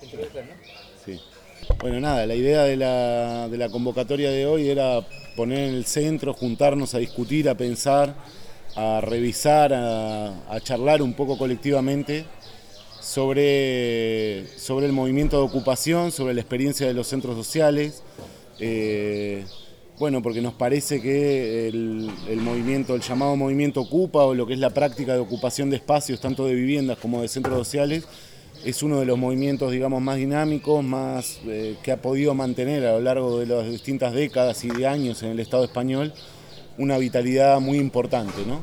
Sí. Bueno, nada, la idea de la convocatoria de hoy era poner en el centro, juntarnos a discutir, a pensar, a revisar, a charlar un poco colectivamente sobre el movimiento de ocupación, sobre la experiencia de los centros sociales. Eh, bueno, porque nos parece que el movimiento, el llamado movimiento Ocupa, o lo que es la práctica de ocupación de espacios, tanto de viviendas como de centros sociales, es uno de los movimientos, digamos, más dinámicos, más que ha podido mantener a lo largo de las distintas décadas y de años en el Estado español una vitalidad muy importante, ¿no?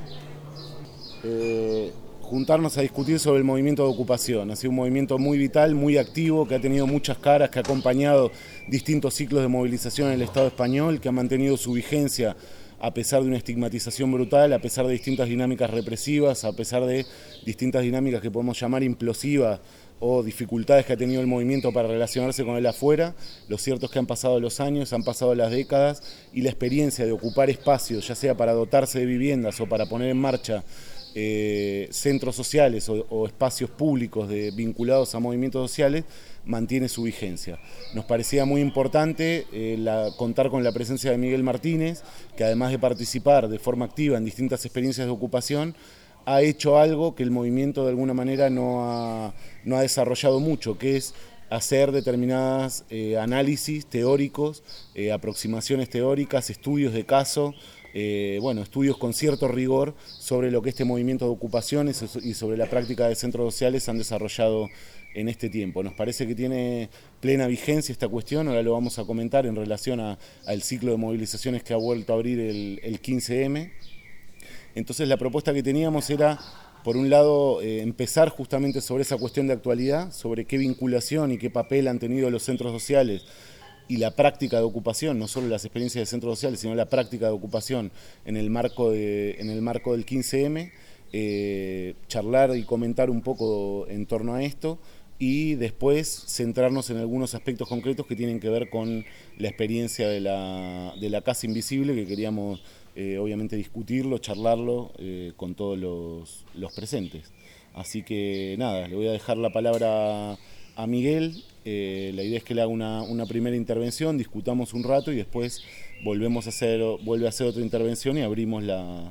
Juntarnos a discutir sobre el movimiento de ocupación. Ha sido un movimiento muy vital, muy activo, que ha tenido muchas caras, que ha acompañado distintos ciclos de movilización en el Estado español, que ha mantenido su vigencia a pesar de una estigmatización brutal, a pesar de distintas dinámicas represivas, a pesar de distintas dinámicas que podemos llamar implosivas o dificultades que ha tenido el movimiento para relacionarse con el afuera. Lo cierto es que han pasado los años, han pasado las décadas, y la experiencia de ocupar espacios, ya sea para dotarse de viviendas o para poner en marcha centros sociales o espacios públicos vinculados a movimientos sociales, mantiene su vigencia. Nos parecía muy importante contar con la presencia de Miguel Martínez, que además de participar de forma activa en distintas experiencias de ocupación, ha hecho algo que el movimiento de alguna manera no ha desarrollado mucho, que es hacer determinadas análisis teóricos, aproximaciones teóricas, estudios de caso, bueno, estudios con cierto rigor sobre lo que este movimiento de ocupaciones y sobre la práctica de centros sociales han desarrollado en este tiempo. Nos parece que tiene plena vigencia esta cuestión, ahora lo vamos a comentar en relación al ciclo de movilizaciones que ha vuelto a abrir el 15M. Entonces la propuesta que teníamos era, por un lado, empezar justamente sobre esa cuestión de actualidad, sobre qué vinculación y qué papel han tenido los centros sociales y la práctica de ocupación, no solo las experiencias de centros sociales, sino la práctica de ocupación en el marco del 15M, charlar y comentar un poco en torno a esto, y después centrarnos en algunos aspectos concretos que tienen que ver con la experiencia de la Casa Invisible, que queríamos obviamente discutirlo, charlarlo con todos los presentes. Así que nada, le voy a dejar la palabra a Miguel. La idea es que le haga una primera intervención, discutamos un rato y después vuelve a hacer otra intervención y abrimos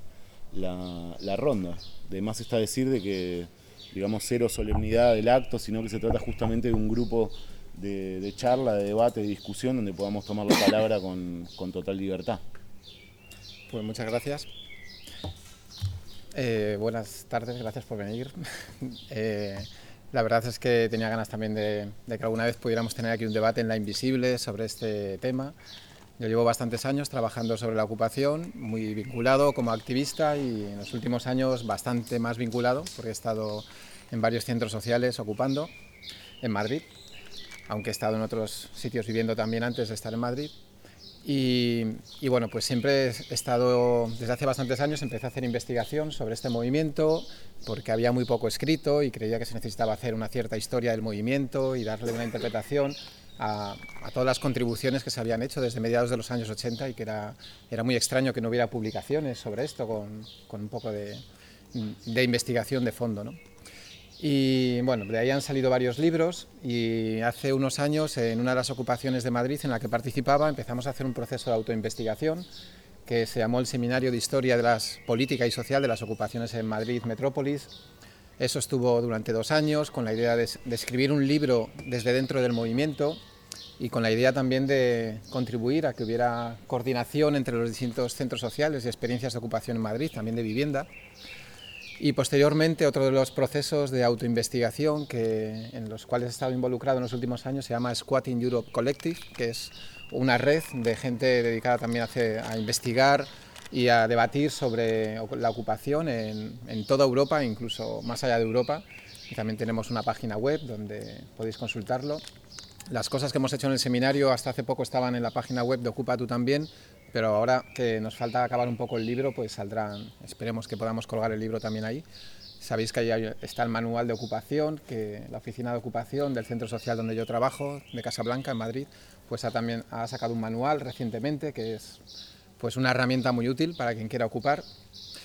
la ronda. Además está decir de que, digamos, cero solemnidad del acto, sino que se trata justamente de un grupo de charla, de debate, de discusión, donde podamos tomar la palabra con total libertad. Pues muchas gracias. Buenas tardes, gracias por venir. La verdad es que tenía ganas también de que alguna vez pudiéramos tener aquí un debate en La Invisible sobre este tema. Yo llevo bastantes años trabajando sobre la ocupación, muy vinculado como activista, y en los últimos años bastante más vinculado, porque he estado en varios centros sociales ocupando en Madrid, aunque he estado en otros sitios viviendo también antes de estar en Madrid. Y bueno, pues siempre he estado, desde hace bastantes años empecé a hacer investigación sobre este movimiento, porque había muy poco escrito y creía que se necesitaba hacer una cierta historia del movimiento y darle una interpretación a todas las contribuciones que se habían hecho desde mediados de los años 80, y que era muy extraño que no hubiera publicaciones sobre esto con un poco de investigación de fondo, ¿no? Y bueno, de ahí han salido varios libros, y hace unos años, en una de las ocupaciones de Madrid en la que participaba, empezamos a hacer un proceso de autoinvestigación que se llamó el Seminario de Historia de la Política y Social de las Ocupaciones en Madrid Metrópolis. Eso estuvo durante 2 años con la idea de escribir un libro desde dentro del movimiento, y con la idea también de contribuir a que hubiera coordinación entre los distintos centros sociales y experiencias de ocupación en Madrid, también de vivienda. Y posteriormente, otro de los procesos de autoinvestigación en los cuales he estado involucrado en los últimos años se llama Squatting Europe Collective, que es una red de gente dedicada también a investigar y a debatir sobre la ocupación en toda Europa, incluso más allá de Europa. Y también tenemos una página web donde podéis consultarlo. Las cosas que hemos hecho en el seminario hasta hace poco estaban en la página web de Ocupa Tú También, pero ahora que nos falta acabar un poco el libro, pues saldrán, esperemos que podamos colgar el libro también ahí. Sabéis que ahí está el manual de ocupación, que la oficina de ocupación del centro social donde yo trabajo, de Casablanca, en Madrid, pues también ha sacado un manual recientemente, que es pues una herramienta muy útil para quien quiera ocupar.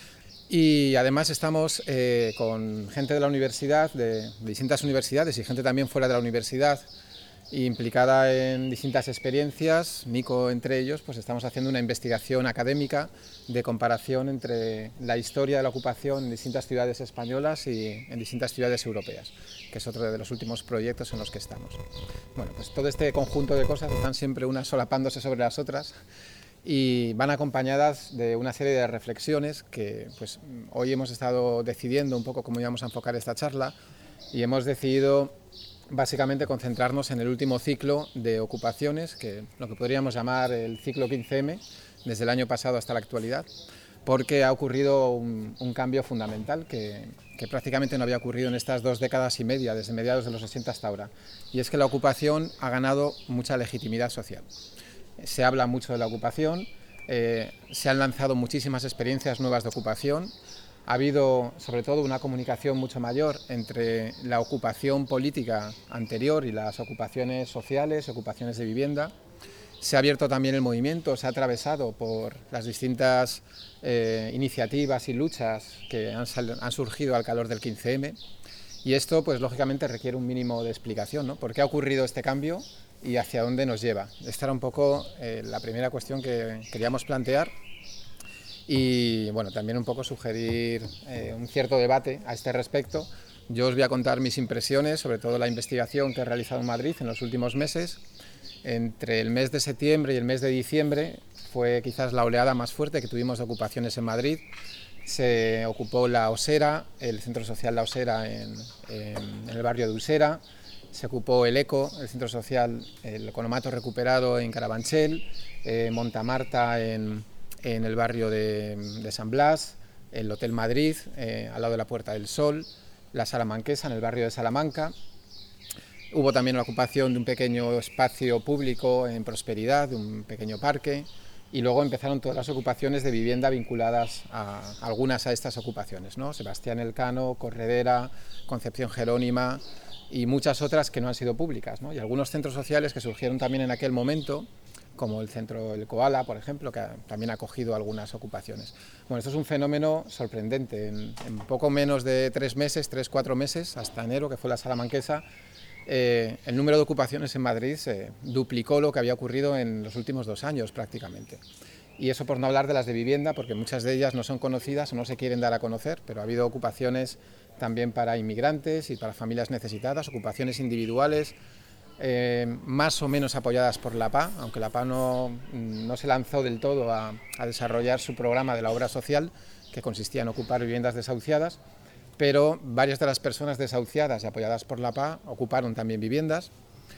Y además estamos con gente de la universidad, de distintas universidades y gente también fuera de la universidad, implicada en distintas experiencias, Mico entre ellos, pues estamos haciendo una investigación académica de comparación entre la historia de la ocupación en distintas ciudades españolas y en distintas ciudades europeas, que es otro de los últimos proyectos en los que estamos. Bueno, pues todo este conjunto de cosas están siempre unas solapándose sobre las otras y van acompañadas de una serie de reflexiones que pues, hoy hemos estado decidiendo un poco cómo íbamos a enfocar esta charla y hemos decidido básicamente concentrarnos en el último ciclo de ocupaciones, que lo que podríamos llamar el ciclo 15M, desde el año pasado hasta la actualidad, porque ha ocurrido un cambio fundamental que prácticamente no había ocurrido en estas 2 décadas y media, desde mediados de los 60 hasta ahora, y es que la ocupación ha ganado mucha legitimidad social. Se habla mucho de la ocupación, se han lanzado muchísimas experiencias nuevas de ocupación. Ha habido, sobre todo, una comunicación mucho mayor entre la ocupación política anterior y las ocupaciones sociales, ocupaciones de vivienda. Se ha abierto también el movimiento, se ha atravesado por las distintas iniciativas y luchas que han surgido al calor del 15M. Y esto, pues lógicamente, requiere un mínimo de explicación, ¿no? ¿Por qué ha ocurrido este cambio y hacia dónde nos lleva? Esta era un poco la primera cuestión que queríamos plantear. Y bueno, también un poco sugerir un cierto debate a este respecto. Yo os voy a contar mis impresiones, sobre todo la investigación que he realizado en Madrid en los últimos meses. Entre el mes de septiembre y el mes de diciembre fue quizás la oleada más fuerte que tuvimos de ocupaciones en Madrid. Se ocupó la Osera, el Centro Social La Osera en el barrio de Usera. Se ocupó el ECO, el Centro Social, el Economato Recuperado en Carabanchel, Montamarta en el barrio de San Blas, el Hotel Madrid, al lado de la Puerta del Sol, la Salamanquesa, en el barrio de Salamanca. Hubo también la ocupación de un pequeño espacio público en Prosperidad, de un pequeño parque, y luego empezaron todas las ocupaciones de vivienda vinculadas a algunas a estas ocupaciones, ¿no? Sebastián Elcano, Corredera, Concepción Jerónima y muchas otras que no han sido públicas, ¿no? Y algunos centros sociales que surgieron también en aquel momento, como el centro El Koala, por ejemplo, que también ha acogido algunas ocupaciones. Bueno, esto es un fenómeno sorprendente. En poco menos de 3 meses, 3-4 meses, hasta enero, que fue la Salamanquesa, el número de ocupaciones en Madrid se duplicó lo que había ocurrido en los últimos 2 años prácticamente. Y eso por no hablar de las de vivienda, porque muchas de ellas no son conocidas o no se quieren dar a conocer, pero ha habido ocupaciones también para inmigrantes y para familias necesitadas, ocupaciones individuales, más o menos apoyadas por la PA, aunque la PA no se lanzó del todo a desarrollar su programa de la obra social, que consistía en ocupar viviendas desahuciadas, pero varias de las personas desahuciadas y apoyadas por la PA ocuparon también viviendas.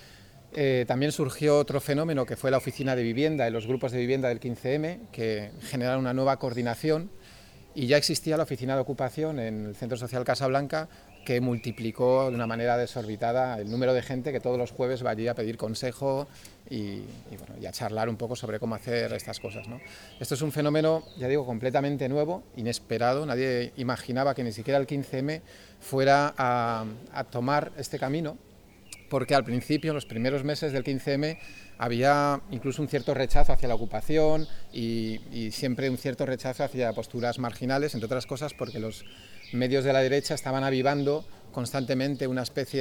También surgió otro fenómeno que fue la oficina de vivienda y los grupos de vivienda del 15M, que generaron una nueva coordinación, y ya existía la oficina de ocupación en el Centro Social Casablanca, que multiplicó de una manera desorbitada el número de gente que todos los jueves va allí a pedir consejo y a charlar un poco sobre cómo hacer estas cosas, ¿no? Esto es un fenómeno, ya digo, completamente nuevo, inesperado. Nadie imaginaba que ni siquiera el 15M fuera a tomar este camino, porque al principio, en los primeros meses del 15M, había incluso un cierto rechazo hacia la ocupación y siempre un cierto rechazo hacia posturas marginales, entre otras cosas porque los medios de la derecha estaban avivando constantemente una especie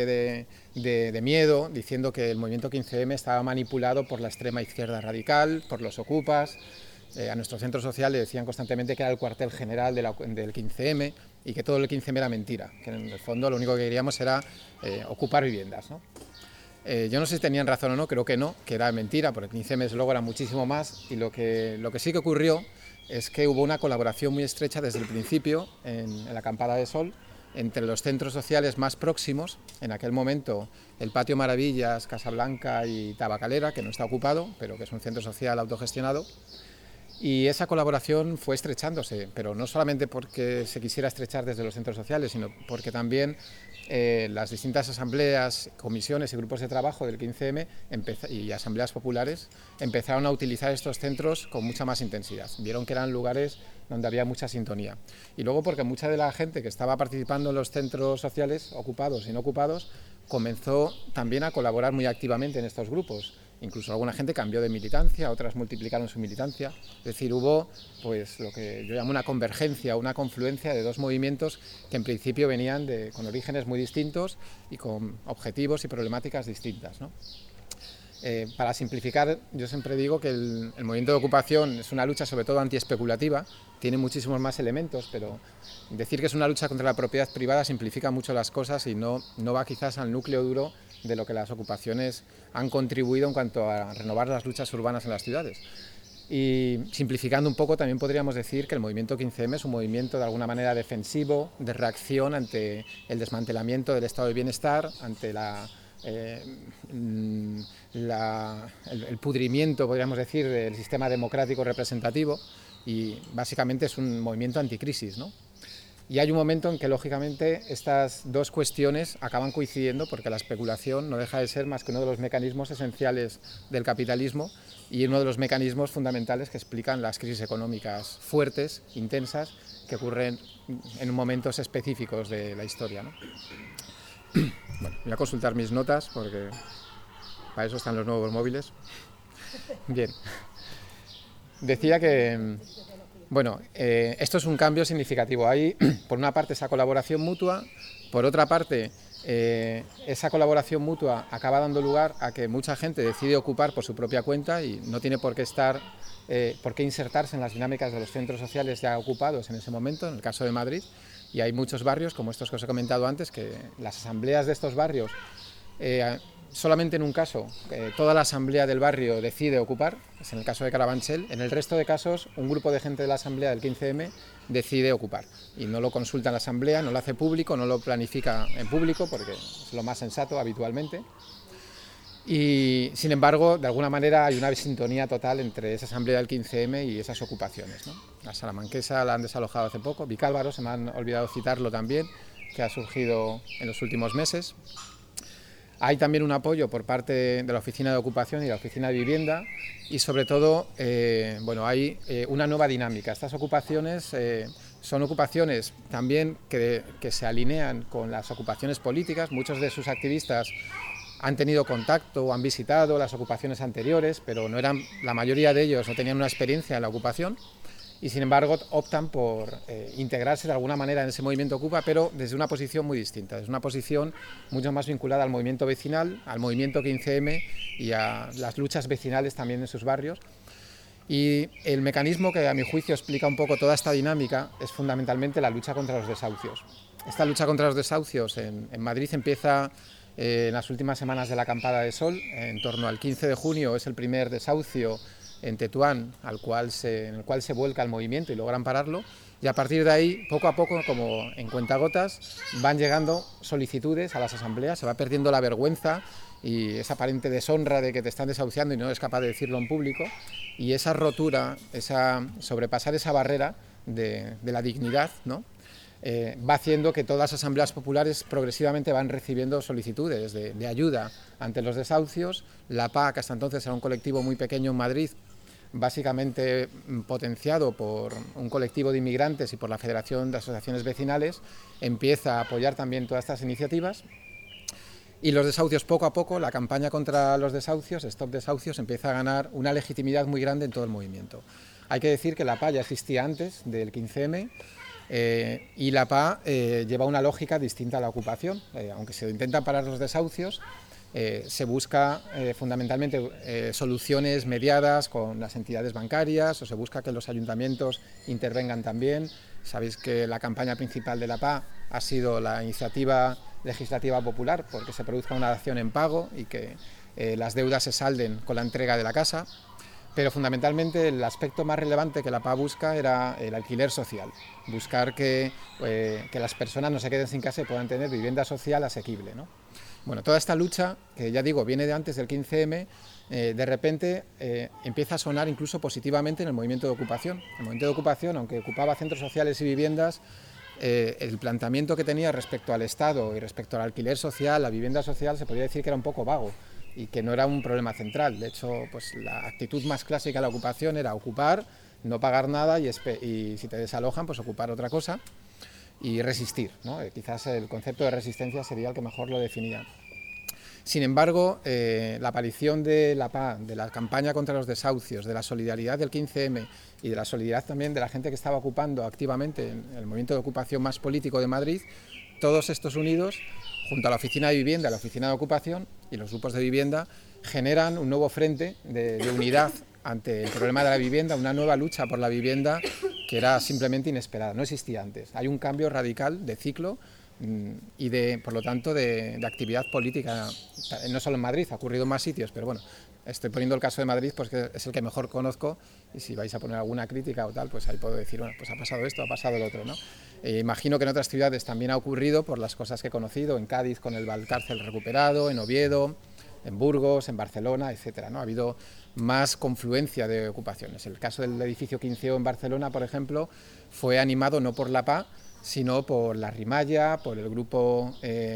de miedo, diciendo que el movimiento 15M estaba manipulado por la extrema izquierda radical, por los ocupas. A nuestro centro social le decían constantemente que era el cuartel general del 15M y que todo el 15M era mentira, que en el fondo lo único que queríamos era ocupar viviendas, ¿no? Yo no sé si tenían razón o no, creo que no, que era mentira, porque el 15M desde luego era muchísimo más, y lo que sí que ocurrió es que hubo una colaboración muy estrecha desde el principio en la Acampada de Sol entre los centros sociales más próximos, en aquel momento el Patio Maravillas, Casablanca y Tabacalera, que no está ocupado, pero que es un centro social autogestionado. Y esa colaboración fue estrechándose, pero no solamente porque se quisiera estrechar desde los centros sociales, sino porque también las distintas asambleas, comisiones y grupos de trabajo del 15M y asambleas populares empezaron a utilizar estos centros con mucha más intensidad. Vieron que eran lugares donde había mucha sintonía. Y luego porque mucha de la gente que estaba participando en los centros sociales, ocupados y no ocupados, comenzó también a colaborar muy activamente en estos grupos. incluso alguna gente cambió de militancia, otras multiplicaron su militancia. Es decir, hubo pues lo que yo llamo una convergencia, una confluencia de dos movimientos que en principio venían con orígenes muy distintos y con objetivos y problemáticas distintas, ¿no? Para simplificar, yo siempre digo que el movimiento de ocupación es una lucha sobre todo antiespeculativa, tiene muchísimos más elementos, pero decir que es una lucha contra la propiedad privada simplifica mucho las cosas y no va quizás al núcleo duro de lo que las ocupaciones han contribuido en cuanto a renovar las luchas urbanas en las ciudades. Y simplificando un poco, también podríamos decir que el movimiento 15M es un movimiento de alguna manera defensivo, de reacción ante el desmantelamiento del estado de bienestar, ante el pudrimiento, podríamos decir, del sistema democrático representativo, y básicamente es un movimiento anticrisis, ¿no? Y hay un momento en que, lógicamente, estas dos cuestiones acaban coincidiendo porque la especulación no deja de ser más que uno de los mecanismos esenciales del capitalismo y uno de los mecanismos fundamentales que explican las crisis económicas fuertes, intensas, que ocurren en momentos específicos de la historia, ¿no? Bueno, voy a consultar mis notas porque para eso están los nuevos móviles. Bien. Decía que, bueno, esto es un cambio significativo. Hay, por una parte, esa colaboración mutua, por otra parte, esa colaboración mutua acaba dando lugar a que mucha gente decide ocupar por su propia cuenta y no tiene por qué insertarse en las dinámicas de los centros sociales ya ocupados en ese momento, en el caso de Madrid. Y hay muchos barrios, como estos que os he comentado antes, que las asambleas de estos barrios, solamente en un caso, toda la asamblea del barrio decide ocupar, es en el caso de Carabanchel. En el resto de casos, un grupo de gente de la asamblea del 15M decide ocupar y no lo consulta en la asamblea, no lo hace público, no lo planifica en público, porque es lo más sensato habitualmente. Y, sin embargo, de alguna manera hay una sintonía total entre esa asamblea del 15M y esas ocupaciones, ¿no? La salamanquesa la han desalojado hace poco, Vicálvaro, se me han olvidado citarlo también, que ha surgido en los últimos meses. Hay también un apoyo por parte de la Oficina de Ocupación y la Oficina de Vivienda y, sobre todo, bueno, hay una nueva dinámica. Estas ocupaciones son ocupaciones también que se alinean con las ocupaciones políticas. Muchos de sus activistas han tenido contacto o han visitado las ocupaciones anteriores, pero la mayoría de ellos no tenían una experiencia en la ocupación y, sin embargo, optan por integrarse de alguna manera en ese movimiento Ocupa, pero desde una posición muy distinta, desde una posición mucho más vinculada al movimiento vecinal, al movimiento 15M y a las luchas vecinales también en sus barrios. Y el mecanismo que, a mi juicio, explica un poco toda esta dinámica es fundamentalmente la lucha contra los desahucios. Esta lucha contra los desahucios en Madrid empieza en las últimas semanas de la acampada de sol. En torno al 15 de junio es el primer desahucio en Tetuán en el cual se vuelca el movimiento y logran pararlo, y a partir de ahí, poco a poco, como en cuentagotas, van llegando solicitudes a las asambleas, se va perdiendo la vergüenza y esa aparente deshonra de que te están desahuciando y no eres capaz de decirlo en público, y esa rotura, sobrepasar esa barrera de la dignidad, ¿no? Va haciendo que todas las asambleas populares progresivamente van recibiendo solicitudes de ayuda ante los desahucios. La PA, que hasta entonces era un colectivo muy pequeño en Madrid, básicamente potenciado por un colectivo de inmigrantes y por la Federación de Asociaciones Vecinales, empieza a apoyar también todas estas iniciativas. Y los desahucios, poco a poco, la campaña contra los desahucios, Stop Desahucios, empieza a ganar una legitimidad muy grande en todo el movimiento. Hay que decir que la PA ya existía antes del 15M, y la PA lleva una lógica distinta a la ocupación. Aunque se intentan parar los desahucios, se busca fundamentalmente soluciones mediadas con las entidades bancarias, o se busca que los ayuntamientos intervengan también. Sabéis que la campaña principal de la PA ha sido la iniciativa legislativa popular, porque se produzca una dación en pago y que las deudas se salden con la entrega de la casa. Pero fundamentalmente el aspecto más relevante que la PA busca era el alquiler social, buscar que las personas no se queden sin casa y puedan tener vivienda social asequible, ¿no? Bueno, toda esta lucha, que ya digo, viene de antes del 15M, de repente empieza a sonar incluso positivamente en el movimiento de ocupación. El movimiento de ocupación, aunque ocupaba centros sociales y viviendas, el planteamiento que tenía respecto al Estado y respecto al alquiler social, la vivienda social, se podría decir que era un poco vago y que no era un problema central. De hecho, pues la actitud más clásica de la ocupación era ocupar, no pagar nada y si te desalojan, pues ocupar otra cosa y resistir, ¿no? Quizás el concepto de resistencia sería el que mejor lo definía. Sin embargo, la aparición de la PA, de la campaña contra los desahucios, de la solidaridad del 15M y de la solidaridad también de la gente que estaba ocupando activamente en el movimiento de ocupación más político de Madrid, todos estos unidos, junto a la oficina de vivienda, la oficina de ocupación y los grupos de vivienda, generan un nuevo frente de unidad ante el problema de la vivienda, una nueva lucha por la vivienda que era simplemente inesperada, no existía antes. Hay un cambio radical de ciclo y por lo tanto de actividad política, no solo en Madrid, ha ocurrido en más sitios, pero bueno, estoy poniendo el caso de Madrid porque es el que mejor conozco, y si vais a poner alguna crítica o tal, pues ahí puedo decir, bueno, pues ha pasado esto, ha pasado el otro, ¿no? Imagino que en otras ciudades también ha ocurrido por las cosas que he conocido, en Cádiz con el Valcárcel recuperado, en Oviedo, en Burgos, en Barcelona, etcétera, ¿no? Ha habido más confluencia de ocupaciones. El caso del edificio 15 en Barcelona, por ejemplo, fue animado no por la PA, sino por la Rimalla, por el grupo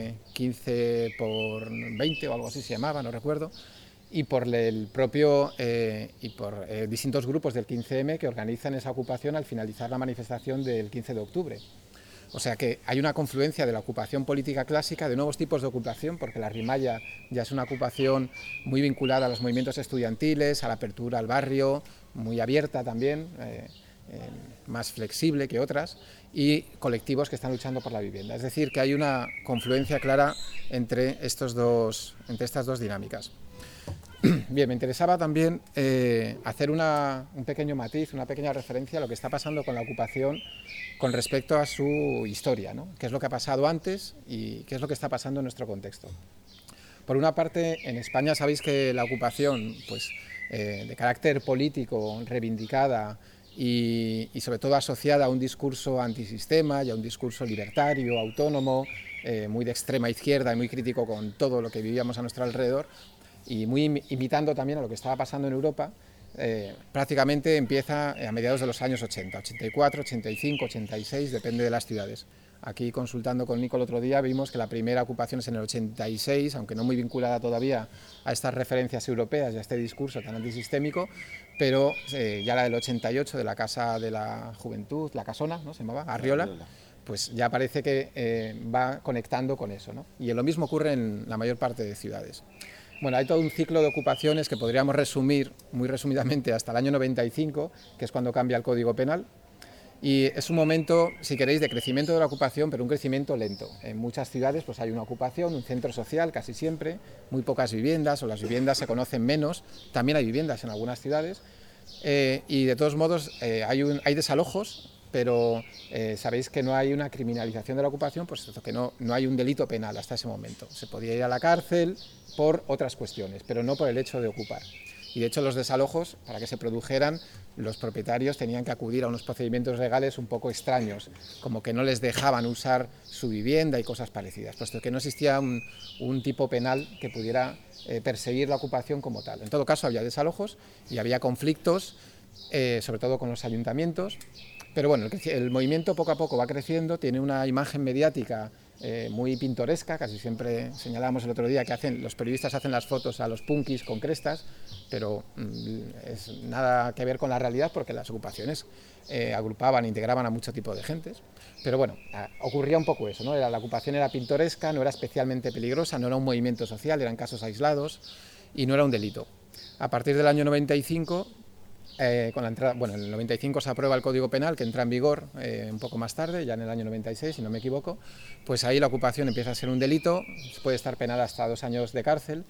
15 por 20 o algo así se llamaba, no recuerdo, y por el propio distintos grupos del 15M que organizan esa ocupación al finalizar la manifestación del 15 de octubre. O sea que hay una confluencia de la ocupación política clásica, de nuevos tipos de ocupación, porque la Rimalla ya es una ocupación muy vinculada a los movimientos estudiantiles, a la apertura al barrio, muy abierta también, más flexible que otras, y colectivos que están luchando por la vivienda. Es decir, que hay una confluencia clara entre estas dos dinámicas. Bien, me interesaba también hacer un pequeño matiz, una pequeña referencia a lo que está pasando con la ocupación con respecto a su historia, ¿no? Qué es lo que ha pasado antes y qué es lo que está pasando en nuestro contexto. Por una parte, en España sabéis que la ocupación, pues, de carácter político, reivindicada y sobre todo asociada a un discurso antisistema y a un discurso libertario, autónomo, muy de extrema izquierda y muy crítico con todo lo que vivíamos a nuestro alrededor, y muy imitando también a lo que estaba pasando en Europa, prácticamente empieza a mediados de los años 80, 84, 85, 86, depende de las ciudades. Aquí, consultando con Nico el otro día, vimos que la primera ocupación es en el 86, aunque no muy vinculada todavía a estas referencias europeas y a este discurso tan antisistémico, pero ya la del 88, de la Casa de la Juventud, la Casona, ¿no? Se llamaba, Arriola, pues ya parece que va conectando con eso, ¿no? Y lo mismo ocurre en la mayor parte de ciudades. Bueno, hay todo un ciclo de ocupaciones que podríamos resumir muy resumidamente hasta el año 95, que es cuando cambia el Código Penal, y es un momento, si queréis, de crecimiento de la ocupación, pero un crecimiento lento. En muchas ciudades pues hay una ocupación, un centro social casi siempre, muy pocas viviendas, o las viviendas se conocen menos, también hay viviendas en algunas ciudades, y de todos modos hay desalojos, pero sabéis que no hay una criminalización de la ocupación, pues que no hay un delito penal hasta ese momento. Se podía ir a la cárcel por otras cuestiones, pero no por el hecho de ocupar. Y de hecho los desalojos, para que se produjeran, los propietarios tenían que acudir a unos procedimientos legales un poco extraños, como que no les dejaban usar su vivienda y cosas parecidas, puesto que no existía un tipo penal que pudiera perseguir la ocupación como tal. En todo caso había desalojos y había conflictos, sobre todo con los ayuntamientos, pero bueno, el movimiento poco a poco va creciendo, tiene una imagen mediática muy pintoresca, casi siempre señalábamos el otro día que los periodistas hacen las fotos a los punkis con crestas, pero es nada que ver con la realidad porque las ocupaciones agrupaban, integraban a mucho tipo de gentes, pero bueno, ocurría un poco eso, ¿no? La ocupación era pintoresca, no era especialmente peligrosa, no era un movimiento social, eran casos aislados y no era un delito. A partir del año 95, con la entrada, bueno, en el 95 se aprueba el Código Penal, que entra en vigor un poco más tarde, ya en el año 96, si no me equivoco, pues ahí la ocupación empieza a ser un delito, puede estar penada hasta 2 años de cárcel,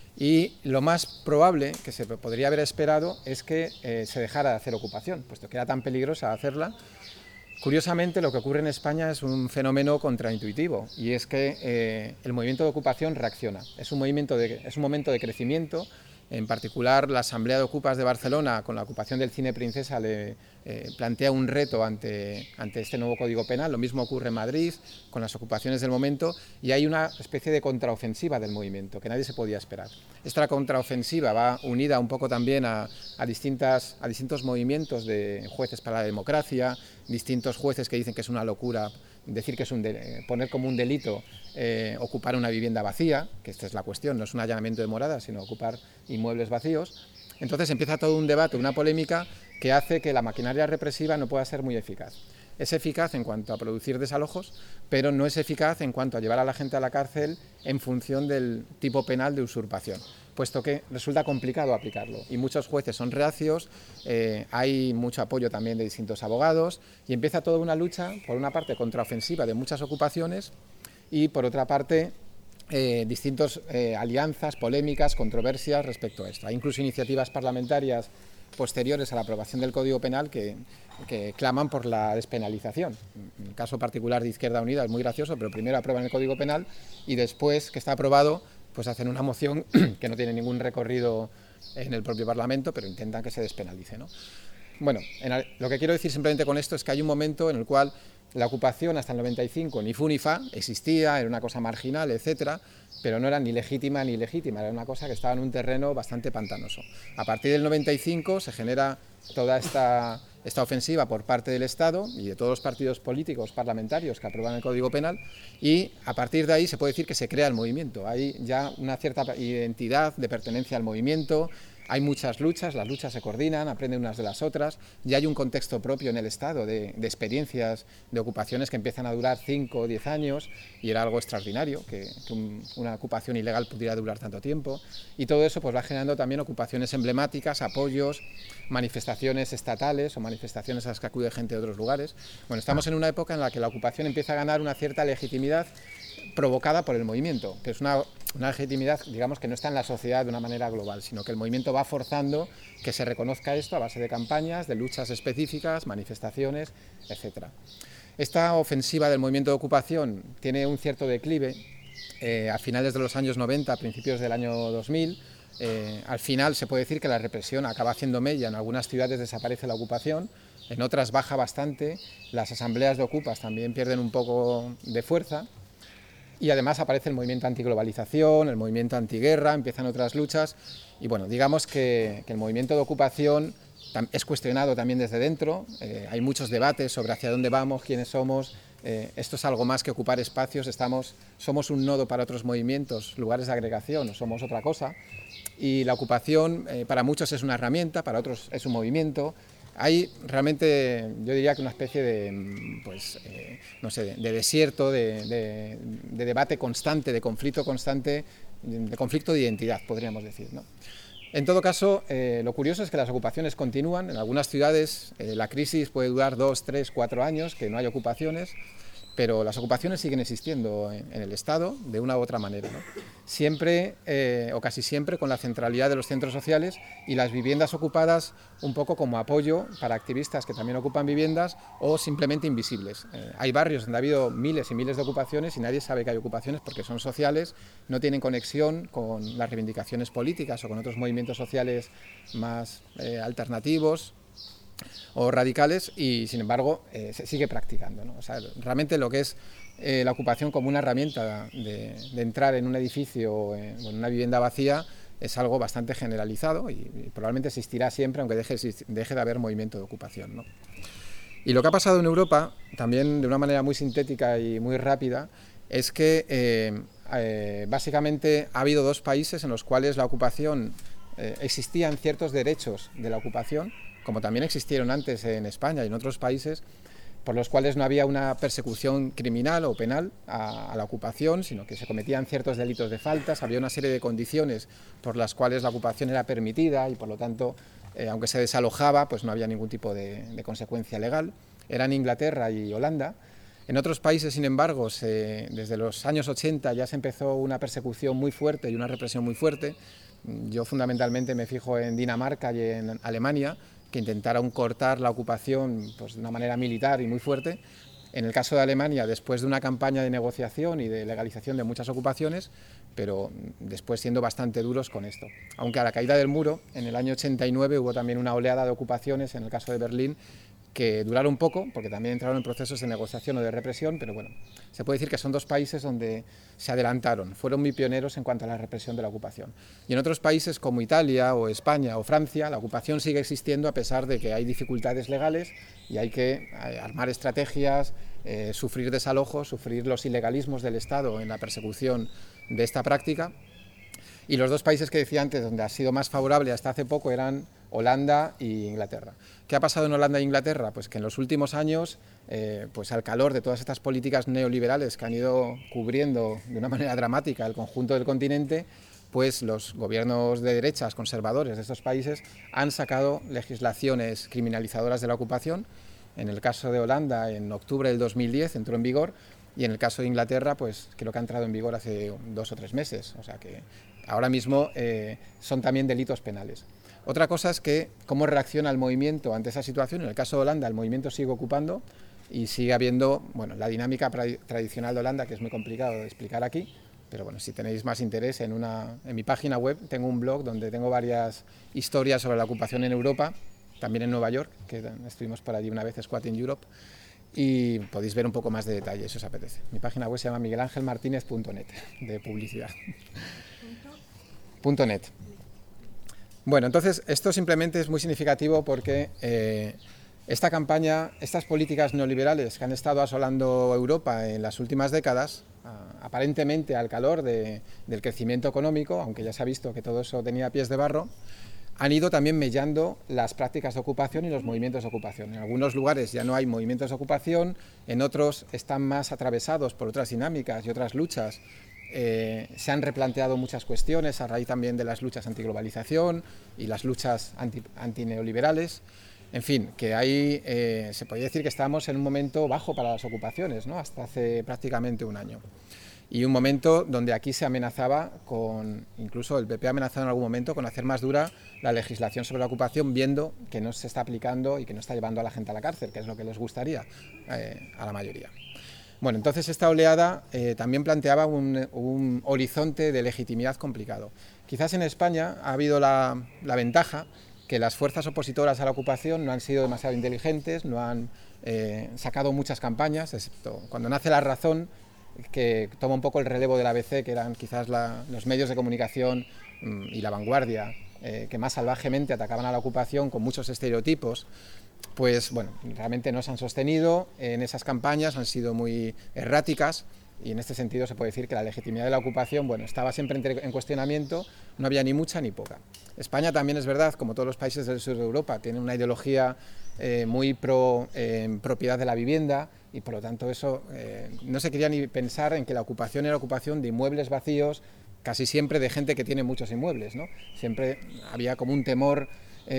y lo más probable que se podría haber esperado es que se dejara de hacer ocupación, puesto que era tan peligrosa hacerla. Curiosamente, lo que ocurre en España es un fenómeno contraintuitivo, y es que el movimiento de ocupación reacciona. Es un momento de crecimiento. En particular, la Asamblea de Ocupas de Barcelona, con la ocupación del Cine Princesa, le plantea un reto ante este nuevo Código Penal. Lo mismo ocurre en Madrid, con las ocupaciones del momento, y hay una especie de contraofensiva del movimiento, que nadie se podía esperar. Esta contraofensiva va unida un poco también a distintos movimientos de jueces para la democracia, distintos jueces que dicen que es una locura decir que es poner como un delito ocupar una vivienda vacía, que esta es la cuestión, no es un allanamiento de morada, sino ocupar inmuebles vacíos. Entonces empieza todo un debate, una polémica que hace que la maquinaria represiva no pueda ser muy eficaz. es eficaz en cuanto a producir desalojos, pero no es eficaz en cuanto a llevar a la gente a la cárcel en función del tipo penal de usurpación, puesto que resulta complicado aplicarlo y muchos jueces son reacios, hay mucho apoyo también de distintos abogados y empieza toda una lucha, por una parte contraofensiva de muchas ocupaciones y por otra parte distintas alianzas, polémicas, controversias respecto a esto. Hay incluso iniciativas parlamentarias posteriores a la aprobación del Código Penal que claman por la despenalización. En el caso particular de Izquierda Unida es muy gracioso, pero primero aprueban el Código Penal y después que está aprobado pues hacen una moción que no tiene ningún recorrido en el propio Parlamento, pero intentan que se despenalice, ¿no? Bueno, lo que quiero decir simplemente con esto es que hay un momento en el cual la ocupación hasta el 95 ni fu ni fa, existía, era una cosa marginal, etcétera, pero no era ni legítima ni ilegítima, era una cosa que estaba en un terreno bastante pantanoso. A partir del 95 se genera toda esta ofensiva por parte del Estado y de todos los partidos políticos parlamentarios que aprueban el Código Penal y a partir de ahí se puede decir que se crea el movimiento. Hay ya una cierta identidad de pertenencia al movimiento. Hay muchas luchas, las luchas se coordinan, aprenden unas de las otras, ya hay un contexto propio en el Estado de experiencias, de ocupaciones que empiezan a durar 5 o 10 años y era algo extraordinario que una ocupación ilegal pudiera durar tanto tiempo y todo eso pues va generando también ocupaciones emblemáticas, apoyos, manifestaciones estatales o manifestaciones a las que acude gente de otros lugares. Bueno, estamos en una época en la que la ocupación empieza a ganar una cierta legitimidad provocada por el movimiento, que es una legitimidad, digamos, que no está en la sociedad de una manera global, sino que el movimiento va forzando que se reconozca esto a base de campañas, de luchas específicas, manifestaciones, etc. Esta ofensiva del movimiento de ocupación tiene un cierto declive a finales de los años 90, a principios del año 2000. Al final se puede decir que la represión acaba haciendo mella, en algunas ciudades desaparece la ocupación, en otras baja bastante, las asambleas de ocupas también pierden un poco de fuerza. Y además aparece el movimiento antiglobalización, el movimiento antiguerra, empiezan otras luchas y bueno, digamos que el movimiento de ocupación es cuestionado también desde dentro, hay muchos debates sobre hacia dónde vamos, quiénes somos, esto es algo más que ocupar espacios, somos un nodo para otros movimientos, lugares de agregación, o somos otra cosa y la ocupación para muchos es una herramienta, para otros es un movimiento. Hay realmente, yo diría que una especie de, pues, no sé, de desierto, de debate constante, de conflicto constante, de conflicto de identidad, podríamos decir, ¿no? En todo caso, lo curioso es que las ocupaciones continúan. En algunas ciudades la crisis puede durar 2, 3, 4 años, que no hay ocupaciones, pero las ocupaciones siguen existiendo en el Estado de una u otra manera, ¿no? Siempre o casi siempre con la centralidad de los centros sociales y las viviendas ocupadas un poco como apoyo para activistas que también ocupan viviendas o simplemente invisibles. Hay barrios donde ha habido miles y miles de ocupaciones y nadie sabe que hay ocupaciones porque son sociales, no tienen conexión con las reivindicaciones políticas o con otros movimientos sociales más alternativos o radicales y sin embargo se sigue practicando, ¿no? O sea, realmente lo que es la ocupación como una herramienta de entrar en un edificio o en una vivienda vacía es algo bastante generalizado y probablemente existirá siempre aunque deje de haber movimiento de ocupación, ¿no? Y lo que ha pasado en Europa, también de una manera muy sintética y muy rápida, es que básicamente ha habido 2 países en los cuales la ocupación existían ciertos derechos de la ocupación, como también existieron antes en España y en otros países, por los cuales no había una persecución criminal o penal a la ocupación, sino que se cometían ciertos delitos de faltas, había una serie de condiciones por las cuales la ocupación era permitida y por lo tanto, aunque se desalojaba, pues no había ningún tipo de consecuencia legal. Eran Inglaterra y Holanda. En otros países, sin embargo, desde los años 80 ya se empezó una persecución muy fuerte y una represión muy fuerte. Yo fundamentalmente me fijo en Dinamarca y en Alemania, que intentaron cortar la ocupación pues, de una manera militar y muy fuerte. En el caso de Alemania, después de una campaña de negociación y de legalización de muchas ocupaciones, pero después siendo bastante duros con esto. Aunque a la caída del muro, en el año 89, hubo también una oleada de ocupaciones, en el caso de Berlín, que duraron poco, porque también entraron en procesos de negociación o de represión, pero bueno, se puede decir que son 2 países donde se adelantaron, fueron muy pioneros en cuanto a la represión de la ocupación. Y en otros países como Italia o España o Francia, la ocupación sigue existiendo a pesar de que hay dificultades legales y hay que armar estrategias, sufrir desalojos, sufrir los ilegalismos del Estado en la persecución de esta práctica. Y los dos países que decía antes donde ha sido más favorable hasta hace poco eran Holanda e Inglaterra. ¿Qué ha pasado en Holanda e Inglaterra? Pues que en los últimos años, pues al calor de todas estas políticas neoliberales que han ido cubriendo de una manera dramática el conjunto del continente, pues los gobiernos de derechas conservadores de estos países han sacado legislaciones criminalizadoras de la ocupación. En el caso de Holanda, en octubre del 2010 entró en vigor, y en el caso de Inglaterra, pues creo que ha entrado en vigor hace 2 o 3 meses, o sea que ahora mismo son también delitos penales. Otra cosa es que cómo reacciona el movimiento ante esa situación. En el caso de Holanda, el movimiento sigue ocupando y sigue habiendo, bueno, la dinámica tradicional de Holanda, que es muy complicado de explicar aquí, pero bueno, si tenéis más interés, en mi página web tengo un blog donde tengo varias historias sobre la ocupación en Europa, también en Nueva York, que estuvimos por allí una vez, Squat in Europe, y podéis ver un poco más de detalle si os apetece. Mi página web se llama miguelangelmartinez.net, de publicidad. .net. Bueno, entonces esto simplemente es muy significativo porque esta campaña, estas políticas neoliberales que han estado asolando Europa en las últimas décadas, aparentemente al calor del crecimiento económico, aunque ya se ha visto que todo eso tenía pies de barro, han ido también mellando las prácticas de ocupación y los movimientos de ocupación. En algunos lugares ya no hay movimientos de ocupación, en otros están más atravesados por otras dinámicas y otras luchas. Se han replanteado muchas cuestiones a raíz también de las luchas antiglobalización y las luchas antineoliberales. En fin, que ahí se podría decir que estamos en un momento bajo para las ocupaciones, ¿no? Hasta hace prácticamente un año. Y un momento donde aquí se amenazaba incluso el PP ha amenazado en algún momento con hacer más dura la legislación sobre la ocupación, viendo que no se está aplicando y que no está llevando a la gente a la cárcel, que es lo que les gustaría a la mayoría. Bueno, entonces esta oleada también planteaba un horizonte de legitimidad complicado. Quizás en España ha habido la ventaja que las fuerzas opositoras a la ocupación no han sido demasiado inteligentes, no han sacado muchas campañas, excepto cuando nace La Razón, que toma un poco el relevo del ABC, que eran quizás los medios de comunicación y La Vanguardia, que más salvajemente atacaban a la ocupación con muchos estereotipos. Pues bueno, realmente no se han sostenido en esas campañas, han sido muy erráticas, y en este sentido se puede decir que la legitimidad de la ocupación, bueno, estaba siempre en cuestionamiento, no había ni mucha ni poca. España también es verdad, como todos los países del sur de Europa, tiene una ideología muy pro propiedad de la vivienda, y por lo tanto eso no se quería ni pensar en que la ocupación era ocupación de inmuebles vacíos, casi siempre de gente que tiene muchos inmuebles, ¿no? Siempre había como un temor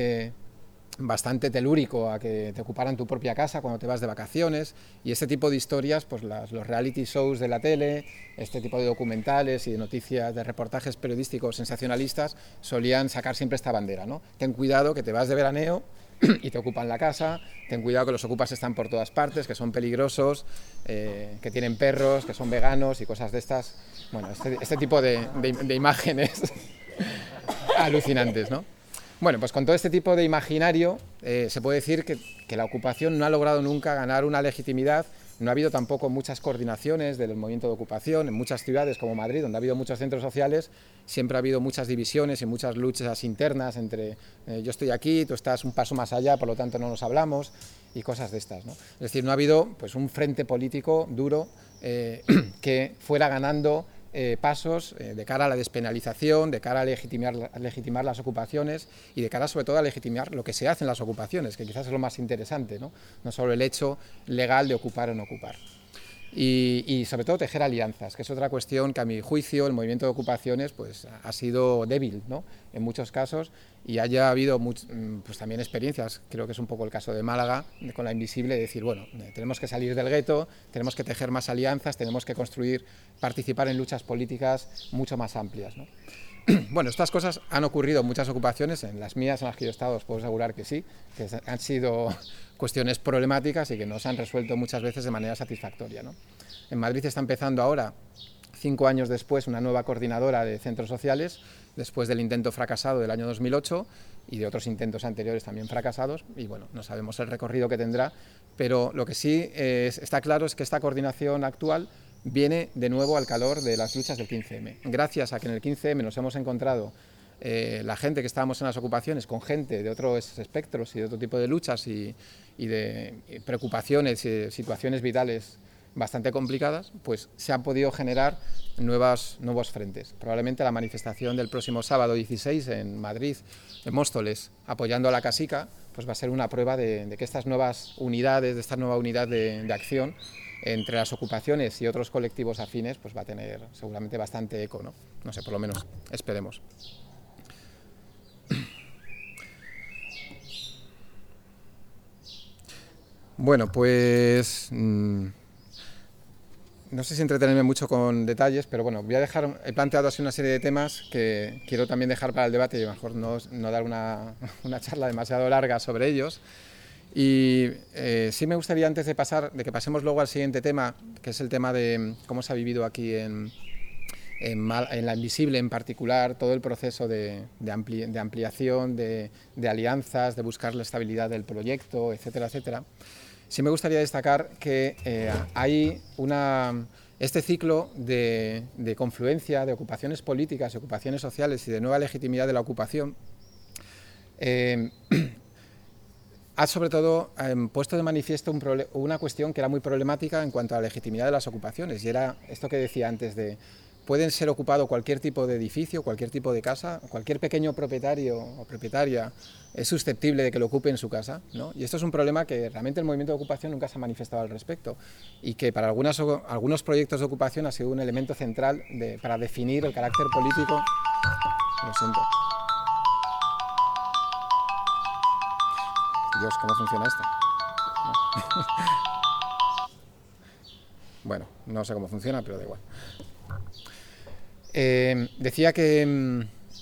bastante telúrico a que te ocuparan tu propia casa cuando te vas de vacaciones, y este tipo de historias, pues los reality shows de la tele, este tipo de documentales y de noticias, de reportajes periodísticos sensacionalistas solían sacar siempre esta bandera, ¿no? Ten cuidado que te vas de veraneo y te ocupan la casa, ten cuidado que los ocupas están por todas partes, que son peligrosos, que tienen perros, que son veganos y cosas de estas. Bueno, este tipo de imágenes alucinantes, ¿no? Bueno, pues con todo este tipo de imaginario se puede decir que la ocupación no ha logrado nunca ganar una legitimidad. No ha habido tampoco muchas coordinaciones del movimiento de ocupación. En muchas ciudades como Madrid, donde ha habido muchos centros sociales, siempre ha habido muchas divisiones y muchas luchas internas entre yo estoy aquí, tú estás un paso más allá, por lo tanto no nos hablamos, y cosas de estas, ¿no? Es decir, no ha habido pues un frente político duro que fuera ganando pasos de cara a la despenalización, de cara a legitimar las ocupaciones y de cara sobre todo a legitimar lo que se hace en las ocupaciones, que quizás es lo más interesante, ¿no? No solo el hecho legal de ocupar o no ocupar. Y sobre todo tejer alianzas, que es otra cuestión que a mi juicio el movimiento de ocupaciones pues, ha sido débil, ¿no? En muchos casos, y haya habido pues, también experiencias, creo que es un poco el caso de Málaga, con la Invisible, de decir, bueno, tenemos que salir del gueto, tenemos que tejer más alianzas, tenemos que participar en luchas políticas mucho más amplias, ¿no? Bueno, estas cosas han ocurrido en muchas ocupaciones, en las mías en las que yo he estado os puedo asegurar que sí, que han sido cuestiones problemáticas y que no se han resuelto muchas veces de manera satisfactoria, ¿no? En Madrid está empezando ahora, 5 años después, una nueva coordinadora de centros sociales, después del intento fracasado del año 2008 y de otros intentos anteriores también fracasados, y bueno, no sabemos el recorrido que tendrá, pero lo que sí está claro es que esta coordinación actual viene de nuevo al calor de las luchas del 15M. Gracias a que en el 15M nos hemos encontrado la gente que estábamos en las ocupaciones con gente de otros espectros y de otro tipo de luchas y de preocupaciones y de situaciones vitales bastante complicadas, pues se han podido generar nuevos frentes. Probablemente la manifestación del próximo sábado 16 en Madrid, en Móstoles, apoyando a la Casica, pues va a ser una prueba de que estas nuevas unidades, de esta nueva unidad de acción entre las ocupaciones y otros colectivos afines, pues va a tener seguramente bastante eco, ¿no? No sé, por lo menos esperemos. Bueno, pues no sé si entretenerme mucho con detalles, pero bueno, he planteado así una serie de temas que quiero también dejar para el debate y a lo mejor no dar una charla demasiado larga sobre ellos. Y sí me gustaría, antes de que pasemos luego al siguiente tema, que es el tema de cómo se ha vivido aquí en la Invisible en particular, todo el proceso de ampliación, de alianzas, de buscar la estabilidad del proyecto, etcétera, etcétera. Sí me gustaría destacar que hay este ciclo de confluencia de ocupaciones políticas, de ocupaciones sociales y de nueva legitimidad de la ocupación ha sobre todo puesto de manifiesto una cuestión que era muy problemática en cuanto a la legitimidad de las ocupaciones, y era esto que decía antes de pueden ser ocupado cualquier tipo de edificio, cualquier tipo de casa, cualquier pequeño propietario o propietaria es susceptible de que lo ocupe en su casa, ¿no? Y esto es un problema que realmente el movimiento de ocupación nunca se ha manifestado al respecto y que para algunos proyectos de ocupación ha sido un elemento central para definir el carácter político. Lo siento. Dios, ¿cómo funciona esto? No. Bueno, no sé cómo funciona, pero da igual. Decía que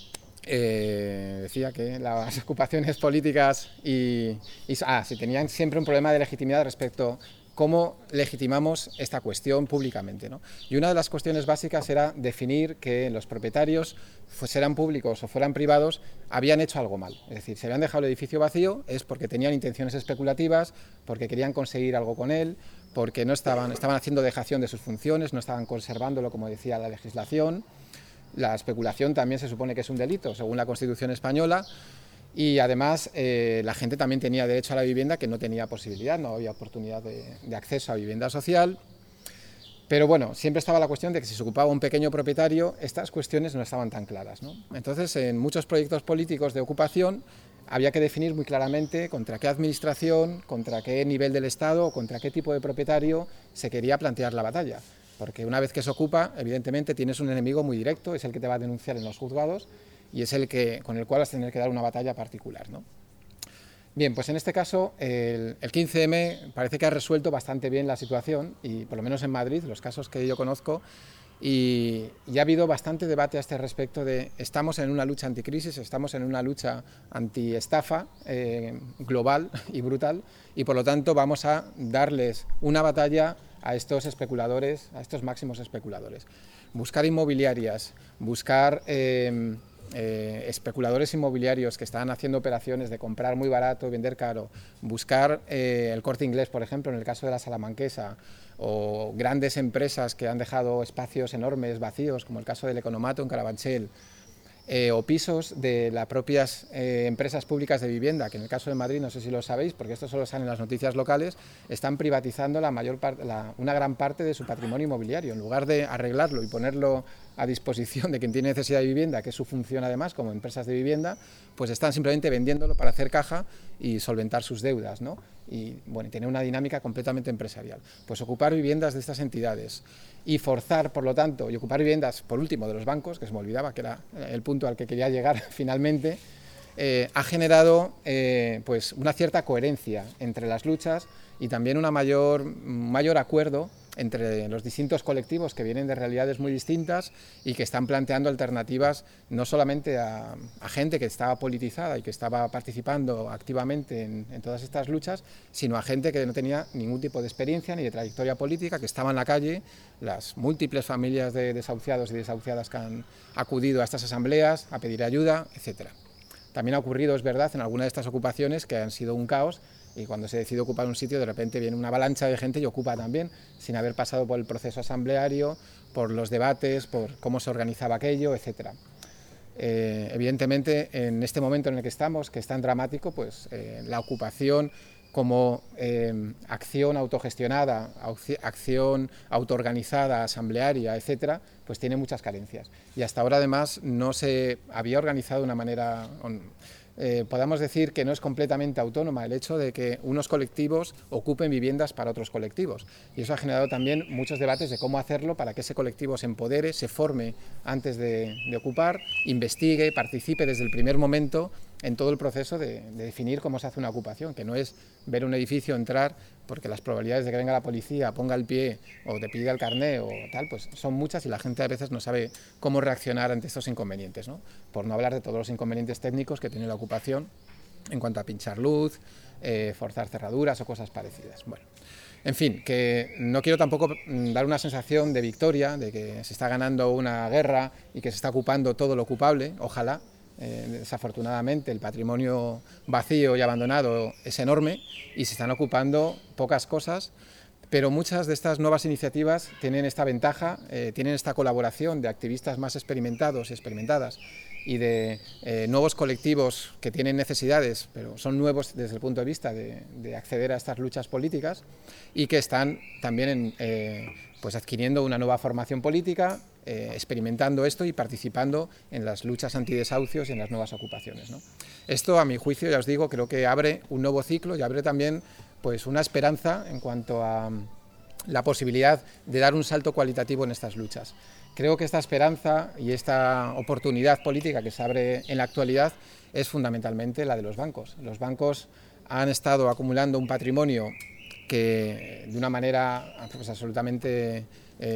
las ocupaciones políticas sí, tenían siempre un problema de legitimidad respecto a cómo legitimamos esta cuestión públicamente, ¿no? Y una de las cuestiones básicas era definir que los propietarios, fueran públicos o fueran privados, habían hecho algo mal. Es decir, si habían dejado el edificio vacío es porque tenían intenciones especulativas, porque querían conseguir algo con él, porque estaban haciendo dejación de sus funciones, no estaban conservándolo como decía la legislación. La especulación también se supone que es un delito, según la Constitución española, y además la gente también tenía derecho a la vivienda, que no tenía posibilidad, no había oportunidad de acceso a vivienda social. Pero bueno, siempre estaba la cuestión de que si se ocupaba un pequeño propietario, estas cuestiones no estaban tan claras, ¿no? Entonces, en muchos proyectos políticos de ocupación había que definir muy claramente contra qué administración, contra qué nivel del Estado o contra qué tipo de propietario se quería plantear la batalla. Porque una vez que se ocupa, evidentemente tienes un enemigo muy directo, es el que te va a denunciar en los juzgados y es con el cual vas a tener que dar una batalla particular, ¿no? Bien, pues en este caso el 15M parece que ha resuelto bastante bien la situación, y por lo menos en Madrid, los casos que yo conozco, y ha habido bastante debate a este respecto de estamos en una lucha anticrisis, estamos en una lucha antiestafa global y brutal, y por lo tanto vamos a darles una batalla a estos especuladores, a estos máximos especuladores. Buscar inmobiliarias, buscar especuladores inmobiliarios que están haciendo operaciones de comprar muy barato y vender caro, buscar el Corte Inglés, por ejemplo, en el caso de la Salamanquesa, o grandes empresas que han dejado espacios enormes vacíos, como el caso del Economato en Carabanchel, o pisos de las propias empresas públicas de vivienda, que en el caso de Madrid, no sé si lo sabéis, porque esto solo sale en las noticias locales, están privatizando una gran parte de su patrimonio inmobiliario. En lugar de arreglarlo y ponerlo a disposición de quien tiene necesidad de vivienda, que es su función además como empresas de vivienda, pues están simplemente vendiéndolo para hacer caja y solventar sus deudas, ¿no? Y bueno, tiene una dinámica completamente empresarial. Pues ocupar viviendas de estas entidades y forzar, por lo tanto, y ocupar viviendas, por último, de los bancos, que se me olvidaba que era el punto al que quería llegar finalmente, ha generado pues una cierta coherencia entre las luchas y también un mayor acuerdo entre los distintos colectivos que vienen de realidades muy distintas y que están planteando alternativas no solamente a gente que estaba politizada y que estaba participando activamente en todas estas luchas, sino a gente que no tenía ningún tipo de experiencia ni de trayectoria política, que estaba en la calle, las múltiples familias de desahuciados y desahuciadas que han acudido a estas asambleas a pedir ayuda, etcétera. También ha ocurrido, es verdad, en algunas de estas ocupaciones que han sido un caos, y cuando se decide ocupar un sitio, de repente viene una avalancha de gente y ocupa también, sin haber pasado por el proceso asambleario, por los debates, por cómo se organizaba aquello, etc. Evidentemente, en este momento en el que estamos, que es tan dramático, pues la ocupación, como acción autogestionada, acción autoorganizada, asamblearia, etcétera, pues tiene muchas carencias. Y hasta ahora, además, no se había organizado de una manera... podamos decir que no es completamente autónoma el hecho de que unos colectivos ocupen viviendas para otros colectivos. Y eso ha generado también muchos debates de cómo hacerlo para que ese colectivo se empodere, se forme antes de ocupar, investigue, participe desde el primer momento en todo el proceso de definir cómo se hace una ocupación, que no es ver un edificio, entrar, porque las probabilidades de que venga la policía, ponga el pie o te pida el carné o tal, pues son muchas y la gente a veces no sabe cómo reaccionar ante estos inconvenientes, ¿no? Por no hablar de todos los inconvenientes técnicos que tiene la ocupación en cuanto a pinchar luz, forzar cerraduras o cosas parecidas. Bueno, en fin, que no quiero tampoco dar una sensación de victoria, de que se está ganando una guerra y que se está ocupando todo lo ocupable, ojalá. Desafortunadamente el patrimonio vacío y abandonado es enorme y se están ocupando pocas cosas, pero muchas de estas nuevas iniciativas tienen esta ventaja, tienen esta colaboración de activistas más experimentados y experimentadas y de nuevos colectivos que tienen necesidades, pero son nuevos desde el punto de vista de acceder a estas luchas políticas y que están también pues adquiriendo una nueva formación política, experimentando esto y participando en las luchas antidesahucios y en las nuevas ocupaciones, ¿no? Esto, a mi juicio, ya os digo, creo que abre un nuevo ciclo y abre también pues, una esperanza en cuanto a la posibilidad de dar un salto cualitativo en estas luchas. Creo que esta esperanza y esta oportunidad política que se abre en la actualidad es fundamentalmente la de los bancos. Los bancos han estado acumulando un patrimonio que de una manera pues, absolutamente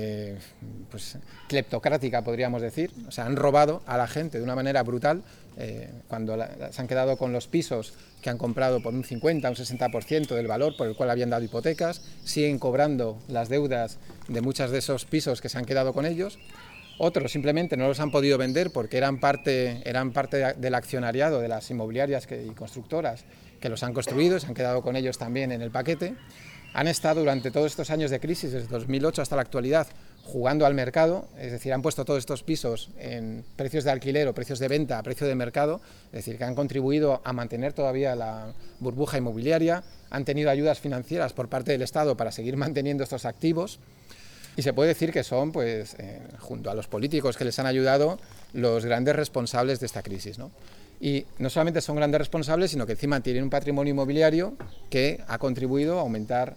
pues, cleptocrática, podríamos decir, o sea, han robado a la gente de una manera brutal, cuando se han quedado con los pisos que han comprado por un 50, un 60% del valor por el cual habían dado hipotecas, siguen cobrando las deudas de muchos de esos pisos que se han quedado con ellos. Otros simplemente no los han podido vender porque eran parte del accionariado de las inmobiliarias y constructoras que los han construido, se han quedado con ellos también en el paquete. Han estado durante todos estos años de crisis, desde 2008 hasta la actualidad, jugando al mercado, es decir, han puesto todos estos pisos en precios de alquiler o precios de venta a precio de mercado, es decir, que han contribuido a mantener todavía la burbuja inmobiliaria, han tenido ayudas financieras por parte del Estado para seguir manteniendo estos activos y se puede decir que son, pues, junto a los políticos que les han ayudado, los grandes responsables de esta crisis, ¿no? Y no solamente son grandes responsables, sino que encima tienen un patrimonio inmobiliario que ha contribuido a aumentar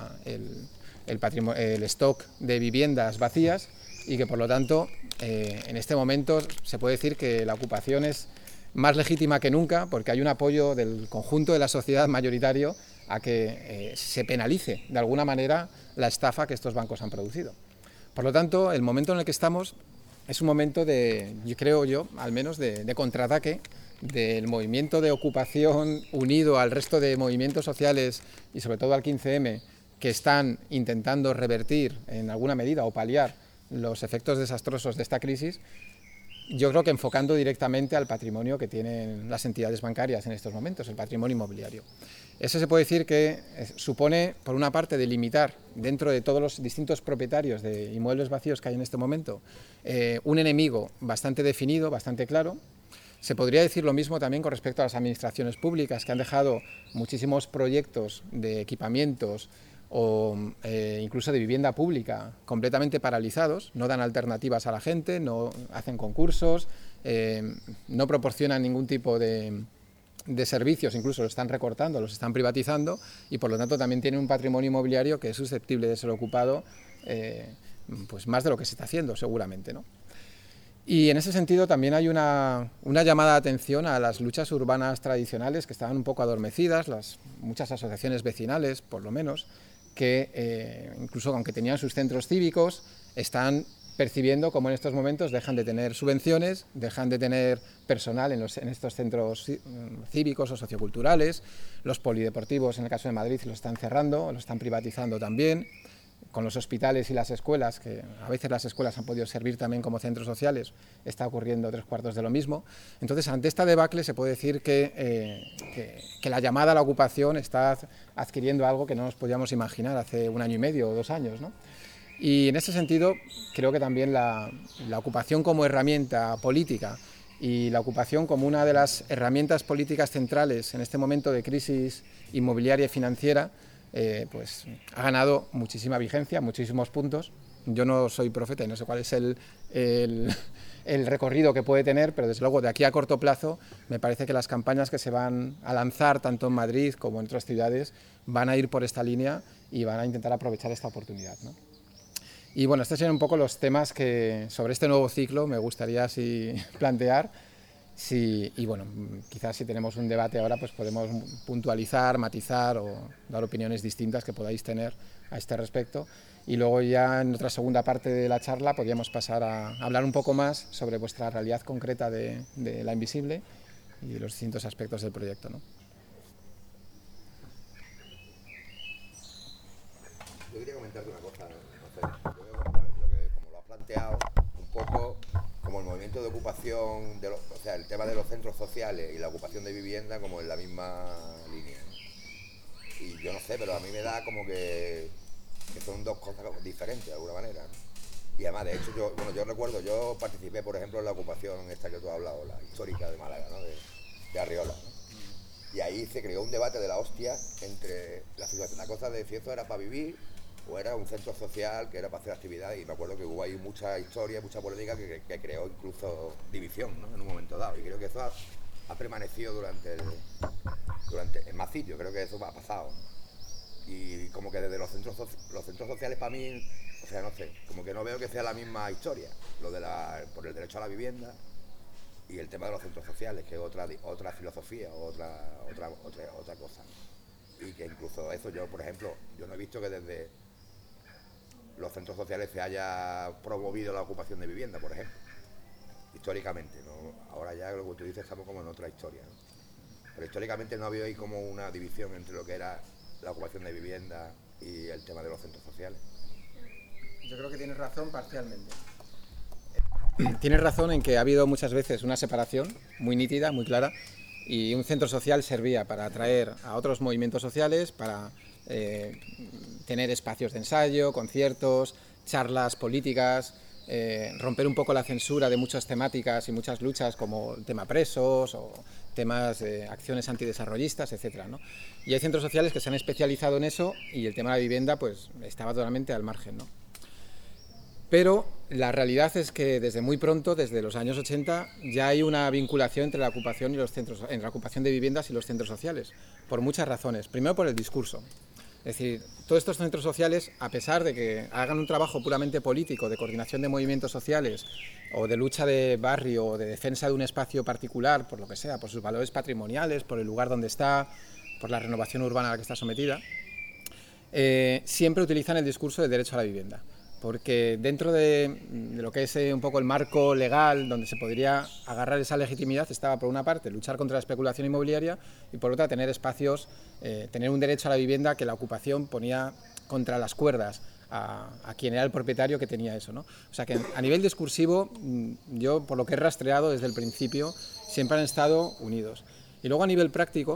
el stock de viviendas vacías y que, por lo tanto, en este momento se puede decir que la ocupación es más legítima que nunca porque hay un apoyo del conjunto de la sociedad mayoritario a que se penalice de alguna manera la estafa que estos bancos han producido. Por lo tanto, el momento en el que estamos es un momento al menos de contraataque del movimiento de ocupación unido al resto de movimientos sociales y sobre todo al 15M que están intentando revertir en alguna medida o paliar los efectos desastrosos de esta crisis, yo creo que enfocando directamente al patrimonio que tienen las entidades bancarias en estos momentos, el patrimonio inmobiliario. Eso se puede decir que supone, por una parte, delimitar dentro de todos los distintos propietarios de inmuebles vacíos que hay en este momento, un enemigo bastante definido, bastante claro. Se podría decir lo mismo también con respecto a las administraciones públicas, que han dejado muchísimos proyectos de equipamientos o incluso de vivienda pública completamente paralizados, no dan alternativas a la gente, no hacen concursos, no proporcionan ningún tipo de servicios, incluso los están recortando, los están privatizando y por lo tanto también tienen un patrimonio inmobiliario que es susceptible de ser ocupado pues más de lo que se está haciendo seguramente, ¿no? Y en ese sentido también hay una llamada de atención a las luchas urbanas tradicionales que estaban un poco adormecidas, muchas asociaciones vecinales, por lo menos, que incluso aunque tenían sus centros cívicos, están percibiendo como en estos momentos dejan de tener subvenciones, dejan de tener personal en estos centros cívicos o socioculturales, los polideportivos en el caso de Madrid los están cerrando, los están privatizando también, con los hospitales y las escuelas, que a veces las escuelas han podido servir también como centros sociales, está ocurriendo 3/4 de lo mismo. Entonces, ante esta debacle se puede decir que la llamada a la ocupación está adquiriendo algo que no nos podíamos imaginar hace 1 año y medio o 2 años, ¿no? Y en ese sentido, creo que también la ocupación como herramienta política y la ocupación como una de las herramientas políticas centrales en este momento de crisis inmobiliaria y financiera, pues ha ganado muchísima vigencia, muchísimos puntos. Yo no soy profeta y no sé cuál es el recorrido que puede tener, pero desde luego de aquí a corto plazo me parece que las campañas que se van a lanzar tanto en Madrid como en otras ciudades van a ir por esta línea y van a intentar aprovechar esta oportunidad, ¿no? Y bueno, estos serían un poco los temas que sobre este nuevo ciclo me gustaría plantear. Y bueno, quizás si tenemos un debate ahora, pues podemos puntualizar, matizar o dar opiniones distintas que podáis tener a este respecto. Y luego ya en otra segunda parte de la charla podríamos pasar a hablar un poco más sobre vuestra realidad concreta de La Invisible y los distintos aspectos del proyecto, ¿no? Yo quería comentarte una cosa, no sé, yo veo como lo has planteado, un poco como el movimiento de ocupación, o sea, el tema de los centros sociales y la ocupación de vivienda como en la misma línea, ¿no? Y yo no sé, pero a mí me da como que son dos cosas diferentes de alguna manera, ¿no? Y además, de hecho, yo recuerdo, yo participé, por ejemplo, en la ocupación esta que tú has hablado, la histórica de Málaga, ¿no? de Arriola, ¿no? Y ahí se creó un debate de la hostia entre la cosa de si eso era para vivir o era un centro social que era para hacer actividades, y me acuerdo que hubo ahí mucha historia, mucha política que creó incluso división, ¿no? En un momento dado, y creo que eso ha permanecido durante en más sitios, creo que eso ha pasado, ¿no? Y como que desde los centros sociales para mí, o sea, no sé, como que no veo que sea la misma historia, por el derecho a la vivienda y el tema de los centros sociales, que es otra filosofía, otra cosa, ¿no? Y que incluso eso, yo por ejemplo, yo no he visto que desde los centros sociales se haya promovido la ocupación de vivienda, por ejemplo, históricamente, ¿no? Ahora ya lo que tú dices estamos como en otra historia, ¿no? Pero históricamente no había ahí como una división entre lo que era la ocupación de vivienda y el tema de los centros sociales. Yo creo que tienes razón parcialmente. Tienes razón en que ha habido muchas veces una separación muy nítida, muy clara, y un centro social servía para atraer a otros movimientos sociales, para tener espacios de ensayo, conciertos, charlas políticas, romper un poco la censura de muchas temáticas y muchas luchas como el tema presos o temas de acciones antidesarrollistas, etcétera, ¿no? Y hay centros sociales que se han especializado en eso y el tema de la vivienda pues estaba totalmente al margen, ¿no? Pero la realidad es que desde muy pronto, desde los años 80, ya hay una vinculación entre la ocupación y los centros, entre la ocupación de viviendas y los centros sociales, por muchas razones. Primero por el discurso. Es decir, todos estos centros sociales, a pesar de que hagan un trabajo puramente político, de coordinación de movimientos sociales, o de lucha de barrio, o de defensa de un espacio particular, por lo que sea, por sus valores patrimoniales, por el lugar donde está, por la renovación urbana a la que está sometida, siempre utilizan el discurso del derecho a la vivienda. Porque dentro de lo que es un poco el marco legal donde se podría agarrar esa legitimidad estaba, por una parte, luchar contra la especulación inmobiliaria y, por otra, tener espacios, tener un derecho a la vivienda que la ocupación ponía contra las cuerdas a quien era el propietario que tenía eso, ¿no? O sea que a nivel discursivo, yo, por lo que he rastreado desde el principio, siempre han estado unidos. Y luego a nivel práctico,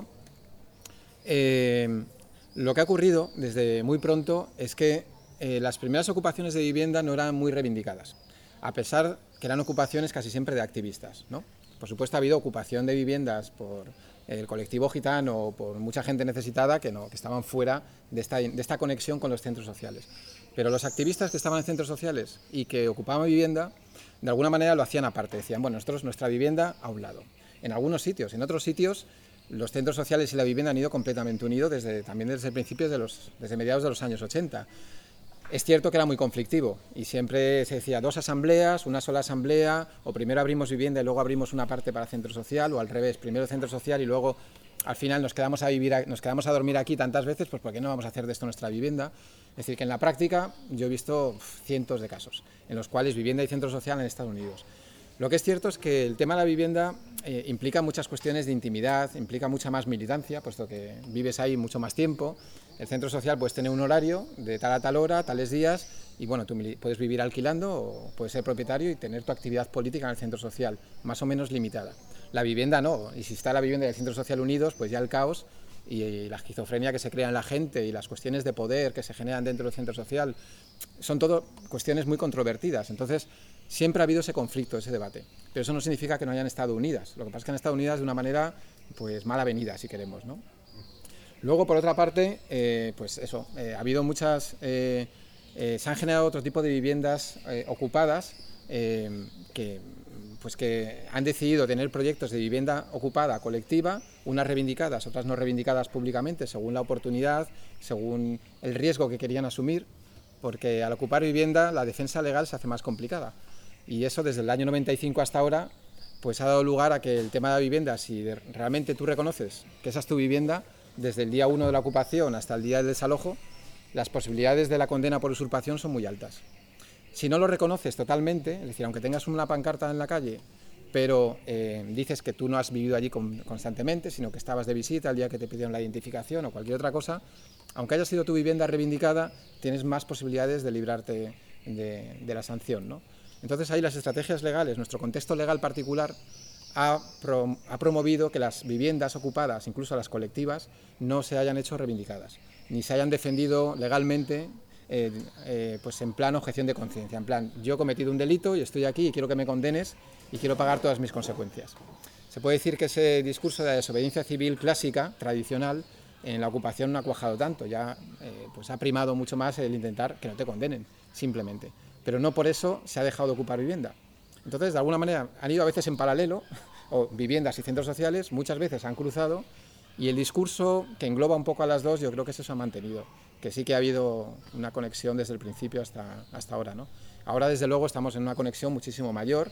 lo que ha ocurrido desde muy pronto es que las primeras ocupaciones de vivienda no eran muy reivindicadas, a pesar que eran ocupaciones casi siempre de activistas, ¿no? Por supuesto ha habido ocupación de viviendas por el colectivo gitano o por mucha gente necesitada que estaban fuera de esta conexión con los centros sociales. Pero los activistas que estaban en centros sociales y que ocupaban vivienda, de alguna manera lo hacían aparte, decían, bueno, nosotros nuestra vivienda a un lado. En algunos sitios, en otros sitios, los centros sociales y la vivienda han ido completamente unidos también desde principios desde mediados de los años 80. Es cierto que era muy conflictivo y siempre se decía 2 asambleas, una sola asamblea, o primero abrimos vivienda y luego abrimos una parte para centro social, o al revés, primero centro social y luego al final nos quedamos a dormir aquí tantas veces, pues ¿por qué no vamos a hacer de esto nuestra vivienda? Es decir, que en la práctica yo he visto cientos de casos en los cuales vivienda y centro social han estado unidos. Lo que es cierto es que el tema de la vivienda implica muchas cuestiones de intimidad, implica mucha más militancia, puesto que vives ahí mucho más tiempo. El centro social puedes tener un horario de tal a tal hora, tales días, y bueno, tú puedes vivir alquilando o puedes ser propietario y tener tu actividad política en el centro social, más o menos limitada. La vivienda no, y si está la vivienda y el centro social unidos, pues ya el caos y la esquizofrenia que se crea en la gente y las cuestiones de poder que se generan dentro del centro social son todo cuestiones muy controvertidas. Entonces, siempre ha habido ese conflicto, ese debate. Pero eso no significa que no hayan estado unidas. Lo que pasa es que han estado unidas de una manera pues mal avenida, si queremos, ¿no? Luego, por otra parte, pues eso, ha habido muchas... se han generado otro tipo de viviendas ocupadas que han decidido tener proyectos de vivienda ocupada colectiva, unas reivindicadas, otras no reivindicadas públicamente, según la oportunidad, según el riesgo que querían asumir, porque al ocupar vivienda la defensa legal se hace más complicada. Y eso desde el año 95 hasta ahora pues ha dado lugar a que el tema de la vivienda, si realmente tú reconoces que esa es tu vivienda, desde el día 1 de la ocupación hasta el día del desalojo, las posibilidades de la condena por usurpación son muy altas. Si no lo reconoces totalmente, es decir, aunque tengas una pancarta en la calle, pero dices que tú no has vivido allí constantemente, sino que estabas de visita el día que te pidieron la identificación o cualquier otra cosa, aunque haya sido tu vivienda reivindicada, tienes más posibilidades de librarte de la sanción, ¿no? Entonces ahí las estrategias legales, nuestro contexto legal particular, ha promovido que las viviendas ocupadas, incluso las colectivas, no se hayan hecho reivindicadas, ni se hayan defendido legalmente pues en plan objeción de conciencia, en plan yo he cometido un delito y estoy aquí y quiero que me condenes y quiero pagar todas mis consecuencias. Se puede decir que ese discurso de la desobediencia civil clásica, tradicional, en la ocupación no ha cuajado tanto, ya pues ha primado mucho más el intentar que no te condenen, simplemente. Pero no por eso se ha dejado de ocupar vivienda. Entonces, de alguna manera, han ido a veces en paralelo, o viviendas y centros sociales, muchas veces han cruzado, y el discurso que engloba un poco a las dos, yo creo que eso se ha mantenido, que sí que ha habido una conexión desde el principio hasta ahora, ¿no? Ahora, desde luego, estamos en una conexión muchísimo mayor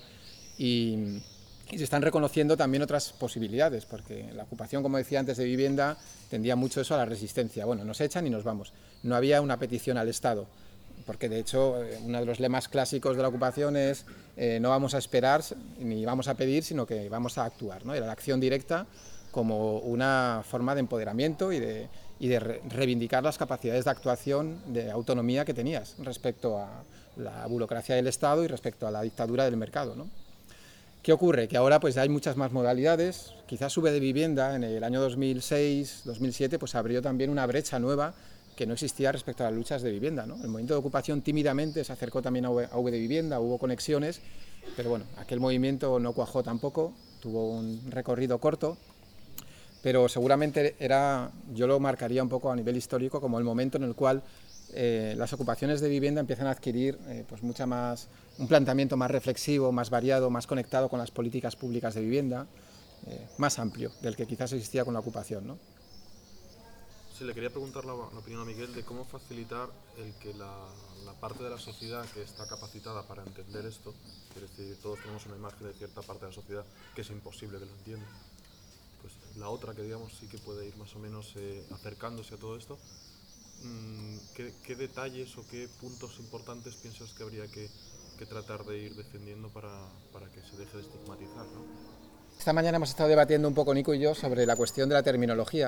y se están reconociendo también otras posibilidades, porque la ocupación, como decía antes, de vivienda tendía mucho eso a la resistencia. Bueno, nos echan y nos vamos. No había una petición al Estado, porque de hecho uno de los lemas clásicos de la ocupación es no vamos a esperar ni vamos a pedir, sino que vamos a actuar, ¿no? Era la acción directa como una forma de empoderamiento y de reivindicar las capacidades de actuación, de autonomía que tenías respecto a la burocracia del Estado y respecto a la dictadura del mercado, ¿no? ¿Qué ocurre? Que ahora pues hay muchas más modalidades, quizás Sube de Vivienda en el año 2006, 2007 pues abrió también una brecha nueva que no existía respecto a las luchas de vivienda, ¿no? El movimiento de ocupación tímidamente se acercó también a V de Vivienda, hubo conexiones, pero bueno, aquel movimiento no cuajó tampoco, tuvo un recorrido corto, pero seguramente yo lo marcaría un poco a nivel histórico como el momento en el cual las ocupaciones de vivienda empiezan a adquirir pues un planteamiento más reflexivo, más variado, más conectado con las políticas públicas de vivienda, más amplio del que quizás existía con la ocupación, ¿no? Sí, le quería preguntar la opinión a Miguel de cómo facilitar el que la parte de la sociedad que está capacitada para entender esto, es decir, todos tenemos una imagen de cierta parte de la sociedad que es imposible que lo entienda, pues la otra que digamos sí que puede ir más o menos acercándose a todo esto, ¿qué detalles o qué puntos importantes piensas que habría que tratar de ir defendiendo para que se deje de estigmatizar, ¿no? Esta mañana hemos estado debatiendo un poco Nico y yo sobre la cuestión de la terminología.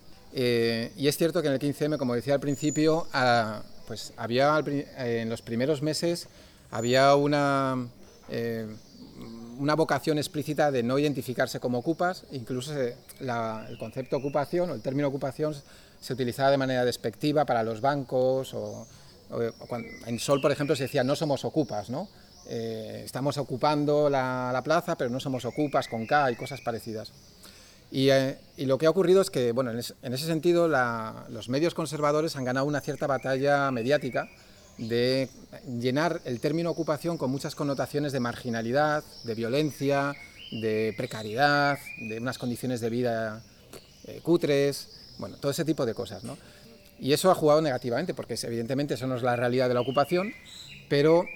Y es cierto que en el 15M, como decía al principio, pues había en los primeros meses había una vocación explícita de no identificarse como ocupas, incluso el concepto ocupación o el término ocupación se utilizaba de manera despectiva para los bancos en Sol, por ejemplo, se decía no somos ocupas, ¿no? Estamos ocupando la plaza, pero no somos ocupas con K y cosas parecidas. Y lo que ha ocurrido es que, bueno, en ese sentido, los medios conservadores han ganado una cierta batalla mediática de llenar el término ocupación con muchas connotaciones de marginalidad, de violencia, de precariedad, de unas condiciones de vida cutres, bueno, todo ese tipo de cosas, ¿no? Y eso ha jugado negativamente, porque evidentemente eso no es la realidad de la ocupación, pero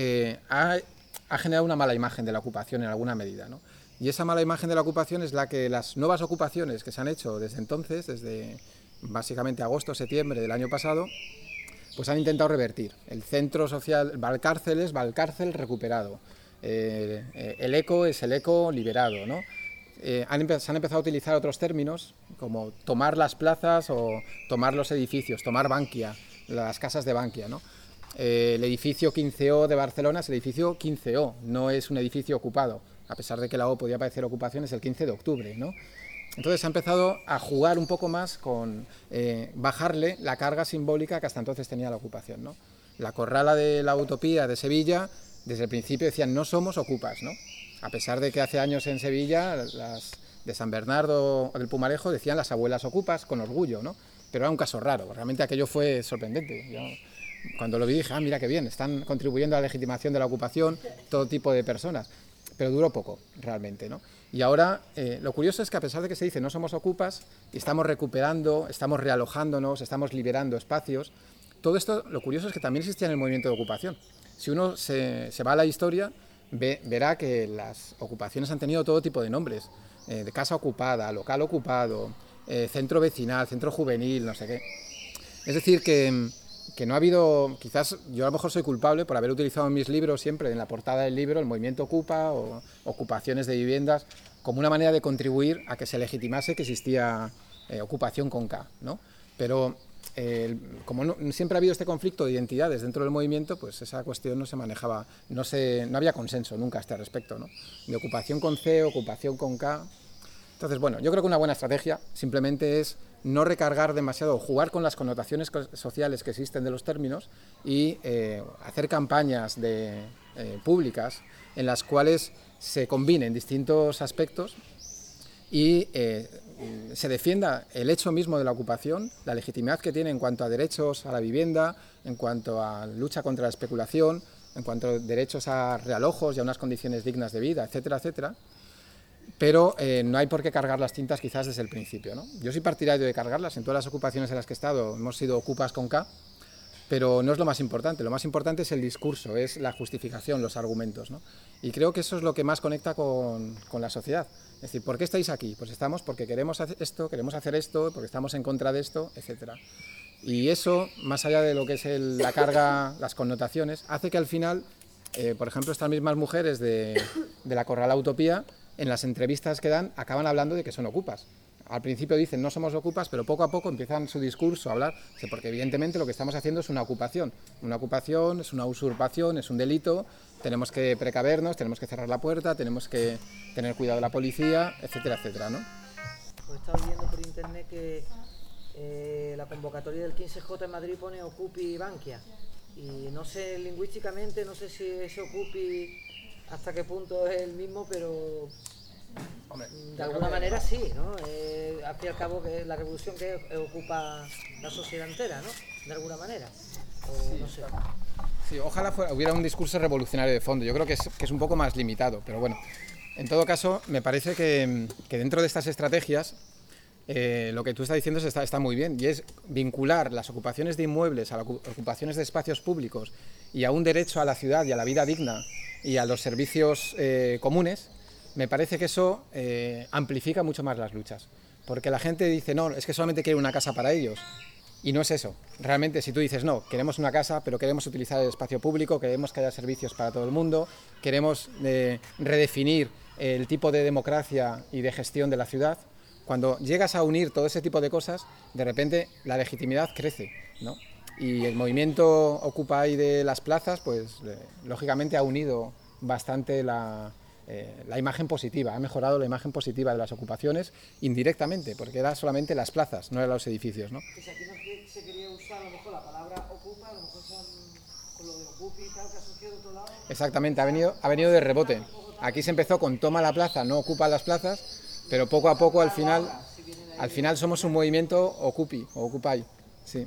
ha generado una mala imagen de la ocupación en alguna medida, ¿no? Y esa mala imagen de la ocupación es la que las nuevas ocupaciones que se han hecho desde entonces, desde básicamente agosto, septiembre del año pasado, pues han intentado revertir. El centro social Valcárcel es Valcárcel recuperado, el ECO es el ECO liberado, ¿no? Se han empezado a utilizar otros términos como tomar las plazas o tomar los edificios, tomar Bankia, las casas de Bankia, ¿no? El edificio 15O de Barcelona es el edificio 15O, no es un edificio ocupado. A pesar de que la O podía parecer ocupación, es el 15 de octubre, ¿no? Entonces se ha empezado a jugar un poco más con bajarle la carga simbólica que hasta entonces tenía la ocupación, ¿no? La corrala de la Utopía de Sevilla desde el principio decían no somos ocupas, ¿no? A pesar de que hace años en Sevilla, las de San Bernardo o del Pumarejo decían las abuelas ocupas con orgullo, ¿no? Pero era un caso raro, realmente aquello fue sorprendente. Yo, cuando lo vi dije, mira qué bien, están contribuyendo a la legitimación de la ocupación todo tipo de personas, pero duró poco realmente, ¿no? Y ahora lo curioso es que a pesar de que se dice no somos ocupas, y estamos recuperando, estamos realojándonos, estamos liberando espacios, todo esto lo curioso es que también existía en el movimiento de ocupación. Si uno se va a la historia, verá que las ocupaciones han tenido todo tipo de nombres, de casa ocupada, local ocupado, centro vecinal, centro juvenil, no sé qué. Es decir, que no ha habido, quizás yo a lo mejor soy culpable por haber utilizado en mis libros siempre, en la portada del libro, el movimiento Ocupa o ocupaciones de viviendas, como una manera de contribuir a que se legitimase que existía ocupación con K, ¿no? Pero como siempre ha habido este conflicto de identidades dentro del movimiento, pues esa cuestión no se manejaba, no había consenso nunca a este respecto, ¿no? De ocupación con C, ocupación con K. Entonces, bueno, yo creo que una buena estrategia simplemente es no recargar demasiado, jugar con las connotaciones sociales que existen de los términos y hacer campañas públicas en las cuales se combinen distintos aspectos y se defienda el hecho mismo de la ocupación, la legitimidad que tiene en cuanto a derechos a la vivienda, en cuanto a lucha contra la especulación, en cuanto a derechos a realojos y a unas condiciones dignas de vida, etcétera, etcétera. Pero no hay por qué cargar las tintas quizás desde el principio, ¿no? Yo soy partidario de cargarlas, en todas las ocupaciones en las que he estado hemos sido ocupas con K, pero no es lo más importante es el discurso, es la justificación, los argumentos, ¿no? Y creo que eso es lo que más conecta con la sociedad. Es decir, ¿por qué estáis aquí? Pues estamos porque queremos hacer esto, porque estamos en contra de esto, etcétera. Y eso, más allá de lo que es la carga, las connotaciones, hace que al final, por ejemplo, estas mismas mujeres de la Corrala Utopía, en las entrevistas que dan, acaban hablando de que son ocupas. Al principio dicen no somos ocupas, pero poco a poco empiezan su discurso a hablar, porque evidentemente lo que estamos haciendo es una ocupación. Una ocupación es una usurpación, es un delito, tenemos que precavernos, tenemos que cerrar la puerta, tenemos que tener cuidado de la policía, etcétera, etcétera, ¿no? Pues he estado viendo por internet que la convocatoria del 15J en Madrid pone Ocupi Bankia. Y no sé, lingüísticamente, no sé si ese Ocupi hasta qué punto es el mismo, pero hombre, de alguna manera sí, ¿no? Al fin y al cabo que la revolución que ocupa la sociedad entera, ¿no? De alguna manera. O, sí, no sé. Sí, ojalá hubiera un discurso revolucionario de fondo. Yo creo que es un poco más limitado, pero bueno. En todo caso, me parece que dentro de estas estrategias lo que tú estás diciendo está muy bien, y es vincular las ocupaciones de inmuebles a las ocupaciones de espacios públicos y a un derecho a la ciudad y a la vida digna y a los servicios comunes. Me parece que eso amplifica mucho más las luchas, porque la gente dice, no, es que solamente quiere una casa para ellos, y no es eso. Realmente, si tú dices, no, queremos una casa, pero queremos utilizar el espacio público, queremos que haya servicios para todo el mundo, queremos redefinir el tipo de democracia y de gestión de la ciudad, cuando llegas a unir todo ese tipo de cosas, de repente la legitimidad crece, ¿no? Y el movimiento Occupy de las plazas, pues lógicamente ha unido bastante la imagen positiva, ha mejorado la imagen positiva de las ocupaciones indirectamente, porque era solamente las plazas, no eran los edificios, ¿no? Que si aquí no se quería usar a lo mejor la palabra ocupa, a lo mejor con lo de ocupi y tal, que ha surgido de otro lado. Exactamente, ha venido de rebote. Aquí se empezó con toma la plaza, no ocupa las plazas, pero poco a poco al final somos un movimiento Occupy, sí.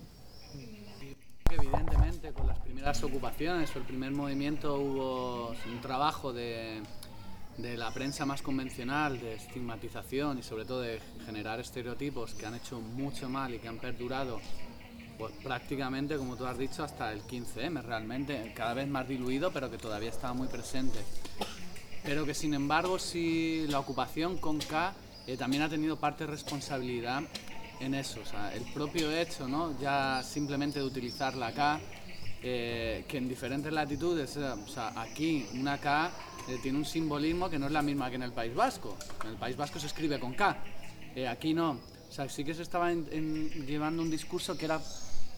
Evidentemente con las primeras ocupaciones o el primer movimiento hubo un trabajo de la prensa más convencional, de estigmatización y sobre todo de generar estereotipos que han hecho mucho mal y que han perdurado pues prácticamente, como tú has dicho, hasta el 15M realmente, cada vez más diluido, pero que todavía estaba muy presente. Pero que sin embargo sí la ocupación con K también ha tenido parte de responsabilidad en eso, o sea, el propio hecho, ¿no? Ya simplemente de utilizar la K, que en diferentes latitudes, o sea, aquí una K tiene un simbolismo que no es la misma que en el País Vasco. En el País Vasco se escribe con K, aquí no. O sea, sí que se estaba llevando un discurso que era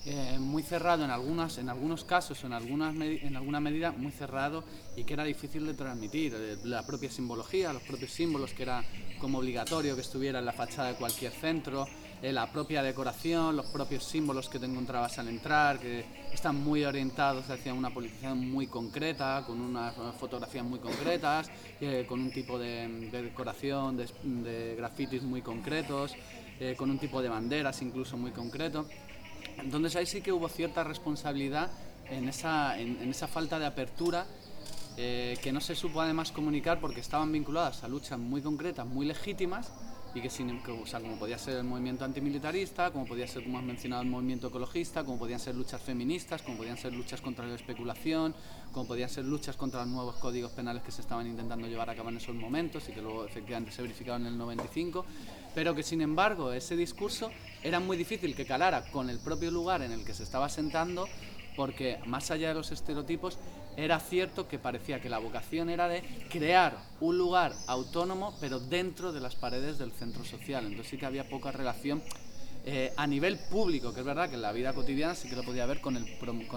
muy cerrado en algunos casos o en alguna medida muy cerrado, y que era difícil de transmitir. La propia simbología, los propios símbolos, que era como obligatorio que estuviera en la fachada de cualquier centro, la propia decoración, los propios símbolos que te encontrabas al entrar, que están muy orientados hacia una politización muy concreta, con unas fotografías muy concretas, con un tipo de decoración, de grafitis muy concretos, con un tipo de banderas incluso muy concreto. Entonces ahí sí que hubo cierta responsabilidad en esa falta de apertura, que no se supo además comunicar, porque estaban vinculadas a luchas muy concretas, muy legítimas, y que como podía ser el movimiento antimilitarista, como podía ser, como has mencionado, el movimiento ecologista, como podían ser luchas feministas, como podían ser luchas contra la especulación, como podían ser luchas contra los nuevos códigos penales que se estaban intentando llevar a cabo en esos momentos y que luego efectivamente se verificaron en el 95, pero que sin embargo ese discurso era muy difícil que calara con el propio lugar en el que se estaba sentando, porque más allá de los estereotipos era cierto que parecía que la vocación era de crear un lugar autónomo pero dentro de las paredes del centro social. Entonces sí que había poca relación a nivel público, que es verdad que en la vida cotidiana sí que lo podía ver con el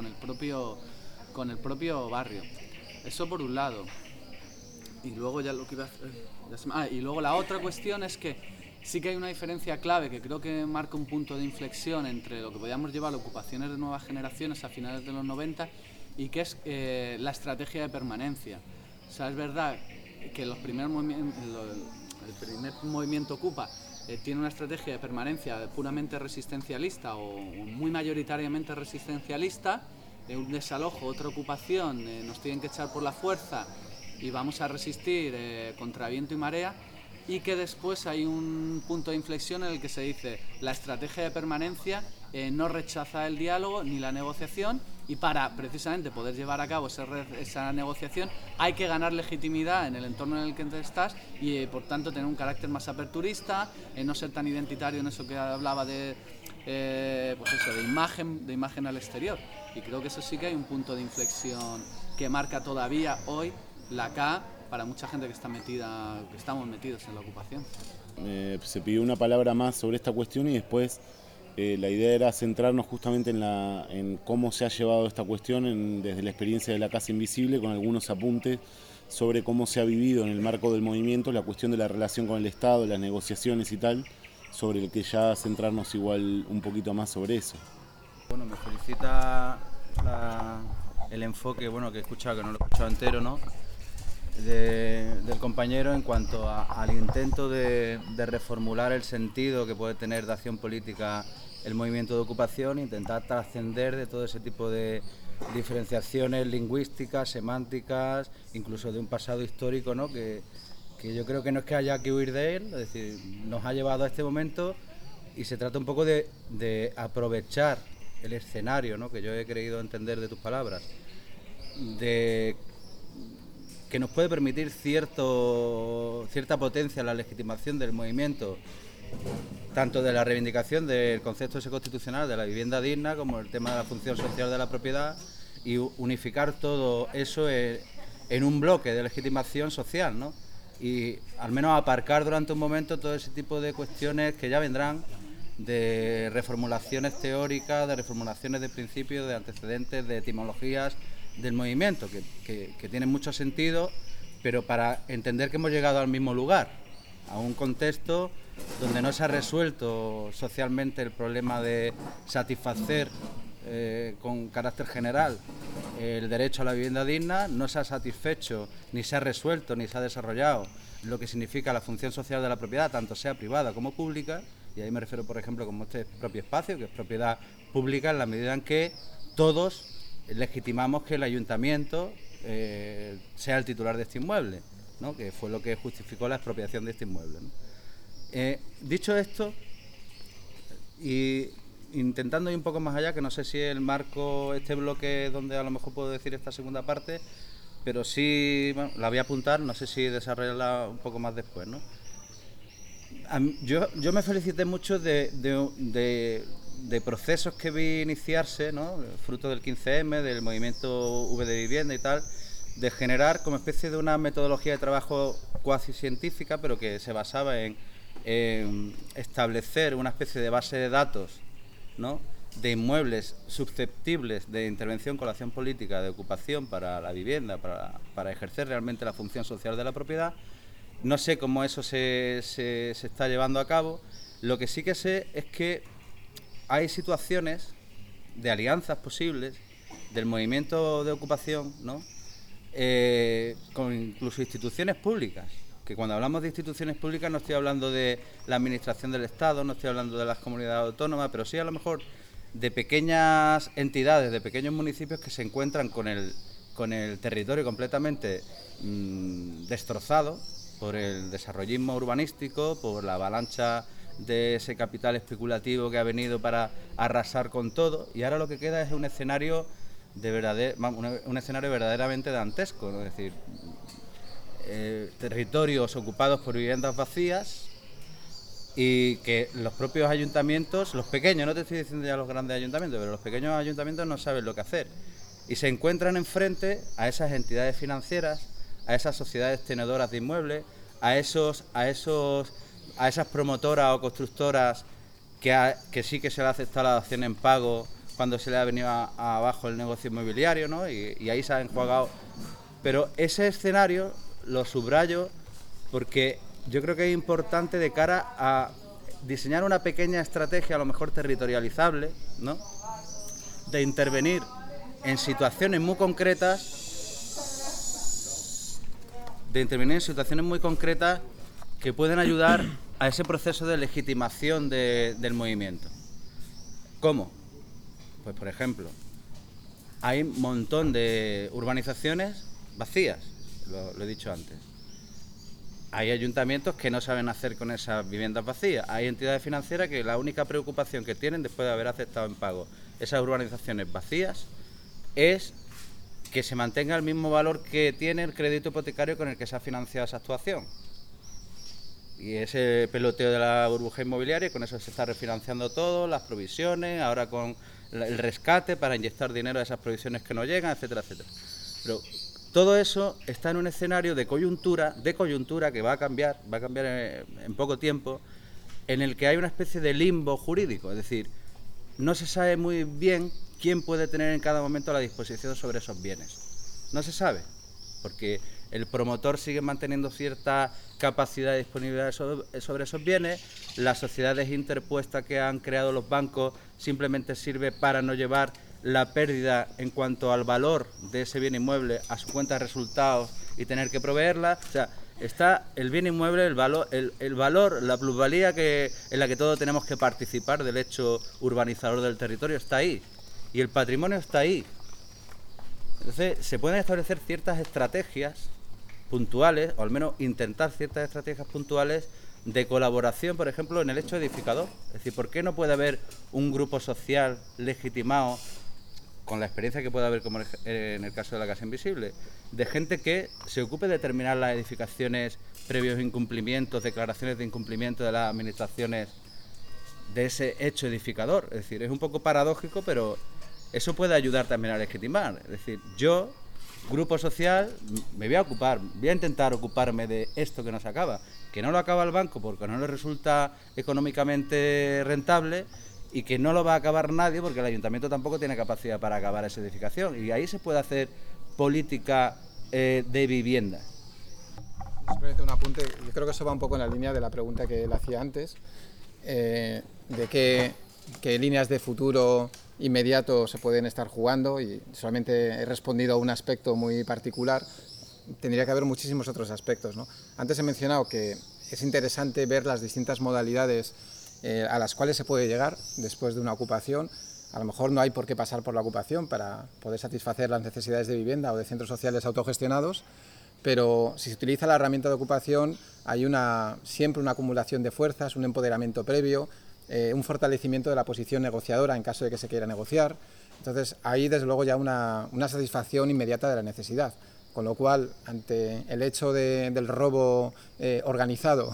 propio barrio. Eso por un lado. Y luego ya lo que iba a y luego la otra cuestión es que sí que hay una diferencia clave que creo que marca un punto de inflexión entre lo que podíamos llevar a ocupaciones de nuevas generaciones a finales de los 90 y que es la estrategia de permanencia. O sea, es verdad que el primer movimiento Ocupa tiene una estrategia de permanencia puramente resistencialista o muy mayoritariamente resistencialista, un desalojo, otra ocupación, nos tienen que echar por la fuerza y vamos a resistir contra viento y marea, y que después hay un punto de inflexión en el que se dice la estrategia de permanencia no rechaza el diálogo ni la negociación, y para precisamente poder llevar a cabo esa negociación hay que ganar legitimidad en el entorno en el que estás y por tanto tener un carácter más aperturista, no ser tan identitario en eso que hablaba de imagen al exterior. Y creo que eso sí que hay un punto de inflexión que marca todavía hoy la CA para mucha gente que estamos metidos en la ocupación. Se pidió una palabra más sobre esta cuestión y después la idea era centrarnos justamente en cómo se ha llevado esta cuestión desde la experiencia de la Casa Invisible, con algunos apuntes sobre cómo se ha vivido en el marco del movimiento la cuestión de la relación con el Estado, las negociaciones y tal, sobre el que ya centrarnos igual un poquito más sobre eso. Bueno, me felicita el enfoque, bueno, que he escuchado, que no lo he escuchado entero, ¿no?, del compañero en cuanto al intento de reformular el sentido que puede tener de acción política el movimiento de ocupación, intentar trascender de todo ese tipo de diferenciaciones lingüísticas, semánticas, incluso de un pasado histórico, ¿no?, que yo creo que no es que haya que huir de él, es decir, nos ha llevado a este momento y se trata un poco de aprovechar el escenario, ¿no?, que yo he creído entender de tus palabras, que nos puede permitir cierta potencia en la legitimación del movimiento, tanto de la reivindicación del concepto ese constitucional de la vivienda digna como el tema de la función social de la propiedad, y unificar todo eso en un bloque de legitimación social, ¿no?, y al menos aparcar durante un momento todo ese tipo de cuestiones que ya vendrán, de reformulaciones teóricas, de reformulaciones de principios, de antecedentes, de etimologías del movimiento, que tienen mucho sentido, pero para entender que hemos llegado al mismo lugar, a un contexto donde no se ha resuelto socialmente el problema de satisfacer con carácter general el derecho a la vivienda digna, no se ha satisfecho, ni se ha resuelto, ni se ha desarrollado lo que significa la función social de la propiedad, tanto sea privada como pública, y ahí me refiero, por ejemplo, como este propio espacio, que es propiedad pública, en la medida en que todos legitimamos que el ayuntamiento sea el titular de este inmueble, ¿no?, que fue lo que justificó la expropiación de este inmueble, ¿no? Dicho esto, y intentando ir un poco más allá, que no sé si el marco, este bloque donde a lo mejor puedo decir esta segunda parte, pero sí, bueno, la voy a apuntar, no sé si desarrollarla un poco más después, ¿no? Yo me felicité mucho de procesos que vi iniciarse, ¿no?, fruto del 15M, del movimiento V de vivienda y tal, de generar como especie de una metodología de trabajo cuasi científica, pero que se basaba en establecer una especie de base de datos, ¿no?, de inmuebles susceptibles de intervención con la acción política de ocupación para la vivienda, para ejercer realmente la función social de la propiedad. No sé cómo eso se está llevando a cabo. Lo que sí que sé es que hay situaciones de alianzas posibles del movimiento de ocupación, ¿no? Con incluso instituciones públicas, que cuando hablamos de instituciones públicas no estoy hablando de la administración del Estado, no estoy hablando de las comunidades autónomas, pero sí a lo mejor de pequeñas entidades, de pequeños municipios que se encuentran con el territorio completamente destrozado por el desarrollismo urbanístico, por la avalancha de ese capital especulativo que ha venido para arrasar con todo, y ahora lo que queda es un escenario un escenario verdaderamente dantesco, ¿no? Es decir, territorios ocupados por viviendas vacías y que los propios ayuntamientos, los pequeños, no te estoy diciendo ya los grandes ayuntamientos, pero los pequeños ayuntamientos no saben lo que hacer y se encuentran enfrente a esas entidades financieras, a esas sociedades tenedoras de inmuebles, a esas promotoras o constructoras que sí que se le ha aceptado la dación en pago cuando se le ha venido abajo el negocio inmobiliario, ¿no? Y ahí se ha enjuagado. Pero ese escenario lo subrayo porque yo creo que es importante de cara a diseñar una pequeña estrategia, a lo mejor territorializable, ¿no? De intervenir en situaciones muy concretas, que pueden ayudar a ese proceso de legitimación del movimiento. ¿Cómo? Pues, por ejemplo, hay un montón de urbanizaciones vacías, lo he dicho antes. Hay ayuntamientos que no saben hacer con esas viviendas vacías. Hay entidades financieras que la única preocupación que tienen después de haber aceptado en pago esas urbanizaciones vacías es que se mantenga el mismo valor que tiene el crédito hipotecario con el que se ha financiado esa actuación. Y ese peloteo de la burbuja inmobiliaria, con eso se está refinanciando todo, las provisiones, ahora con el rescate para inyectar dinero a esas provisiones que no llegan, etcétera, etcétera. Pero todo eso está en un escenario de coyuntura que va a cambiar en poco tiempo, en el que hay una especie de limbo jurídico, es decir, no se sabe muy bien quién puede tener en cada momento la disposición sobre esos bienes. No se sabe, porque el promotor sigue manteniendo cierta capacidad de disponibilidad sobre esos bienes, las sociedades interpuestas que han creado los bancos simplemente sirve para no llevar la pérdida en cuanto al valor de ese bien inmueble a su cuenta de resultados y tener que proveerla. O sea, está el bien inmueble, el valor, la plusvalía en la que todos tenemos que participar del hecho urbanizador del territorio está ahí y el patrimonio está ahí. Entonces se pueden establecer ciertas estrategias puntuales, o al menos intentar ciertas estrategias puntuales de colaboración, por ejemplo, en el hecho edificador. Es decir, ¿por qué no puede haber un grupo social legitimado, con la experiencia que puede haber, como en el caso de la Casa Invisible, de gente que se ocupe de terminar las edificaciones previos incumplimientos, declaraciones de incumplimiento de las administraciones de ese hecho edificador? Es decir, es un poco paradójico, pero eso puede ayudar también a legitimar. Es decir, yo, grupo social, me voy a intentar ocuparme de esto que no se acaba, que no lo acaba el banco porque no le resulta económicamente rentable y que no lo va a acabar nadie porque el ayuntamiento tampoco tiene capacidad para acabar esa edificación, y ahí se puede hacer política de vivienda. Simplemente un apunte, yo creo que eso va un poco en la línea de la pregunta que él hacía antes, de qué líneas de futuro inmediato se pueden estar jugando, y solamente he respondido a un aspecto muy particular. Tendría que haber muchísimos otros aspectos, ¿no? Antes he mencionado que es interesante ver las distintas modalidades a las cuales se puede llegar después de una ocupación. A lo mejor no hay por qué pasar por la ocupación para poder satisfacer las necesidades de vivienda o de centros sociales autogestionados, pero si se utiliza la herramienta de ocupación hay siempre una acumulación de fuerzas, un empoderamiento previo, un fortalecimiento de la posición negociadora en caso de que se quiera negociar. Entonces hay desde luego ya una satisfacción inmediata de la necesidad, con lo cual ante el hecho del robo organizado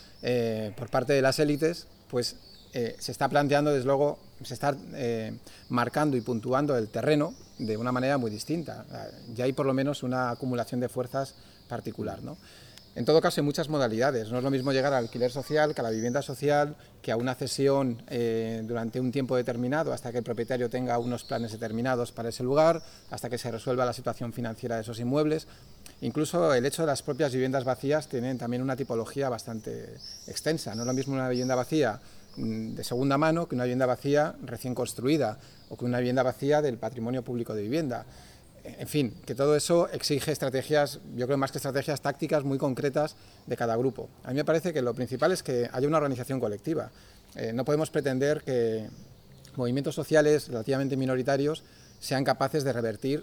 por parte de las élites, pues se está planteando, desde luego, se está marcando y puntuando el terreno de una manera muy distinta. Ya hay por lo menos una acumulación de fuerzas particular, ¿no? En todo caso, hay muchas modalidades. No es lo mismo llegar al alquiler social que a la vivienda social, que a una cesión durante un tiempo determinado, hasta que el propietario tenga unos planes determinados para ese lugar, hasta que se resuelva la situación financiera de esos inmuebles. Incluso el hecho de las propias viviendas vacías tienen también una tipología bastante extensa. No es lo mismo una vivienda vacía de segunda mano que una vivienda vacía recién construida o que una vivienda vacía del patrimonio público de vivienda. En fin, que todo eso exige estrategias, yo creo más que estrategias tácticas muy concretas de cada grupo. A mí me parece que lo principal es que haya una organización colectiva. No podemos pretender que movimientos sociales relativamente minoritarios sean capaces de revertir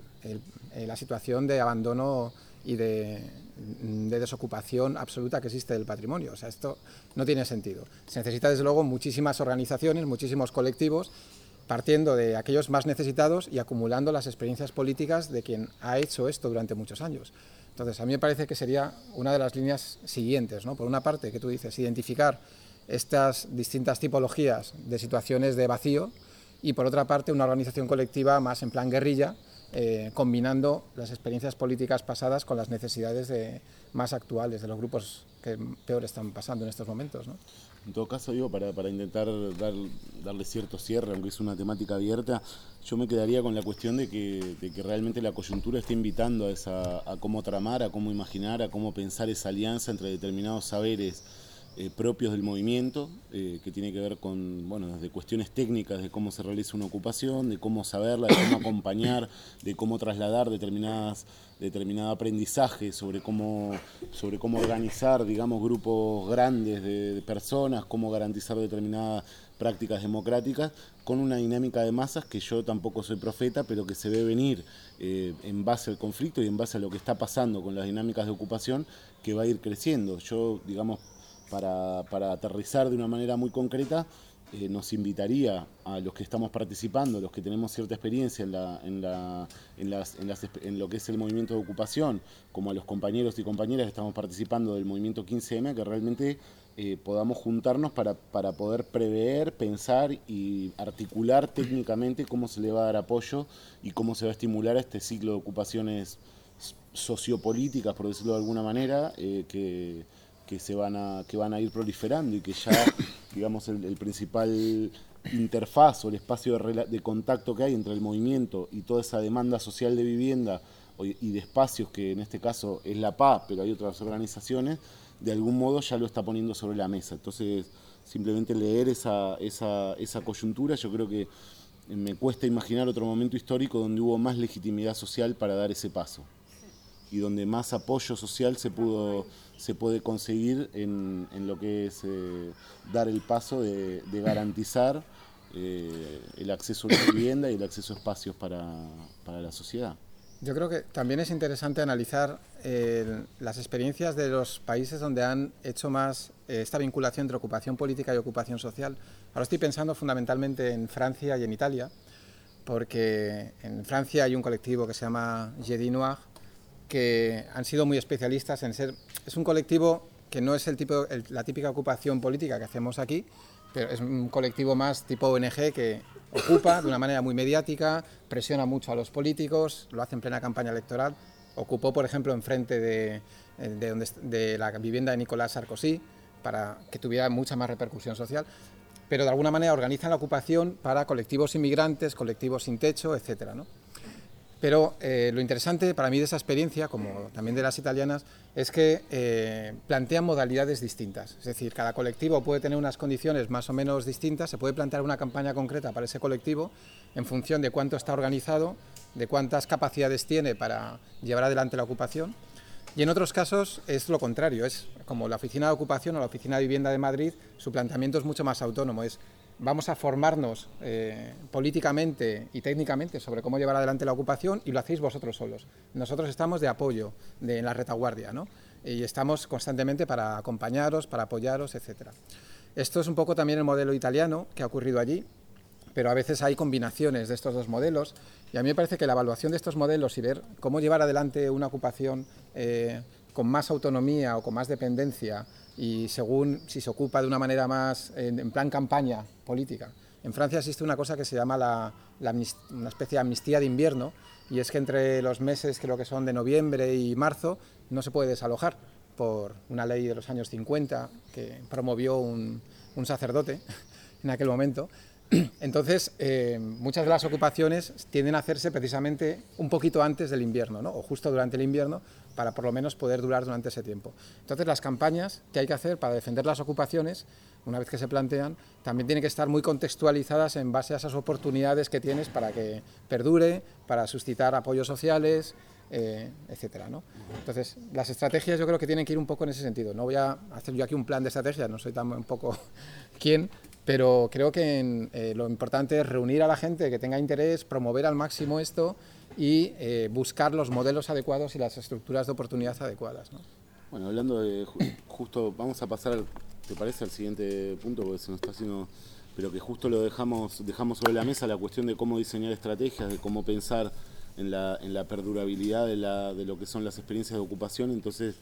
la situación de abandono y de desocupación absoluta que existe del patrimonio. O sea, esto no tiene sentido. Se necesita, desde luego, muchísimas organizaciones, muchísimos colectivos, partiendo de aquellos más necesitados y acumulando las experiencias políticas de quien ha hecho esto durante muchos años. Entonces, a mí me parece que sería una de las líneas siguientes, ¿no? Por una parte, que tú dices, identificar estas distintas tipologías de situaciones de vacío y, por otra parte, una organización colectiva más en plan guerrilla, combinando las experiencias políticas pasadas con las necesidades más actuales de los grupos que peor están pasando en estos momentos, ¿no? En todo caso, digo, para intentar darle cierto cierre, aunque es una temática abierta, yo me quedaría con la cuestión de que realmente la coyuntura está invitando a cómo tramar, a cómo imaginar, a cómo pensar esa alianza entre determinados saberes propios del movimiento, que tiene que ver con, bueno, desde cuestiones técnicas de cómo se realiza una ocupación, de cómo saberla, de cómo acompañar, de cómo trasladar determinado aprendizaje sobre cómo organizar, digamos, grupos grandes de personas, cómo garantizar determinadas prácticas democráticas, con una dinámica de masas que yo tampoco soy profeta, pero que se ve venir en base al conflicto y en base a lo que está pasando con las dinámicas de ocupación, que va a ir creciendo. Yo, digamos, para aterrizar de una manera muy concreta, nos invitaría a los que estamos participando, los que tenemos cierta experiencia en lo que es el movimiento de ocupación, como a los compañeros y compañeras que estamos participando del movimiento 15M, que realmente podamos juntarnos para poder prever, pensar y articular técnicamente cómo se le va a dar apoyo y cómo se va a estimular a este ciclo de ocupaciones sociopolíticas, por decirlo de alguna manera, que van a ir proliferando, y que ya, digamos, el principal interfaz o el espacio de contacto que hay entre el movimiento y toda esa demanda social de vivienda y de espacios, que en este caso es la PA, pero hay otras organizaciones, de algún modo ya lo está poniendo sobre la mesa. Entonces, simplemente leer esa coyuntura, yo creo que me cuesta imaginar otro momento histórico donde hubo más legitimidad social para dar ese paso, y donde más apoyo social se puede conseguir en lo que es dar el paso de garantizar el acceso a la vivienda y el acceso a espacios para la sociedad. Yo creo que también es interesante analizar las experiencias de los países donde han hecho más esta vinculación entre ocupación política y ocupación social. Ahora estoy pensando fundamentalmente en Francia y en Italia, porque en Francia hay un colectivo que se llama Jeudi Noir, que han sido muy especialistas en ser... Es un colectivo que no es la típica ocupación política que hacemos aquí, pero es un colectivo más tipo ONG que ocupa de una manera muy mediática, presiona mucho a los políticos, lo hace en plena campaña electoral. Ocupó, por ejemplo, enfrente de la vivienda de Nicolas Sarkozy para que tuviera mucha más repercusión social, pero de alguna manera organizan la ocupación para colectivos inmigrantes, colectivos sin techo, etcétera, ¿no? Pero lo interesante para mí de esa experiencia, como también de las italianas, es que plantean modalidades distintas. Es decir, cada colectivo puede tener unas condiciones más o menos distintas, se puede plantear una campaña concreta para ese colectivo en función de cuánto está organizado, de cuántas capacidades tiene para llevar adelante la ocupación. Y en otros casos es lo contrario, es como la Oficina de Ocupación o la Oficina de Vivienda de Madrid, su planteamiento es mucho más autónomo, es vamos a formarnos políticamente y técnicamente sobre cómo llevar adelante la ocupación y lo hacéis vosotros solos. Nosotros estamos de apoyo en la retaguardia, ¿no? Y estamos constantemente para acompañaros, para apoyaros, etc. Esto es un poco también el modelo italiano que ha ocurrido allí, pero a veces hay combinaciones de estos dos modelos y a mí me parece que la evaluación de estos modelos y ver cómo llevar adelante una ocupación con más autonomía o con más dependencia y según si se ocupa de una manera más en plan campaña política. En Francia existe una cosa que se llama una especie de amnistía de invierno, y es que entre los meses, creo que son de noviembre y marzo, no se puede desalojar, por una ley de los años 50 que promovió un sacerdote en aquel momento. Entonces, muchas de las ocupaciones tienden a hacerse precisamente un poquito antes del invierno, ¿no? O justo durante el invierno, para por lo menos poder durar durante ese tiempo. Entonces, las campañas que hay que hacer para defender las ocupaciones, una vez que se plantean, también tienen que estar muy contextualizadas en base a esas oportunidades que tienes para que perdure, para suscitar apoyos sociales, etcétera, ¿no? Entonces, las estrategias yo creo que tienen que ir un poco en ese sentido. No voy a hacer yo aquí un plan de estrategias, no soy tan un poco quién, pero creo que lo importante es reunir a la gente que tenga interés, promover al máximo esto y buscar los modelos adecuados y las estructuras de oportunidad adecuadas, ¿no? Bueno, hablando de justo, vamos a pasar, ¿te parece al siguiente punto? Porque se nos está haciendo, pero que justo lo dejamos sobre la mesa, la cuestión de cómo diseñar estrategias, de cómo pensar en la perdurabilidad de lo que son las experiencias de ocupación. Entonces,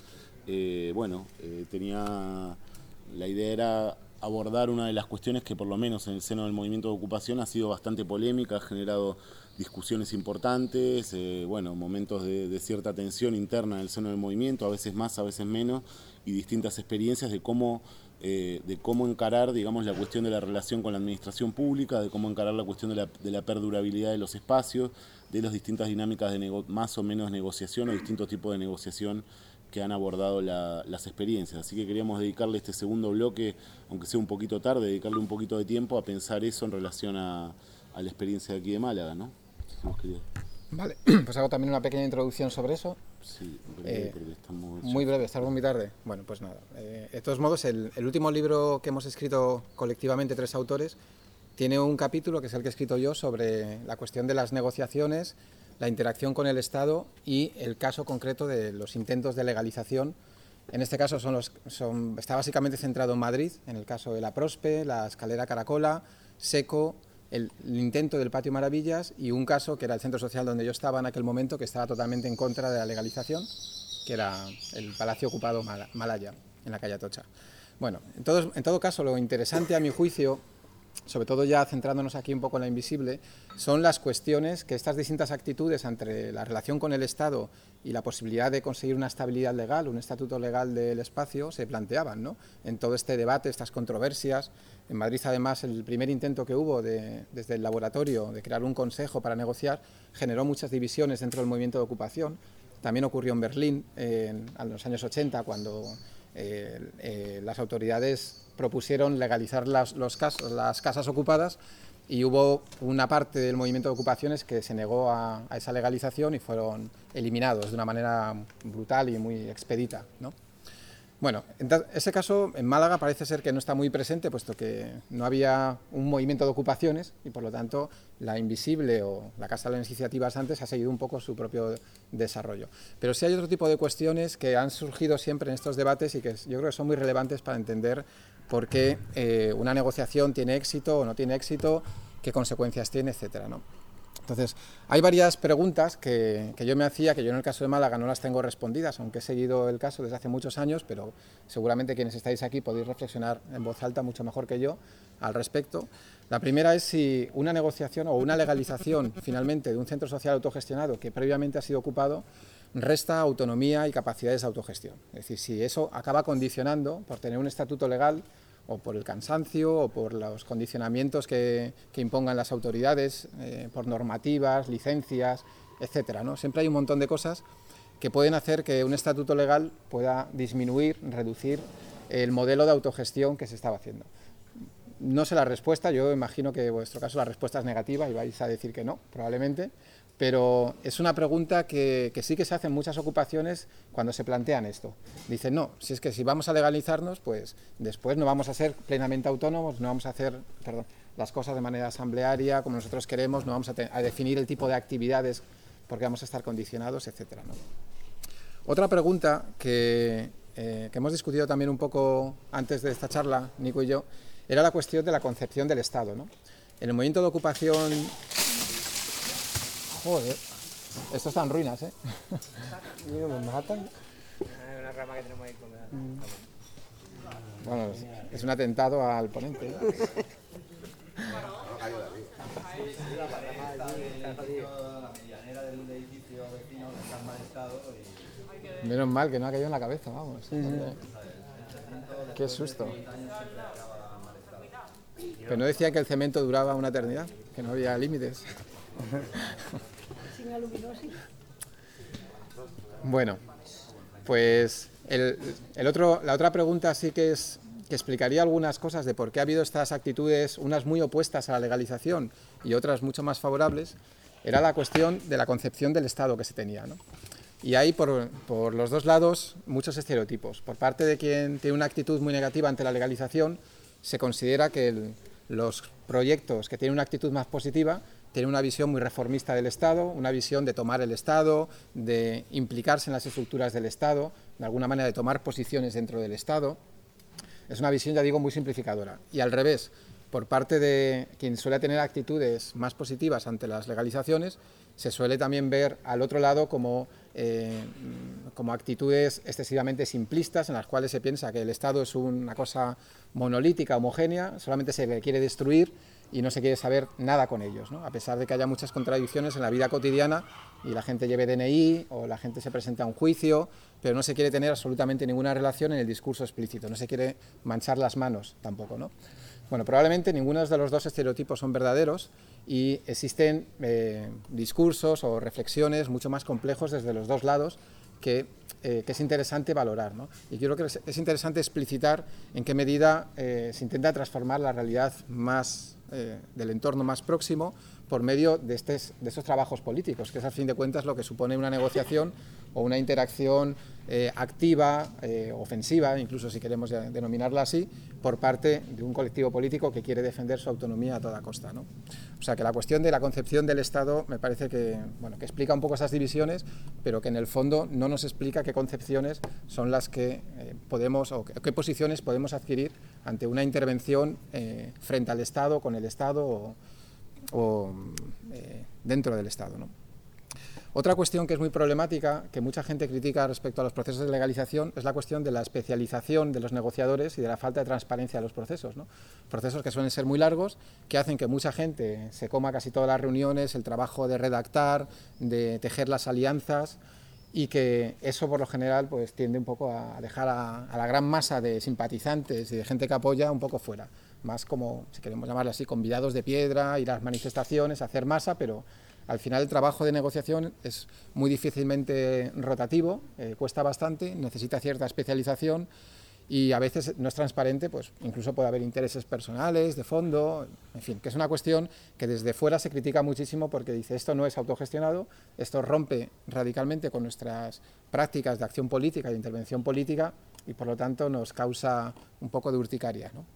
la idea era abordar una de las cuestiones que por lo menos en el seno del movimiento de ocupación ha sido bastante polémica, ha generado discusiones importantes, momentos de cierta tensión interna en el seno del movimiento, a veces más, a veces menos, y distintas experiencias de cómo encarar, digamos, la cuestión de la relación con la administración pública, de cómo encarar la cuestión de la perdurabilidad de los espacios, de las distintas dinámicas de más o menos negociación o distintos tipos de negociación que han abordado las experiencias. Así que queríamos dedicarle este segundo bloque, aunque sea un poquito tarde, dedicarle un poquito de tiempo a pensar eso en relación a la experiencia de aquí de Málaga, ¿no? Vale, pues hago también una pequeña introducción sobre eso. Sí, breve, porque estamos... Muy breve, estamos muy tarde. Bueno, pues nada. De todos modos, el último libro que hemos escrito colectivamente 3 autores tiene un capítulo, que es el que he escrito yo, sobre la cuestión de las negociaciones, la interacción con el Estado y el caso concreto de los intentos de legalización. En este caso está básicamente centrado en Madrid, en el caso de la Prospe, la escalera Caracola, Seco, el intento del Patio Maravillas y un caso que era el centro social donde yo estaba en aquel momento, que estaba totalmente en contra de la legalización, que era el Palacio Ocupado Malaya, en la calle Atocha. Bueno, en todo caso, lo interesante a mi juicio, sobre todo ya centrándonos aquí un poco en la invisible, son las cuestiones que estas distintas actitudes entre la relación con el Estado y la posibilidad de conseguir una estabilidad legal, un estatuto legal del espacio, se planteaban, ¿no? En todo este debate, estas controversias. En Madrid, además, el primer intento que hubo desde el laboratorio de crear un consejo para negociar generó muchas divisiones dentro del movimiento de ocupación. También ocurrió en Berlín en los años 80, cuando las autoridades propusieron legalizar las casas ocupadas y hubo una parte del movimiento de ocupaciones que se negó a esa legalización y fueron eliminados de una manera brutal y muy expedita, ¿no? Bueno, en ese caso en Málaga parece ser que no está muy presente, puesto que no había un movimiento de ocupaciones y por lo tanto la Invisible o la Casa de las Iniciativas antes ha seguido un poco su propio desarrollo. Pero sí hay otro tipo de cuestiones que han surgido siempre en estos debates y que yo creo que son muy relevantes para entender por qué una negociación tiene éxito o no tiene éxito, qué consecuencias tiene, etcétera, ¿no? Entonces, hay varias preguntas que yo me hacía, que yo en el caso de Málaga no las tengo respondidas, aunque he seguido el caso desde hace muchos años, pero seguramente quienes estáis aquí podéis reflexionar en voz alta mucho mejor que yo al respecto. La primera es si una negociación o una legalización finalmente de un centro social autogestionado que previamente ha sido ocupado resta autonomía y capacidades de autogestión. Es decir, si eso acaba condicionando por tener un estatuto legal o por el cansancio o por los condicionamientos que impongan las autoridades, por normativas, licencias, etcétera, ¿no? Siempre hay un montón de cosas que pueden hacer que un estatuto legal pueda disminuir, reducir el modelo de autogestión que se estaba haciendo. No sé la respuesta, yo imagino que en vuestro caso la respuesta es negativa y vais a decir que no, probablemente, pero es una pregunta que sí que se hace en muchas ocupaciones cuando se plantean esto. Dicen, no, si es que si vamos a legalizarnos, pues después no vamos a ser plenamente autónomos, no vamos a hacer las cosas de manera asamblearia, como nosotros queremos, no vamos a definir el tipo de actividades porque vamos a estar condicionados, etcétera, ¿no? Otra pregunta que hemos discutido también un poco antes de esta charla, Nico y yo, era la cuestión de la concepción del Estado, ¿no? En el movimiento de ocupación... Joder, esto está en ruinas, ¿eh? Me matan. Una rama que tenemos ahí con la... Bueno, es un atentado al ponente, ¿eh? Menos mal que no ha caído en la cabeza, vamos. Qué susto. Pero no decía que el cemento duraba una eternidad, que no había límites. Sin aluminosis. Bueno, pues la otra pregunta sí que explicaría algunas cosas de por qué ha habido estas actitudes, unas muy opuestas a la legalización y otras mucho más favorables, era la cuestión de la concepción del Estado que se tenía, ¿no? Y hay por los dos lados muchos estereotipos. Por parte de quien tiene una actitud muy negativa ante la legalización, se considera que los proyectos que tienen una actitud más positiva tienen una visión muy reformista del Estado, una visión de tomar el Estado, de implicarse en las estructuras del Estado, de alguna manera de tomar posiciones dentro del Estado. Es una visión, ya digo, muy simplificadora. Y al revés, por parte de quien suele tener actitudes más positivas ante las legalizaciones, se suele también ver al otro lado como actitudes excesivamente simplistas en las cuales se piensa que el Estado es una cosa monolítica, homogénea, solamente se le quiere destruir y no se quiere saber nada con ellos, ¿no? A pesar de que haya muchas contradicciones en la vida cotidiana y la gente lleve DNI o la gente se presenta a un juicio, pero no se quiere tener absolutamente ninguna relación en el discurso explícito, no se quiere manchar las manos tampoco, ¿no? Bueno, probablemente ninguno de los dos estereotipos son verdaderos y existen discursos o reflexiones mucho más complejos desde los dos lados que es interesante valorar, ¿no? Y yo creo que es interesante explicitar en qué medida se intenta transformar la realidad más del entorno más próximo por medio de estos trabajos políticos, que es a fin de cuentas lo que supone una negociación o una interacción activa, ofensiva, incluso si queremos denominarla así, por parte de un colectivo político que quiere defender su autonomía a toda costa, ¿no? O sea que la cuestión de la concepción del Estado me parece que explica un poco esas divisiones, pero que en el fondo no nos explica qué concepciones son las que podemos o qué posiciones podemos adquirir ante una intervención frente al Estado, con el Estado o dentro del Estado, ¿no? Otra cuestión que es muy problemática, que mucha gente critica respecto a los procesos de legalización, es la cuestión de la especialización de los negociadores y de la falta de transparencia de los procesos, ¿no? Procesos que suelen ser muy largos, que hacen que mucha gente se coma casi todas las reuniones, el trabajo de redactar, de tejer las alianzas, y que eso por lo general pues tiende un poco a dejar a la gran masa de simpatizantes y de gente que apoya un poco fuera, más como, si queremos llamarlo así, convidados de piedra, ir a las manifestaciones, hacer masa, pero al final el trabajo de negociación es muy difícilmente rotativo, cuesta bastante, necesita cierta especialización y a veces no es transparente, pues incluso puede haber intereses personales, de fondo, en fin, que es una cuestión que desde fuera se critica muchísimo porque dice esto no es autogestionado, esto rompe radicalmente con nuestras prácticas de acción política y de intervención política y por lo tanto nos causa un poco de urticaria, ¿no?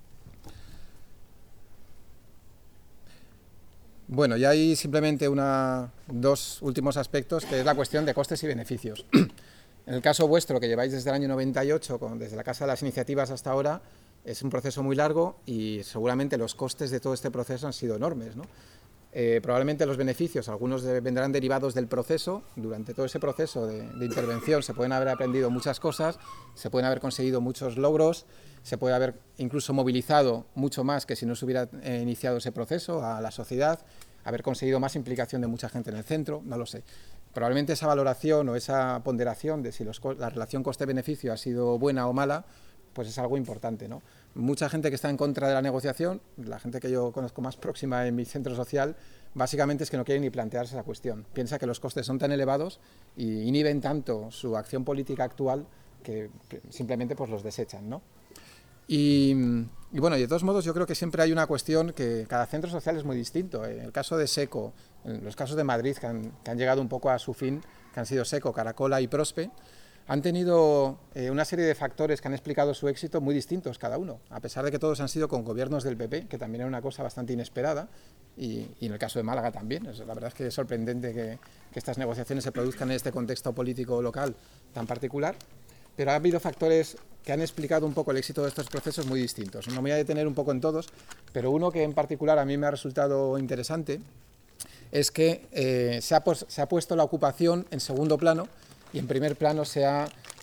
Bueno, y hay simplemente dos últimos aspectos, que es la cuestión de costes y beneficios. En el caso vuestro, que lleváis desde el año 98, desde la Casa de las Iniciativas hasta ahora, es un proceso muy largo y seguramente los costes de todo este proceso han sido enormes, ¿no? Probablemente los beneficios, algunos vendrán derivados del proceso. Durante todo ese proceso de intervención se pueden haber aprendido muchas cosas, se pueden haber conseguido muchos logros, se puede haber incluso movilizado mucho más que si no se hubiera iniciado ese proceso a la sociedad, haber conseguido más implicación de mucha gente en el centro, no lo sé. Probablemente esa valoración o esa ponderación de si la relación coste-beneficio ha sido buena o mala, pues es algo importante, ¿no? Mucha gente que está en contra de la negociación, la gente que yo conozco más próxima en mi centro social, básicamente es que no quiere ni plantearse esa cuestión. Piensa que los costes son tan elevados y inhiben tanto su acción política actual que simplemente pues los desechan, ¿no? Y bueno, y de todos modos yo creo que siempre hay una cuestión que cada centro social es muy distinto. En el caso de SECO, en los casos de Madrid que han llegado un poco a su fin, que han sido SECO, Caracola y Prospe, han tenido una serie de factores que han explicado su éxito muy distintos cada uno, a pesar de que todos han sido con gobiernos del PP, que también era una cosa bastante inesperada, y en el caso de Málaga también. La verdad es que es sorprendente que estas negociaciones se produzcan en este contexto político local tan particular, pero ha habido factores que han explicado un poco el éxito de estos procesos muy distintos. No me voy a detener un poco en todos, pero uno que en particular a mí me ha resultado interesante es que se ha puesto la ocupación en segundo plano y en primer plano se ha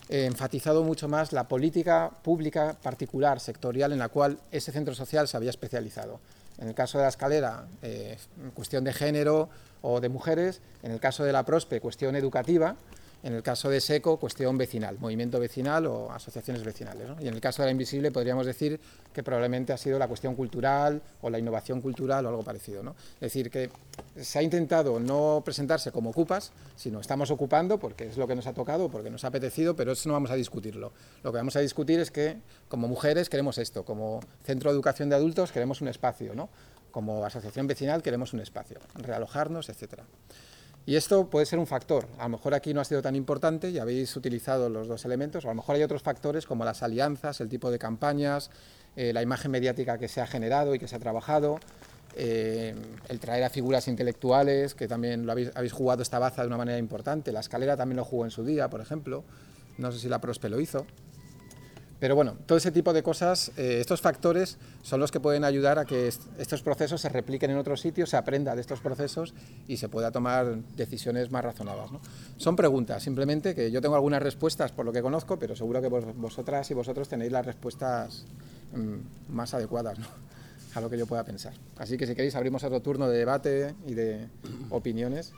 enfatizado mucho más la política pública particular, sectorial, en la cual ese centro social se había especializado. En el caso de la Escalera, cuestión de género o de mujeres; en el caso de la Prospe, cuestión educativa; en el caso de SECO, cuestión vecinal, movimiento vecinal o asociaciones vecinales, ¿no? Y en el caso de la Invisible podríamos decir que probablemente ha sido la cuestión cultural o la innovación cultural o algo parecido, ¿no? Es decir, que se ha intentado no presentarse como ocupas, sino estamos ocupando porque es lo que nos ha tocado, porque nos ha apetecido, pero eso no vamos a discutirlo. Lo que vamos a discutir es que como mujeres queremos esto, como centro de educación de adultos queremos un espacio, ¿no? Como asociación vecinal queremos un espacio, realojarnos, etcétera. Y esto puede ser un factor. A lo mejor aquí no ha sido tan importante y habéis utilizado los dos elementos, o a lo mejor hay otros factores como las alianzas, el tipo de campañas, la imagen mediática que se ha generado y que se ha trabajado, el traer a figuras intelectuales, que también lo habéis jugado esta baza de una manera importante. La Escalera también lo jugó en su día, por ejemplo. No sé si la Prospe lo hizo. Pero bueno, todo ese tipo de cosas, estos factores son los que pueden ayudar a que estos procesos se repliquen en otros sitios, se aprenda de estos procesos y se pueda tomar decisiones más razonadas, ¿no? Son preguntas, simplemente, que yo tengo algunas respuestas por lo que conozco, pero seguro que vosotras y vosotros tenéis las respuestas más adecuadas, ¿no?, a lo que yo pueda pensar. Así que si queréis abrimos otro turno de debate y de opiniones.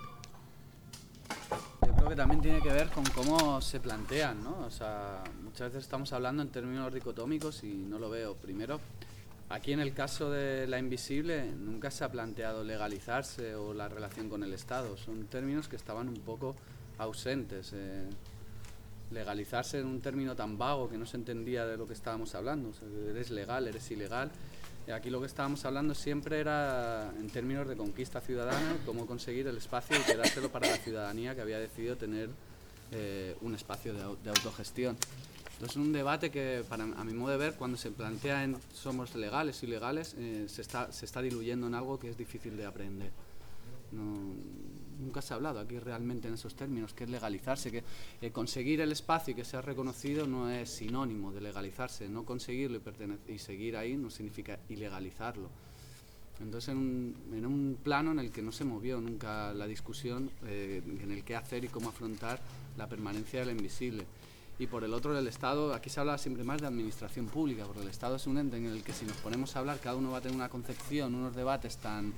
Yo creo que también tiene que ver con cómo se plantean, ¿no? O sea, muchas veces estamos hablando en términos dicotómicos y no lo veo. Primero, aquí en el caso de la Invisible nunca se ha planteado legalizarse o la relación con el Estado. Son términos que estaban un poco ausentes. Legalizarse en un término tan vago que no se entendía de lo que estábamos hablando. O sea, eres legal, eres ilegal. Aquí lo que estábamos hablando siempre era en términos de conquista ciudadana, cómo conseguir el espacio y quedárselo para la ciudadanía que había decidido tener un espacio de autogestión. Entonces, un debate que, a mi modo de ver, cuando se plantea en somos legales o ilegales, se está diluyendo en algo que es difícil de aprender. Nunca se ha hablado aquí realmente en esos términos, que es legalizarse, que conseguir el espacio y que sea reconocido no es sinónimo de legalizarse. No conseguirlo y seguir ahí no significa ilegalizarlo. Entonces, en un plano en el que no se movió nunca la discusión en el qué hacer y cómo afrontar la permanencia de la Invisible. Y por el otro, del Estado, aquí se habla siempre más de administración pública, porque el Estado es un ente en el que si nos ponemos a hablar, cada uno va a tener una concepción, unos debates tan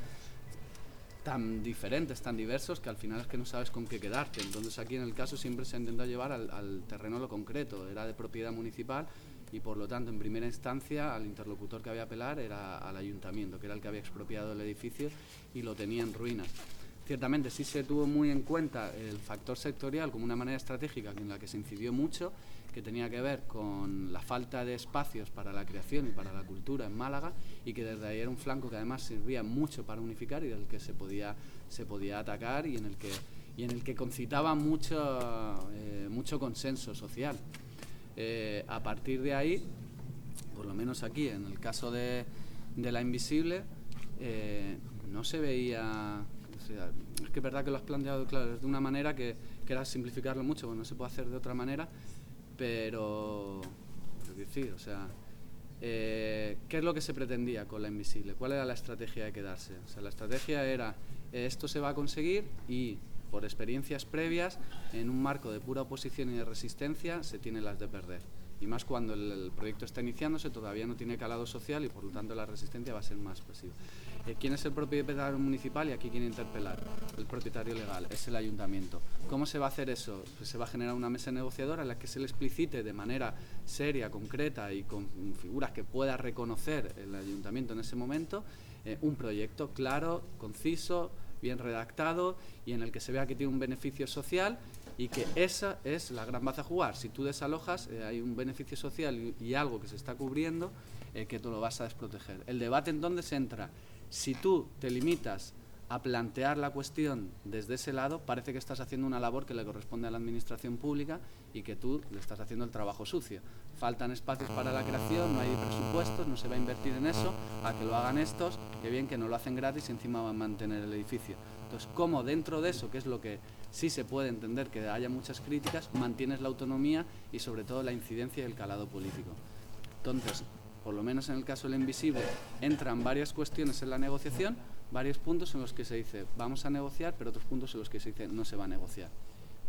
diferentes, tan diversos, que al final es que no sabes con qué quedarte. Entonces aquí en el caso siempre se ha intentado llevar al terreno lo concreto, era de propiedad municipal y por lo tanto en primera instancia al interlocutor que había que apelar era al ayuntamiento, que era el que había expropiado el edificio y lo tenía en ruinas. Ciertamente sí se tuvo muy en cuenta el factor sectorial como una manera estratégica en la que se incidió mucho, que tenía que ver con la falta de espacios para la creación y para la cultura en Málaga, y que desde ahí era un flanco que además servía mucho para unificar y del que se podía atacar y en el que concitaba mucho consenso social. A partir de ahí, por lo menos aquí en el caso de la Invisible, no se veía. O sea, es que es verdad que lo has planteado, claro, de una manera que era simplificarlo mucho, porque no se puede hacer de otra manera, pero decir, o sea, ¿qué es lo que se pretendía con la Invisible? ¿Cuál era la estrategia de quedarse? O sea, la estrategia era, esto se va a conseguir y por experiencias previas, en un marco de pura oposición y de resistencia, se tiene las de perder. Y más cuando el proyecto está iniciándose, todavía no tiene calado social y por lo tanto la resistencia va a ser más pasiva. ¿Quién es el propietario municipal? Y aquí quién interpelar. El propietario legal, es el ayuntamiento. ¿Cómo se va a hacer eso? Pues se va a generar una mesa negociadora en la que se le explicite de manera seria, concreta y con figuras que pueda reconocer el ayuntamiento en ese momento, un proyecto claro, conciso, bien redactado y en el que se vea que tiene un beneficio social y que esa es la gran baza a jugar. Si tú desalojas, hay un beneficio social y algo que se está cubriendo que tú lo vas a desproteger. El debate en dónde se entra. Si tú te limitas a plantear la cuestión desde ese lado, parece que estás haciendo una labor que le corresponde a la administración pública y que tú le estás haciendo el trabajo sucio. Faltan espacios para la creación, no hay presupuestos, no se va a invertir en eso, a que lo hagan estos, que bien que no lo hacen gratis y encima van a mantener el edificio. Entonces, ¿cómo dentro de eso, que es lo que sí se puede entender que haya muchas críticas, mantienes la autonomía y sobre todo la incidencia y el calado político? Entonces, por lo menos en el caso del Invisible, entran varias cuestiones en la negociación, varios puntos en los que se dice vamos a negociar, pero otros puntos en los que se dice no se va a negociar.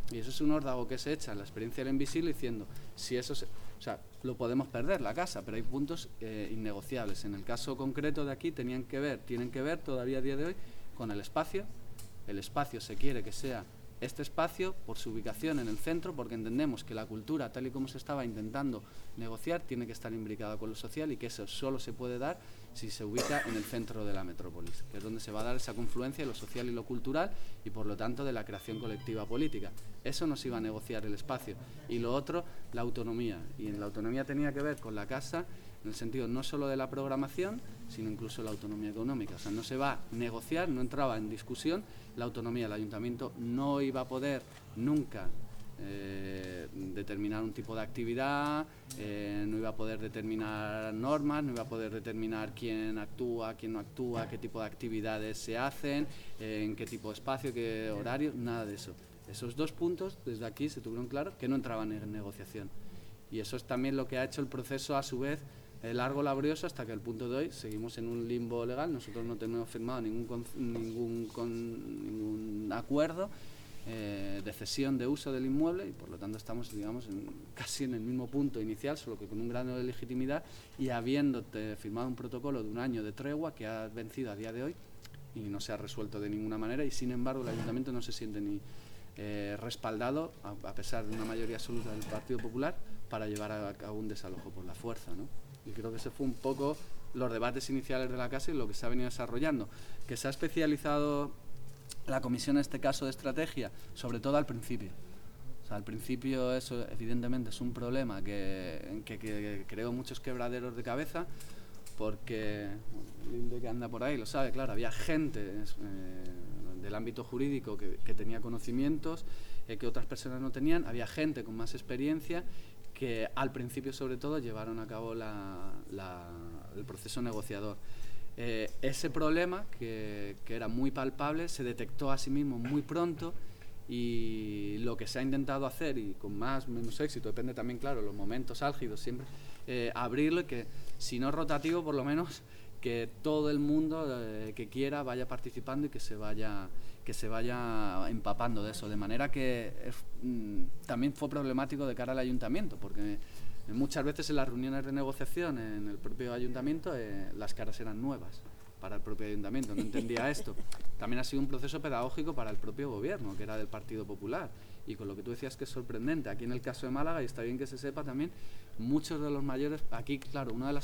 Y eso es un órdago que se echa en la experiencia del invisible diciendo, si eso o sea, lo podemos perder la casa, pero hay puntos innegociables. En el caso concreto de aquí tienen que ver todavía a día de hoy con el espacio. El espacio se quiere que sea este espacio por su ubicación en el centro, porque entendemos que la cultura, tal y como se estaba intentando negociar, tiene que estar imbricada con lo social y que eso solo se puede dar si se ubica en el centro de la metrópolis, que es donde se va a dar esa confluencia de lo social y lo cultural y por lo tanto de la creación colectiva política. Eso nos iba a negociar el espacio. Y lo otro, la autonomía. Y en la autonomía tenía que ver con la casa en el sentido no solo de la programación, sino incluso la autonomía económica. O sea, no se va a negociar, no entraba en discusión la autonomía. El ayuntamiento no iba a poder nunca determinar un tipo de actividad, no iba a poder determinar normas, no iba a poder determinar quién actúa, quién no actúa, qué tipo de actividades se hacen, en qué tipo de espacio, qué horario, nada de eso. Esos dos puntos, desde aquí se tuvieron claro que no entraban en negociación. Y eso es también lo que ha hecho el proceso, a su vez, largo, laborioso, hasta que al punto de hoy seguimos en un limbo legal. Nosotros no tenemos firmado ningún acuerdo de cesión de uso del inmueble y por lo tanto estamos, digamos, casi en el mismo punto inicial, solo que con un grado de legitimidad y habiendo firmado un protocolo de 1 año de tregua que ha vencido a día de hoy y no se ha resuelto de ninguna manera, y sin embargo el ayuntamiento no se siente ni respaldado, a pesar de una mayoría absoluta del Partido Popular, para llevar a cabo un desalojo por la fuerza, ¿no? Y creo que ese fue un poco los debates iniciales de la casa y lo que se ha venido desarrollando, que se ha especializado la comisión en este caso de estrategia, sobre todo al principio. O sea, al principio eso evidentemente es un problema que creó muchos quebraderos de cabeza, porque Linde, que anda por ahí, lo sabe, claro, había gente del ámbito jurídico que tenía conocimientos que otras personas no tenían, había gente con más experiencia que al principio sobre todo llevaron a cabo el proceso negociador. Ese problema, que era muy palpable, se detectó a sí mismo muy pronto y lo que se ha intentado hacer, y con más o menos éxito, depende también, claro, los momentos álgidos, siempre abrirlo y que, si no rotativo, por lo menos que todo el mundo que quiera vaya participando y que se vaya empapando de eso, de manera que también fue problemático de cara al ayuntamiento, porque muchas veces en las reuniones de negociación en el propio ayuntamiento las caras eran nuevas para el propio ayuntamiento, no entendía esto. También ha sido un proceso pedagógico para el propio gobierno, que era del Partido Popular, y con lo que tú decías que es sorprendente, aquí en el caso de Málaga, y está bien que se sepa también, muchos de los mayores, aquí claro, una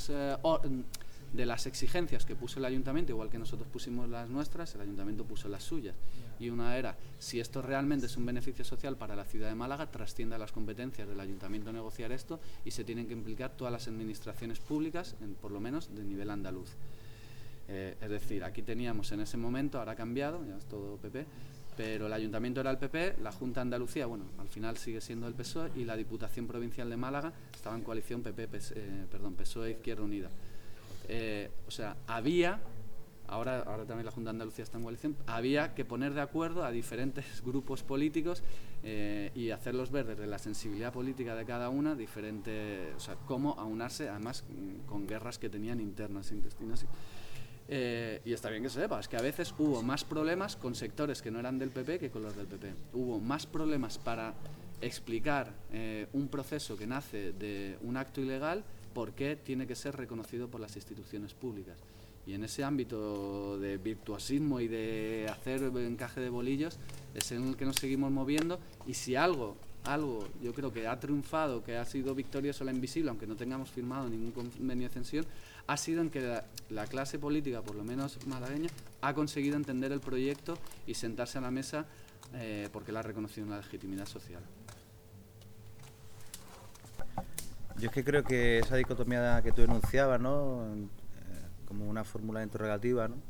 de las exigencias que puso el ayuntamiento, igual que nosotros pusimos las nuestras, el ayuntamiento puso las suyas. Y una era, si esto realmente es un beneficio social para la ciudad de Málaga, trasciende a las competencias del ayuntamiento negociar esto y se tienen que implicar todas las administraciones públicas, por lo menos de nivel andaluz. Es decir, aquí teníamos en ese momento, ahora ha cambiado, ya es todo PP, pero el ayuntamiento era el PP, la Junta de Andalucía, bueno, al final sigue siendo el PSOE, y la Diputación Provincial de Málaga estaba en coalición PSOE Izquierda Unida. O sea, ahora también la Junta de Andalucía está en coalición, había que poner de acuerdo a diferentes grupos políticos y hacerlos ver desde la sensibilidad política de cada una, o sea, cómo aunarse, además con guerras que tenían internas, intestinas. Y está bien que se sepa, es que a veces hubo más problemas con sectores que no eran del PP que con los del PP. Hubo más problemas para explicar un proceso que nace de un acto ilegal, por qué tiene que ser reconocido por las instituciones públicas. Y en ese ámbito de virtuosismo y de hacer encaje de bolillos es en el que nos seguimos moviendo, y si algo yo creo que ha triunfado, que ha sido victorioso la Invisible, aunque no tengamos firmado ningún convenio de cesión, ha sido en que la clase política, por lo menos malagueña, ha conseguido entender el proyecto y sentarse a la mesa porque la ha reconocido una legitimidad social. Yo es que creo que esa dicotomía que tú enunciabas, ¿no? Como una fórmula interrogativa, ¿no?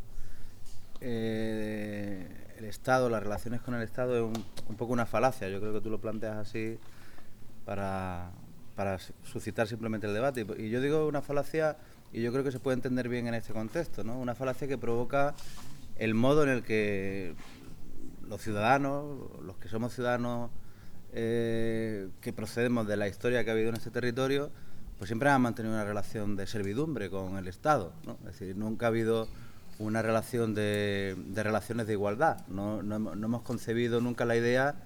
El Estado, las relaciones con el Estado es un poco una falacia. Yo creo que tú lo planteas así para suscitar simplemente el debate. Y yo digo una falacia, y yo creo que se puede entender bien en este contexto, ¿no? Una falacia que provoca el modo en el que los ciudadanos, los que somos ciudadanos que procedemos de la historia que ha habido en este territorio, pues siempre han mantenido una relación de servidumbre con el Estado, ¿no? Es decir, nunca ha habido una relación de relaciones de igualdad. No hemos concebido nunca la idea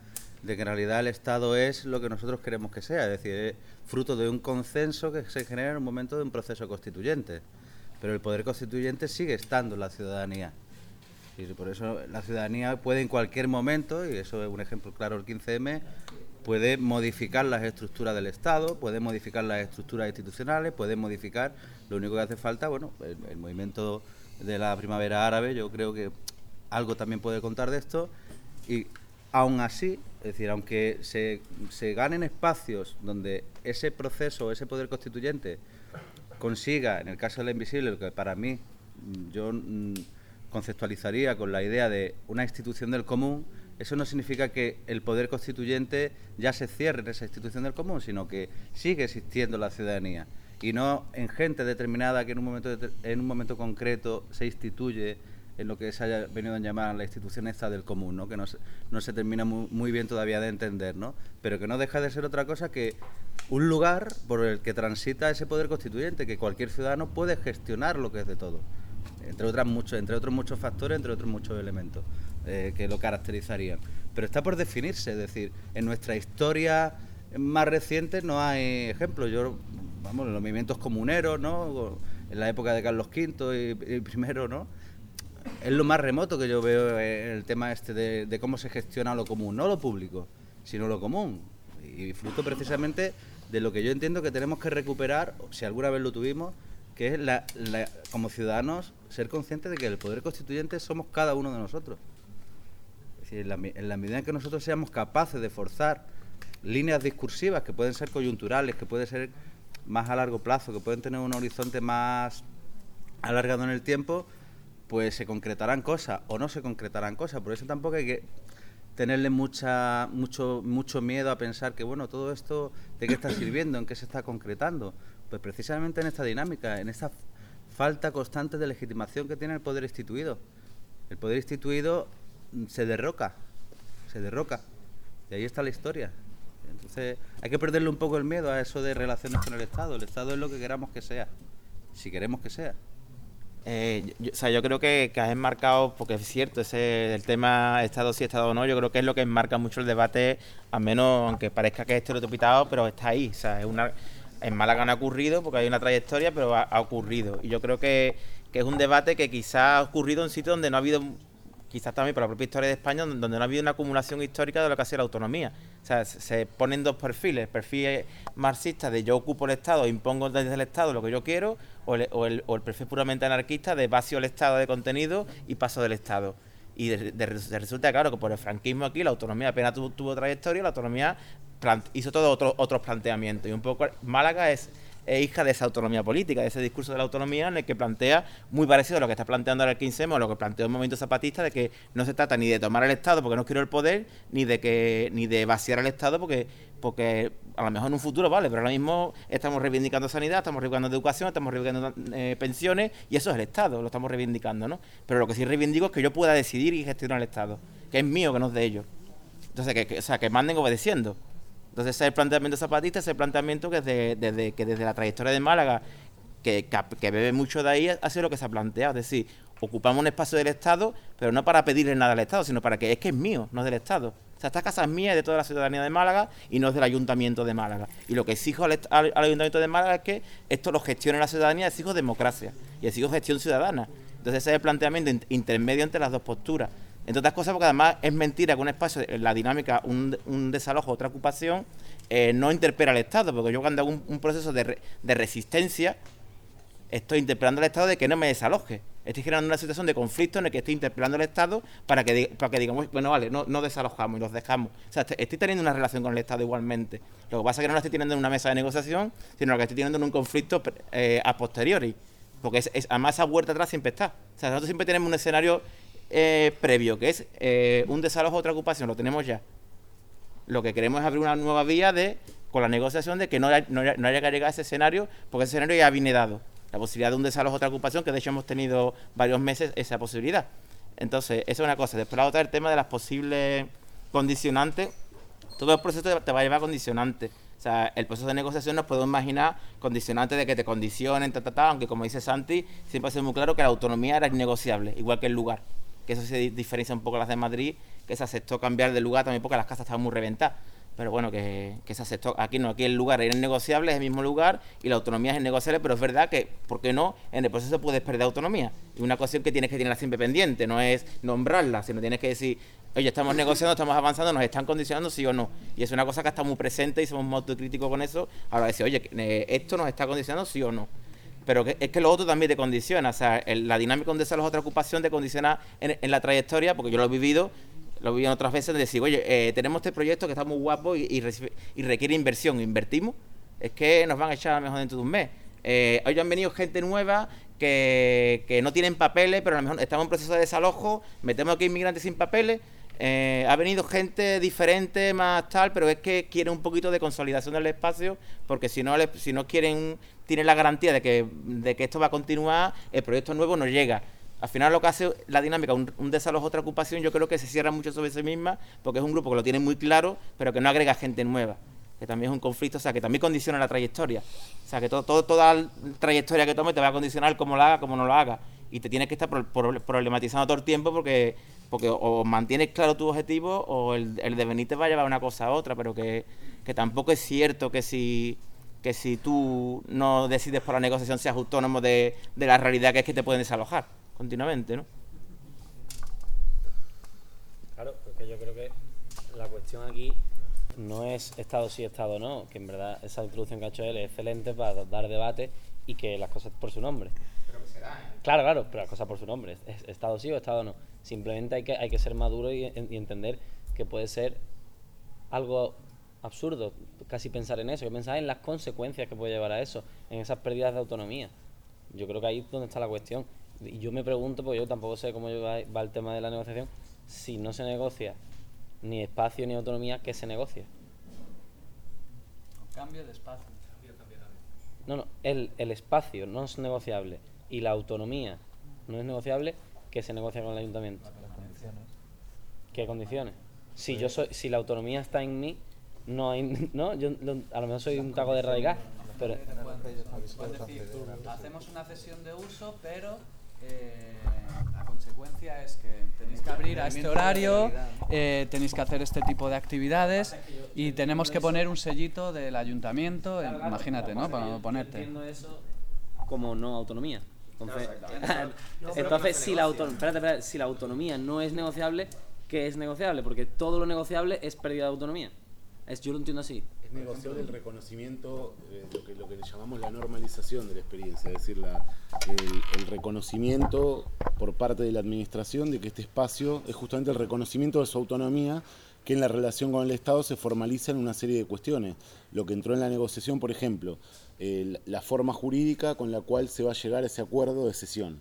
de que en realidad el Estado es lo que nosotros queremos que sea, es decir, es fruto de un consenso que se genera en un momento de un proceso constituyente. Pero el poder constituyente sigue estando en la ciudadanía. Y por eso la ciudadanía puede en cualquier momento, y eso es un ejemplo claro el 15M, puede modificar las estructuras del Estado, puede modificar las estructuras institucionales, puede modificar, lo único que hace falta, bueno, el movimiento de la primavera árabe, yo creo que algo también puede contar de esto, y aún así, es decir, aunque se ganen espacios donde ese proceso, ese poder constituyente consiga, en el caso de la Invisible, lo que para mí yo conceptualizaría con la idea de una institución del común, eso no significa que el poder constituyente ya se cierre en esa institución del común, sino que sigue existiendo la ciudadanía y no en gente determinada que en un momento concreto se instituye en lo que se haya venido a llamar la institución esta del común, ¿no? Que no se termina muy bien todavía de entender, ¿no? Pero que no deja de ser otra cosa que un lugar por el que transita ese poder constituyente, que cualquier ciudadano puede gestionar lo que es de todo, entre otros muchos factores, entre otros muchos elementos que lo caracterizarían. Pero está por definirse, es decir, en nuestra historia más reciente no hay ejemplos. En los movimientos comuneros, ¿no? En la época de Carlos V y primero, ¿no? Es lo más remoto que yo veo el tema este de cómo se gestiona lo común, no lo público, sino lo común. Y fruto precisamente de lo que yo entiendo que tenemos que recuperar, si alguna vez lo tuvimos, que es como ciudadanos ser conscientes de que el poder constituyente somos cada uno de nosotros. Es decir, en la medida en que nosotros seamos capaces de forzar líneas discursivas que pueden ser coyunturales, que pueden ser más a largo plazo, que pueden tener un horizonte más alargado en el tiempo, pues se concretarán cosas o no se concretarán cosas. Por eso tampoco hay que tenerle mucho miedo a pensar que, bueno, todo esto, ¿de qué está sirviendo? ¿En qué se está concretando? Pues precisamente en esta dinámica, en esta falta constante de legitimación que tiene el poder instituido. El poder instituido se derroca, y ahí está la historia. Entonces hay que perderle un poco el miedo a eso de relaciones con el Estado. El Estado es lo que queramos que sea, si queremos que sea. Yo creo que has enmarcado, porque es cierto, el tema Estado sí, Estado no, yo creo que es lo que enmarca mucho el debate, al menos aunque parezca que es estereotipado, pero está ahí. O sea, en Málaga no ha ocurrido porque hay una trayectoria, pero ha ocurrido. Y yo creo que es un debate que quizás ha ocurrido en sitios donde no ha habido, quizás también por la propia historia de España, donde no ha habido una acumulación histórica de lo que ha sido la autonomía. O sea, se ponen dos perfiles, perfil marxista de yo ocupo el Estado, impongo desde el Estado lo que yo quiero, o el perfil puramente anarquista de vacío el Estado de contenido y paso del Estado. Y resulta claro que por el franquismo aquí la autonomía apenas tuvo trayectoria, la autonomía hizo todos otros planteamientos. Y un poco Málaga es hija de esa autonomía política, de ese discurso de la autonomía en el que plantea, muy parecido a lo que está planteando ahora el 15M o lo que planteó el movimiento zapatista, de que no se trata ni de tomar el Estado porque no quiero el poder, ni de vaciar el Estado porque a lo mejor en un futuro vale, pero ahora mismo estamos reivindicando sanidad, estamos reivindicando educación, estamos reivindicando pensiones, y eso es el Estado, lo estamos reivindicando, ¿no? Pero lo que sí reivindico es que yo pueda decidir y gestionar el Estado, que es mío, que no es de ellos. Entonces, que manden obedeciendo. Entonces ese es el planteamiento zapatista, ese es el planteamiento que desde la trayectoria de Málaga, que bebe mucho de ahí, ha sido lo que se ha planteado. Es decir, ocupamos un espacio del Estado, pero no para pedirle nada al Estado, sino para que es mío, no es del Estado. O sea, esta casa es mía y de toda la ciudadanía de Málaga y no es del Ayuntamiento de Málaga. Y lo que exijo al Ayuntamiento de Málaga es que esto lo gestione la ciudadanía, exijo democracia y exijo gestión ciudadana. Entonces ese es el planteamiento intermedio entre las dos posturas. Entre otras cosas, porque además es mentira que un espacio, la dinámica, un desalojo, otra ocupación, no interpela al Estado, porque yo cuando hago un proceso de resistencia, estoy interpelando al Estado de que no me desaloje. Estoy generando una situación de conflicto en el que estoy interpelando al Estado para que digamos, bueno, vale, no desalojamos y los dejamos. O sea, estoy teniendo una relación con el Estado igualmente. Lo que pasa es que no la estoy teniendo en una mesa de negociación, sino que estoy teniendo en un conflicto a posteriori. Porque además esa vuelta atrás siempre está. O sea, nosotros siempre tenemos un escenario previo, que es un desalojo o otra ocupación, lo tenemos ya. Lo que queremos es abrir una nueva vía con la negociación de que no haya que llegar a ese escenario, porque ese escenario ya viene dado. La posibilidad de un desalojo o otra ocupación, que de hecho hemos tenido varios meses esa posibilidad. Entonces, eso es una cosa. Después la otra, el tema de las posibles condicionantes. Todo el proceso te va a llevar a condicionantes. O sea, el proceso de negociación nos podemos imaginar condicionantes de que te condicionen, aunque como dice Santi, siempre ha sido muy claro que la autonomía era innegociable, igual que el lugar. Que eso se diferencia un poco de las de Madrid, que se aceptó cambiar de lugar también porque las casas estaban muy reventadas. Pero bueno, que se aceptó. Aquí no, aquí el lugar era innegociable, es el mismo lugar y la autonomía es innegociable, pero es verdad que, ¿por qué no? En el proceso puedes perder autonomía. Y una cuestión que tienes que tenerla siempre pendiente, no es nombrarla, sino tienes que decir, oye, estamos negociando, estamos avanzando, nos están condicionando, sí o no. Y es una cosa que está muy presente y somos muy autocríticos con eso. Ahora decir, oye, esto nos está condicionando, sí o no. Pero es que lo otro también te condiciona, o sea, la dinámica donde sale la otra ocupación te condiciona en la trayectoria, porque yo lo he vivido otras veces, de decir, oye, tenemos este proyecto que está muy guapo y requiere inversión, invertimos, es que nos van a echar a lo mejor dentro de un mes. Hoy han venido gente nueva que no tienen papeles, pero a lo mejor estamos en proceso de desalojo, metemos aquí inmigrantes sin papeles, ha venido gente diferente, más tal, pero es que quiere un poquito de consolidación del espacio, porque si no quieren, tienen la garantía de que esto va a continuar, el proyecto nuevo no llega. Al final lo que hace la dinámica, un desalojo, otra ocupación, yo creo que se cierra mucho sobre sí misma, porque es un grupo que lo tiene muy claro, pero que no agrega gente nueva, que también es un conflicto, o sea, que también condiciona la trayectoria. O sea, que toda la trayectoria que tome te va a condicionar cómo la haga, cómo no la haga. Y te tienes que estar problematizando todo el tiempo porque o mantienes claro tu objetivo o el devenir te va a llevar una cosa a otra, pero que tampoco es cierto que si tú no decides por la negociación seas autónomo de la realidad que es que te pueden desalojar continuamente, ¿no? Claro, porque yo creo que la cuestión aquí no es Estado sí, Estado no, que en verdad esa introducción que ha hecho él es excelente para dar debate y que las cosas por su nombre. Pero que será, ¿eh? Claro, pero las cosas por su nombre, es Estado sí o Estado no. Simplemente hay que ser maduro y entender que puede ser algo absurdo casi pensar en eso, que pensar en las consecuencias que puede llevar a eso, en esas pérdidas de autonomía. Yo creo que ahí es donde está la cuestión. Y yo me pregunto, porque yo tampoco sé cómo va el tema de la negociación, si no se negocia ni espacio ni autonomía, ¿qué se negocia? Cambio de espacio. No, el espacio no es negociable y la autonomía no es negociable, ¿qué se negocia con el ayuntamiento? ¿Qué condiciones? Si la autonomía está en mí, no hay, no, yo a lo mejor soy un cago de radical, pero puedes decir, hacemos una cesión de uso, pero la consecuencia es que tenéis que abrir a este horario, tenéis que hacer este tipo de actividades y tenemos que poner un sellito del ayuntamiento, imagínate, ¿no? Para ponerte. Entiendo eso como no autonomía. Entonces si la autonomía no es negociable, ¿qué es negociable? Porque todo lo negociable es pérdida de autonomía. Yo lo entiendo así. Es negociable el reconocimiento, lo que le llamamos la normalización de la experiencia, es decir, el reconocimiento por parte de la administración de que este espacio es justamente el reconocimiento de su autonomía, que en la relación con el Estado se formaliza en una serie de cuestiones. Lo que entró en la negociación, por ejemplo, la forma jurídica con la cual se va a llegar a ese acuerdo de cesión.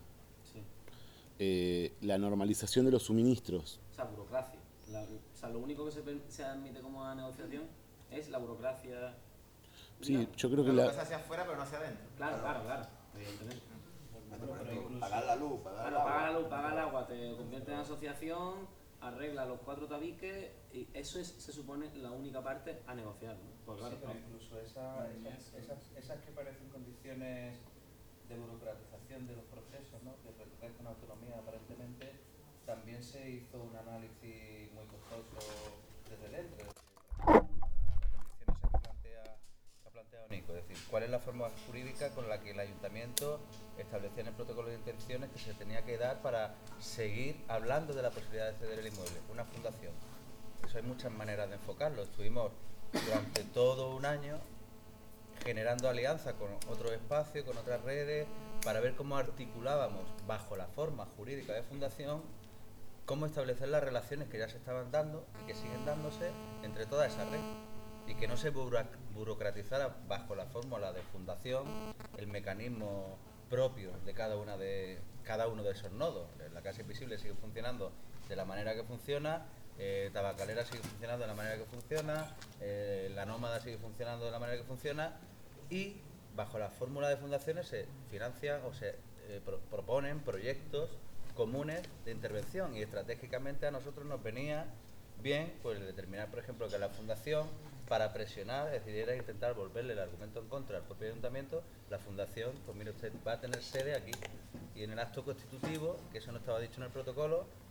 Sí. La normalización de los suministros. O sea, burocracia. Lo único que se admite como una negociación es la burocracia. Sí, yo creo que lo que se hacia afuera, pero no hacia adentro. Claro, evidentemente. Pagar la luz, pagar el agua, te convierte en asociación, arregla los 4 tabiques y eso se supone la única parte a negociar, ¿no? Pues claro, sí, pero incluso esas que parecen condiciones de burocratización de los procesos, ¿no? Que reconocen autonomía aparentemente, también se hizo un análisis muy costoso desde dentro. Las condiciones que ha planteado Nico, es decir, cuál es la forma jurídica con la que el ayuntamiento establecía en el protocolo de intenciones que se tenía que dar para seguir hablando de la posibilidad de ceder el inmueble, una fundación. Eso hay muchas maneras de enfocarlo. Estuvimos durante todo un año generando alianzas con otros espacios, con otras redes, para ver cómo articulábamos bajo la forma jurídica de fundación, cómo establecer las relaciones que ya se estaban dando y que siguen dándose entre toda esa red, y que no se burocratizara bajo la fórmula de fundación el mecanismo propio de cada uno de esos nodos. La Casa Invisible sigue funcionando de la manera que funciona, Tabacalera sigue funcionando de la manera que funciona, la Nómada sigue funcionando de la manera que funciona, y bajo la fórmula de fundaciones se financian o se proponen proyectos comunes de intervención, y estratégicamente a nosotros nos venía bien pues determinar, por ejemplo, que la fundación, para presionar, decidiera intentar volverle el argumento en contra al propio ayuntamiento. La fundación, pues mire usted, va a tener sede aquí, y en el acto constitutivo, que eso no estaba dicho en el protocolo,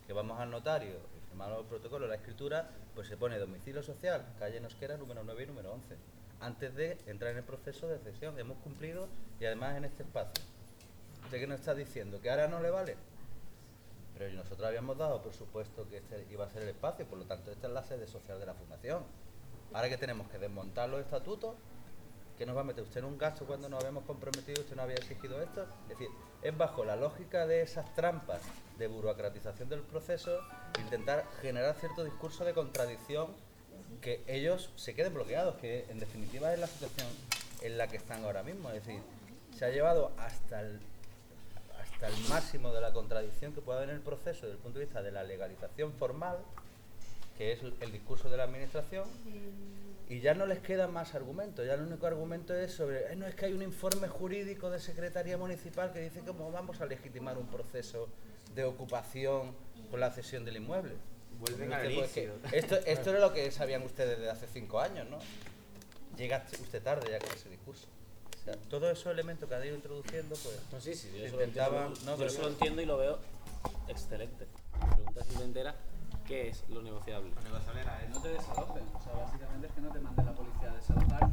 que vamos al notario y firmamos el protocolo, la escritura, pues se pone domicilio social, calle Nosquera, número 9 y número 11, antes de entrar en el proceso de cesión. Hemos cumplido, y además en este espacio. ¿Usted qué nos está diciendo? ¿Que ahora no le vale? Pero nosotros habíamos dado por supuesto que este iba a ser el espacio, por lo tanto esta es la sede social de la Fundación. Ahora que tenemos que desmontar los estatutos, ¿qué nos va a meter usted en un gasto cuando nos habíamos comprometido, usted no había exigido esto? Es decir, es bajo la lógica de esas trampas de burocratización del proceso intentar generar cierto discurso de contradicción, que ellos se queden bloqueados, que en definitiva es la situación en la que están ahora mismo. Es decir, se ha llevado hasta el máximo de la contradicción que puede haber en el proceso desde el punto de vista de la legalización formal, que es el discurso de la administración, y ya no les quedan más argumentos. Ya el único argumento es sobre, no, es que hay un informe jurídico de Secretaría Municipal que dice cómo vamos a legitimar un proceso de ocupación con la cesión del inmueble. Vuelven al inicio. Esto era lo que sabían ustedes desde hace 5 años, ¿no? Llega usted tarde ya con ese discurso. O sea, todos esos elementos que ha ido introduciendo, pues... No, sí, yo intentaban... eso lo entiendo y lo veo excelente. Mi pregunta simplemente era, ¿qué es lo negociable? Lo negociable era eso. No te desalojen, o sea, básicamente es que no te mande la policía a desalojar.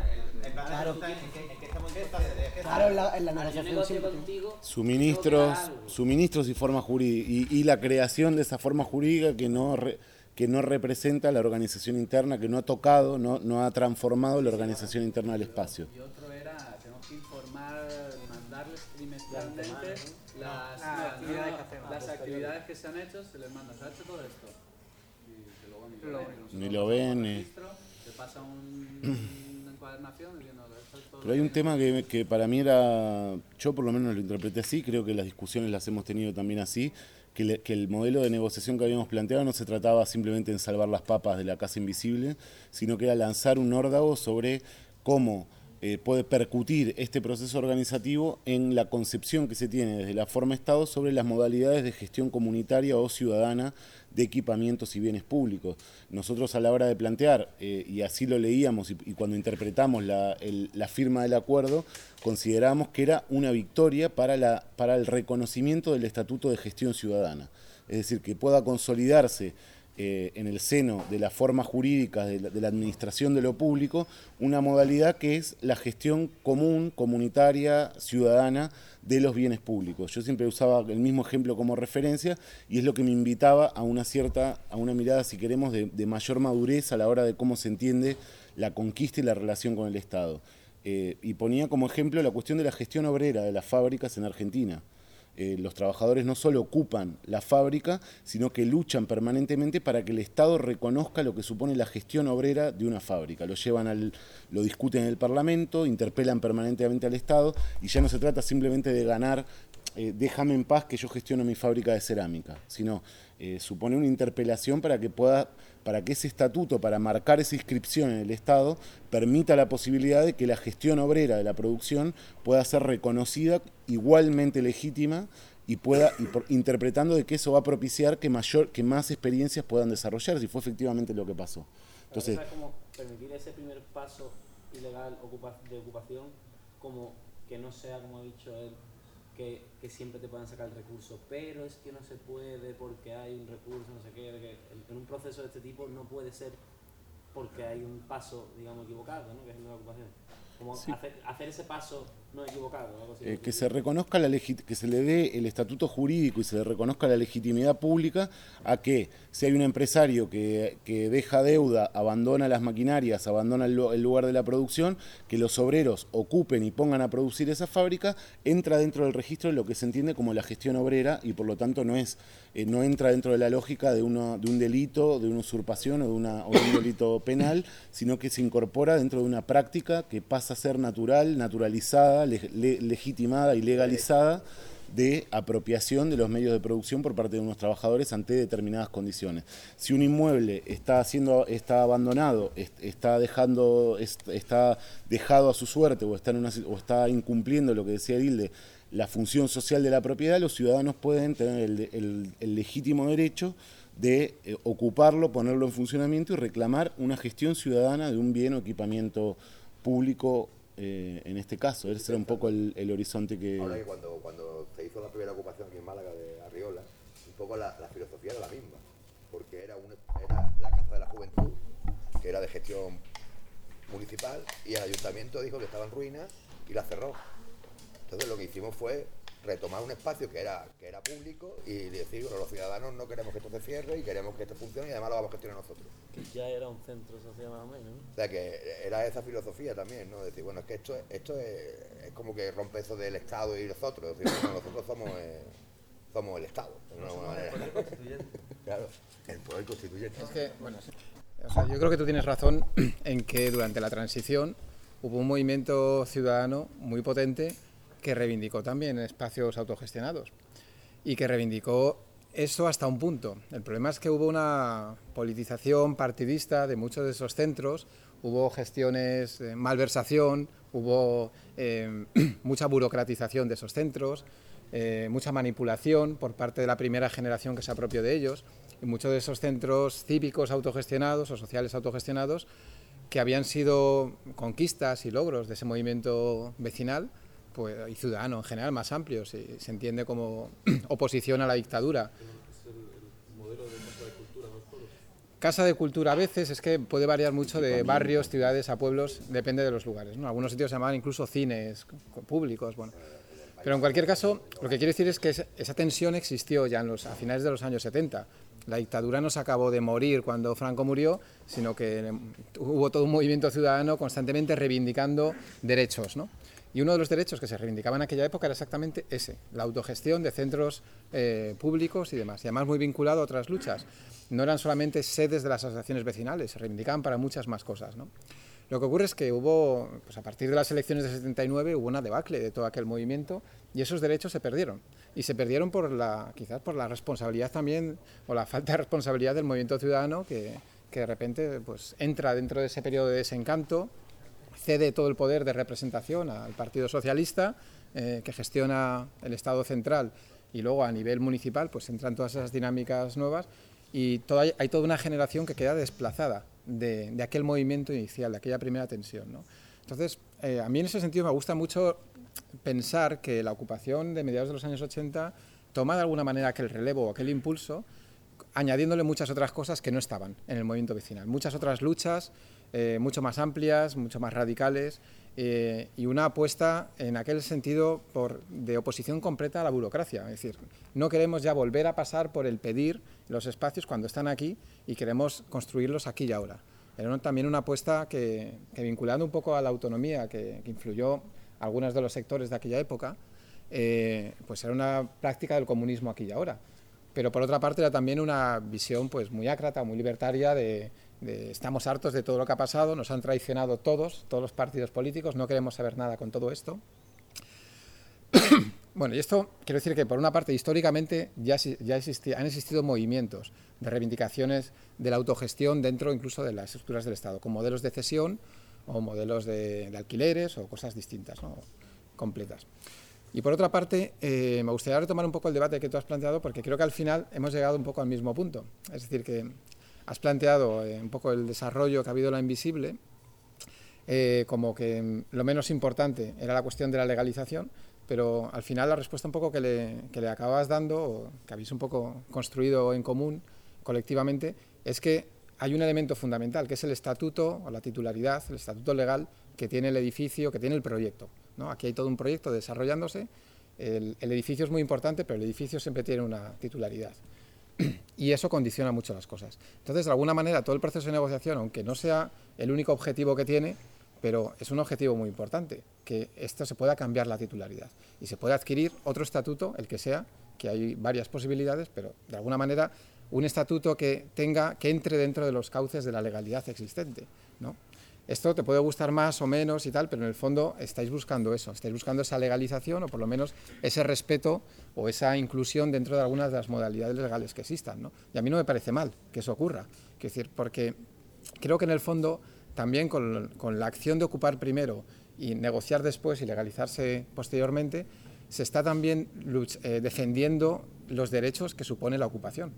Claro, en la negociación siempre. Suministros y forma jurídica, y la creación de esa forma jurídica que no representa la organización interna, que no ha tocado, no ha transformado la organización interna del espacio. Y otro era, tenemos que informar, mandarles trimestralmente las actividades que se han hecho, se les manda, se ha hecho todo esto. Y que luego Ni lo ven. Te pasa una encuadernación diciendo esto es todo. Pero hay un tema que para mí era, yo por lo menos lo interpreté así, creo que las discusiones las hemos tenido también así, que el modelo de negociación que habíamos planteado no se trataba simplemente de salvar las papas de la casa invisible, sino que era lanzar un órdago sobre cómo puede percutir este proceso organizativo en la concepción que se tiene desde la forma Estado sobre las modalidades de gestión comunitaria o ciudadana de equipamientos y bienes públicos. Nosotros a la hora de plantear, y así lo leíamos y cuando interpretamos la firma del acuerdo, consideramos que era una victoria para el reconocimiento del Estatuto de Gestión Ciudadana. Es decir, que pueda consolidarse en el seno de la forma jurídica de la administración de lo público, una modalidad que es la gestión común, comunitaria, ciudadana de los bienes públicos. Yo siempre usaba el mismo ejemplo como referencia y es lo que me invitaba a una mirada, si queremos, de mayor madurez a la hora de cómo se entiende la conquista y la relación con el Estado. Y ponía como ejemplo la cuestión de la gestión obrera de las fábricas en Argentina. Los trabajadores no solo ocupan la fábrica, sino que luchan permanentemente para que el Estado reconozca lo que supone la gestión obrera de una fábrica. Lo discuten en el Parlamento, interpelan permanentemente al Estado y ya no se trata simplemente de ganar, déjame en paz que yo gestiono mi fábrica de cerámica, sino supone una interpelación para que ese estatuto, para marcar esa inscripción en el Estado, permita la posibilidad de que la gestión obrera de la producción pueda ser reconocida igualmente legítima interpretando de que eso va a propiciar que más experiencias puedan desarrollarse, y fue efectivamente lo que pasó. Entonces, es como permitir ese primer paso ilegal de ocupación, como que no sea, como ha dicho él, que siempre te puedan sacar el recurso, pero es que no se puede porque hay un recurso, no sé qué, que en un proceso de este tipo no puede ser porque hay un paso, digamos, equivocado, ¿no? Que es el de la ocupación. Como sí. hacer ese paso no equivocado, algo así. Que se reconozca que se le dé el estatuto jurídico y se le reconozca la legitimidad pública a que si hay un empresario que deja deuda, abandona las maquinarias, abandona el lugar de la producción, que los obreros ocupen y pongan a producir esa fábrica, entra dentro del registro de lo que se entiende como la gestión obrera y por lo tanto no entra dentro de la lógica de un delito, de una usurpación o de un delito penal, sino que se incorpora dentro de una práctica que pasa a ser naturalizada, legitimada y legalizada de apropiación de los medios de producción por parte de unos trabajadores ante determinadas condiciones. Si un inmueble está abandonado, está dejado a su suerte o está incumpliendo lo que decía Hilde, la función social de la propiedad, los ciudadanos pueden tener el legítimo derecho de ocuparlo, ponerlo en funcionamiento y reclamar una gestión ciudadana de un bien o equipamiento público. En este caso, ese era un poco el horizonte que... Ahora que cuando se hizo la primera ocupación aquí en Málaga de Arriola, un poco la filosofía era la misma, porque era la Casa de la Juventud, que era de gestión municipal, y el ayuntamiento dijo que estaba en ruinas y la cerró. Entonces lo que hicimos fue retomar un espacio que era público y decir, bueno, los ciudadanos no queremos que esto se cierre y queremos que esto funcione y además lo vamos a gestionar nosotros. Que ya era un centro social más o menos, ¿no? O sea que era esa filosofía también, ¿no? Decir, bueno, es que esto es como que rompe eso del Estado y nosotros. Es decir, bueno, nosotros somos el Estado, de alguna manera. Claro, el poder constituyente. Es que, bueno, o sea, yo creo que tú tienes razón en que durante la transición hubo un movimiento ciudadano muy potente que reivindicó también espacios autogestionados y que reivindicó eso hasta un punto. El problema es que hubo una politización partidista de muchos de esos centros, hubo gestiones, malversación, hubo mucha burocratización de esos centros, mucha manipulación por parte de la primera generación que se apropió de ellos, y muchos de esos centros cívicos autogestionados o sociales autogestionados que habían sido conquistas y logros de ese movimiento vecinal pues, y ciudadano en general, más amplios, y se entiende como oposición a la dictadura. ¿Es el modelo de casa de cultura en los pueblos? Casa de cultura a veces es que puede variar mucho de barrios, ciudades a pueblos, depende de los lugares, ¿no? Algunos sitios se llamaban incluso cines públicos, bueno. Pero en cualquier caso, lo que quiero decir es que esa tensión existió ya a finales de los años 70. La dictadura no se acabó de morir cuando Franco murió, sino que hubo todo un movimiento ciudadano constantemente reivindicando derechos, ¿no? Y uno de los derechos que se reivindicaba en aquella época era exactamente ese, la autogestión de centros públicos y demás, y además muy vinculado a otras luchas. No eran solamente sedes de las asociaciones vecinales, se reivindicaban para muchas más cosas, ¿no? Lo que ocurre es que hubo, pues a partir de las elecciones de 79, hubo una debacle de todo aquel movimiento y esos derechos se perdieron. Y se perdieron quizás por la responsabilidad también, o la falta de responsabilidad del movimiento ciudadano que de repente pues, entra dentro de ese periodo de desencanto, cede todo el poder de representación al Partido Socialista, que gestiona el Estado central, y luego a nivel municipal pues entran todas esas dinámicas nuevas y hay toda una generación que queda desplazada de aquel movimiento inicial, de aquella primera tensión, ¿no? Entonces, a mí en ese sentido me gusta mucho pensar que la ocupación de mediados de los años 80 toma de alguna manera aquel relevo o aquel impulso, añadiéndole muchas otras cosas que no estaban en el movimiento vecinal, muchas otras luchas, mucho más amplias, mucho más radicales, y una apuesta en aquel sentido de oposición completa a la burocracia. Es decir, no queremos ya volver a pasar por el pedir los espacios cuando están aquí y queremos construirlos aquí y ahora. Era también una apuesta que vinculando un poco a la autonomía que influyó algunos de los sectores de aquella época, pues era una práctica del comunismo aquí y ahora. Pero por otra parte era también una visión pues muy ácrata, muy libertaria de estamos hartos de todo lo que ha pasado, nos han traicionado todos los partidos políticos, no queremos saber nada con todo esto. Bueno, y esto quiero decir que por una parte históricamente han existido movimientos de reivindicaciones de la autogestión dentro incluso de las estructuras del Estado, con modelos de cesión o modelos de alquileres o cosas distintas, ¿no? Completas. Y por otra parte, me gustaría retomar un poco el debate que tú has planteado, porque creo que al final hemos llegado un poco al mismo punto. Es decir, que has planteado un poco el desarrollo que ha habido en la Invisible, como que lo menos importante era la cuestión de la legalización, pero al final la respuesta un poco que le acabas dando, o que habéis un poco construido en común, colectivamente, es que hay un elemento fundamental, que es el estatuto o la titularidad, el estatuto legal que tiene el edificio, que tiene el proyecto, ¿no? Aquí hay todo un proyecto desarrollándose, el edificio es muy importante, pero el edificio siempre tiene una titularidad. Y eso condiciona mucho las cosas. Entonces, de alguna manera, todo el proceso de negociación, aunque no sea el único objetivo que tiene, pero es un objetivo muy importante, que esto se pueda cambiar la titularidad y se pueda adquirir otro estatuto, el que sea, que hay varias posibilidades, pero de alguna manera un estatuto que entre dentro de los cauces de la legalidad existente, ¿no? Esto te puede gustar más o menos y tal, pero en el fondo estáis buscando eso, estáis buscando esa legalización o por lo menos ese respeto o esa inclusión dentro de algunas de las modalidades legales que existan, ¿no? Y a mí no me parece mal que eso ocurra, es decir, porque creo que en el fondo también con la acción de ocupar primero y negociar después y legalizarse posteriormente, se está también defendiendo los derechos que supone la ocupación.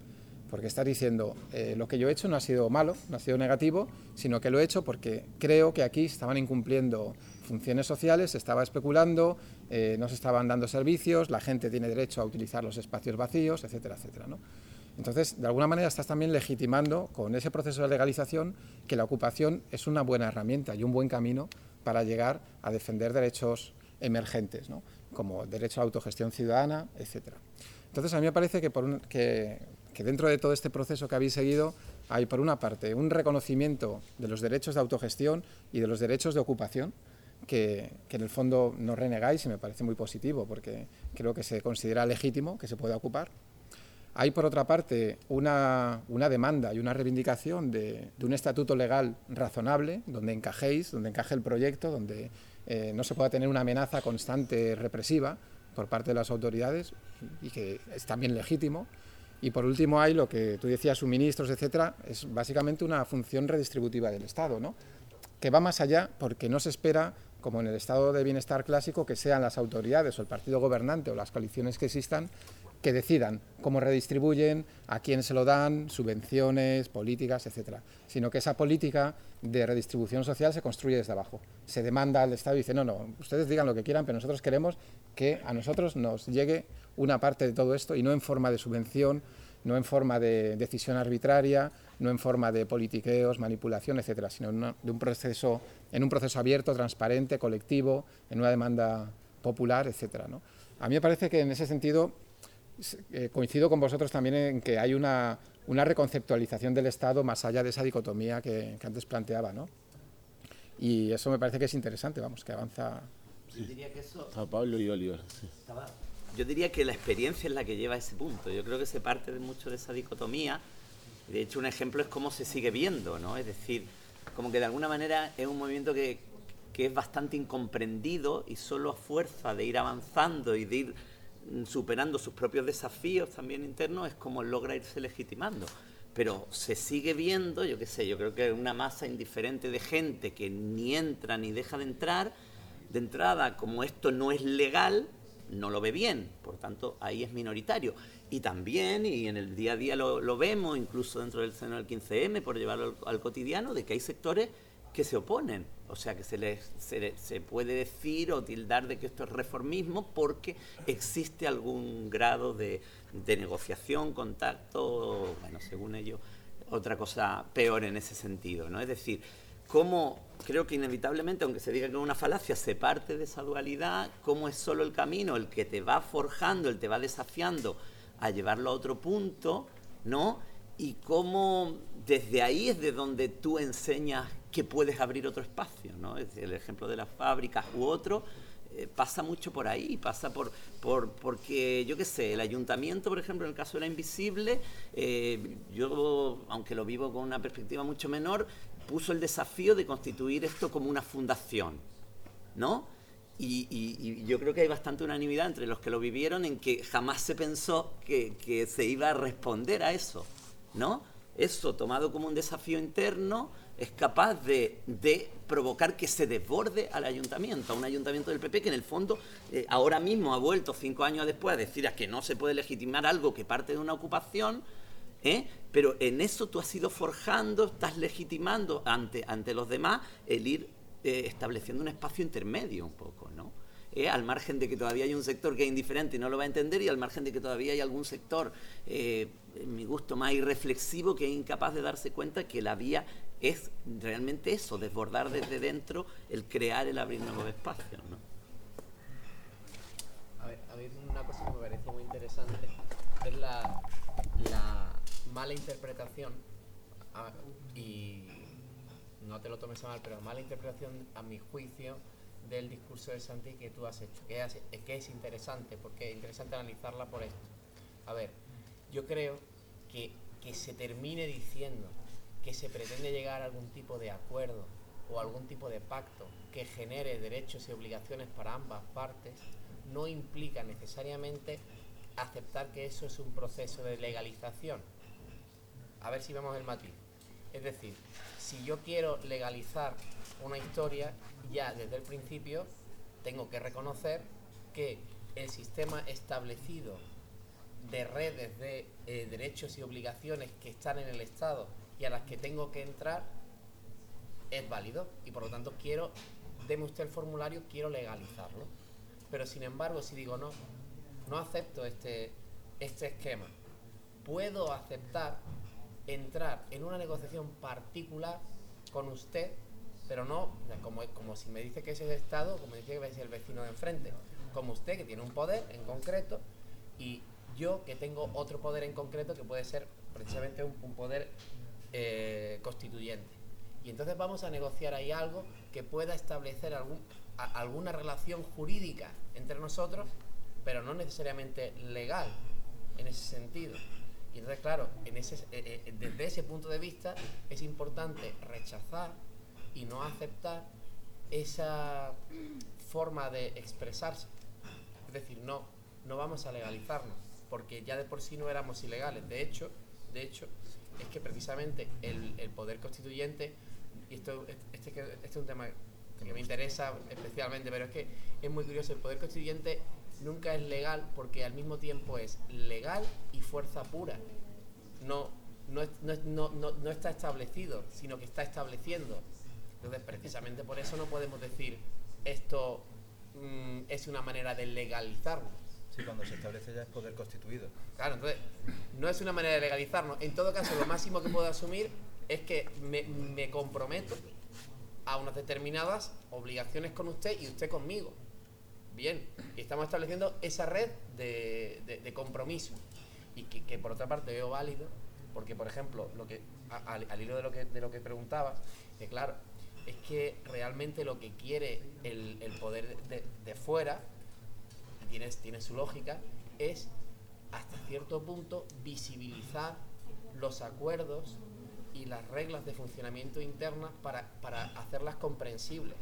porque estás diciendo lo que yo he hecho no ha sido malo, no ha sido negativo, sino que lo he hecho porque creo que aquí estaban incumpliendo funciones sociales, se estaba especulando, no se estaban dando servicios, la gente tiene derecho a utilizar los espacios vacíos, etcétera, etcétera, ¿no? Entonces, de alguna manera estás también legitimando con ese proceso de legalización que la ocupación es una buena herramienta y un buen camino para llegar a defender derechos emergentes, ¿no? Como el derecho a la autogestión ciudadana, etcétera. Entonces, a mí me parece que dentro de todo este proceso que habéis seguido hay, por una parte, un reconocimiento de los derechos de autogestión y de los derechos de ocupación, que en el fondo no renegáis y me parece muy positivo porque creo que se considera legítimo que se pueda ocupar. Hay, por otra parte, una demanda y una reivindicación de un estatuto legal razonable, donde encajéis, donde encaje el proyecto, donde no se pueda tener una amenaza constante represiva por parte de las autoridades y que es también legítimo. Y por último hay lo que tú decías, suministros, etcétera, es básicamente una función redistributiva del Estado, ¿no? Que va más allá porque no se espera, como en el estado de bienestar clásico, que sean las autoridades o el partido gobernante o las coaliciones que existan que decidan cómo redistribuyen, a quién se lo dan, subvenciones, políticas, etcétera, sino que esa política de redistribución social se construye desde abajo. Se demanda al Estado y dice, no, ustedes digan lo que quieran, pero nosotros queremos que a nosotros nos llegue una parte de todo esto y no en forma de subvención, no en forma de decisión arbitraria, no en forma de politiqueos, manipulación, etcétera, sino en un proceso abierto, transparente, colectivo, en una demanda popular, etcétera, ¿no? A mí me parece que en ese sentido coincido con vosotros también en que hay una reconceptualización del Estado más allá de esa dicotomía que antes planteaba, ¿no? Y eso me parece que es interesante, vamos, que avanza. Yo diría que eso... A Pablo y Oliver. Sí. Yo diría que la experiencia es la que lleva a ese punto. Yo creo que se parte de mucho de esa dicotomía. De hecho, un ejemplo es cómo se sigue viendo, ¿no? Es decir, como que de alguna manera es un movimiento que es bastante incomprendido y solo a fuerza de ir avanzando y de ir superando sus propios desafíos también internos es como logra irse legitimando. Pero se sigue viendo, yo qué sé, yo creo que una masa indiferente de gente que ni entra ni deja de entrar, de entrada, como esto no es legal, no lo ve bien, por tanto ahí es minoritario. Y también, y en el día a día lo vemos, incluso dentro del seno del 15M, por llevarlo al cotidiano, de que hay sectores que se oponen. O sea, que se puede decir o tildar de que esto es reformismo porque existe algún grado de negociación, contacto, bueno, según ellos, otra cosa peor en ese sentido, ¿no? Es decir, cómo creo que inevitablemente, aunque se diga que es una falacia, se parte de esa dualidad, cómo es solo el camino el que te va forjando, el te va desafiando a llevarlo a otro punto, ¿no? Y cómo desde ahí es de donde tú enseñas que puedes abrir otro espacio, ¿no? Es decir, el ejemplo de las fábricas u otro pasa mucho por ahí, pasa porque, yo qué sé, el ayuntamiento, por ejemplo, en el caso de la Invisible, yo, aunque lo vivo con una perspectiva mucho menor, puso el desafío de constituir esto como una fundación, ¿no? Y yo creo que hay bastante unanimidad entre los que lo vivieron en que jamás se pensó que se iba a responder a eso, ¿no? Eso, tomado como un desafío interno, es capaz de provocar que se desborde al ayuntamiento, a un ayuntamiento del PP que en el fondo ahora mismo ha vuelto 5 años después a decir que no se puede legitimar algo que parte de una ocupación, pero en eso tú has ido forjando, estás legitimando ante los demás el ir estableciendo un espacio intermedio un poco, ¿no? Al margen de que todavía hay un sector que es indiferente y no lo va a entender, y al margen de que todavía hay algún sector, en mi gusto, más irreflexivo, que es incapaz de darse cuenta que la vía es realmente eso, desbordar desde dentro, el crear, el abrir nuevos espacios, ¿no? A mí una cosa que me parece muy interesante es la mala interpretación, y no te lo tomes a mal, pero mala interpretación, a mi juicio, del discurso de Santi que tú has hecho, que es interesante, porque es interesante analizarla por esto. A ver, yo creo que se termine diciendo que se pretende llegar a algún tipo de acuerdo o algún tipo de pacto que genere derechos y obligaciones para ambas partes, no implica necesariamente aceptar que eso es un proceso de legalización. A ver si vemos el matiz. Es decir, si yo quiero legalizar una historia, ya desde el principio tengo que reconocer que el sistema establecido de redes de derechos y obligaciones que están en el Estado y a las que tengo que entrar es válido y por lo tanto deme usted el formulario, quiero legalizarlo. Pero sin embargo, si digo no acepto este esquema, puedo aceptar entrar en una negociación particular con usted, pero no como si me dice que es el Estado, como dice que es el vecino de enfrente, como usted que tiene un poder en concreto y yo que tengo otro poder en concreto que puede ser precisamente un poder constituyente. Y entonces vamos a negociar ahí algo que pueda establecer alguna relación jurídica entre nosotros, pero no necesariamente legal en ese sentido. Y entonces, claro, desde ese punto de vista es importante rechazar y no aceptar esa forma de expresarse. Es decir, no vamos a legalizarnos, porque ya de por sí no éramos ilegales. De hecho, es que precisamente el poder constituyente, y este es un tema que me interesa especialmente, pero es que es muy curioso, el poder constituyente nunca es legal porque al mismo tiempo es legal y fuerza pura. No está establecido, sino que está estableciendo. Entonces, precisamente por eso no podemos decir esto es una manera de legalizarnos. Sí, cuando se establece ya es poder constituido. Claro, entonces no es una manera de legalizarnos. En todo caso, lo máximo que puedo asumir es que me comprometo a unas determinadas obligaciones con usted y usted conmigo. Bien, y estamos estableciendo esa red de compromiso. Y que por otra parte veo válido, porque por ejemplo, al hilo de lo que preguntabas, que claro, es que realmente lo que quiere el poder de fuera, y tiene su lógica, es hasta cierto punto visibilizar los acuerdos y las reglas de funcionamiento internas para hacerlas comprensibles.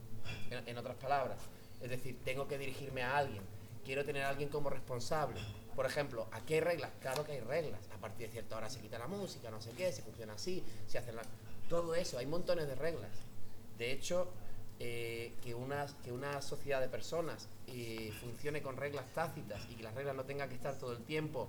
En otras palabras, es decir, tengo que dirigirme a alguien, quiero tener a alguien como responsable. Por ejemplo, ¿aquí hay reglas? Claro que hay reglas. A partir de cierta hora se quita la música, no sé qué, se funciona así, se hacen todo eso, hay montones de reglas. De hecho, que una sociedad de personas funcione con reglas tácitas y que las reglas no tengan que estar todo el tiempo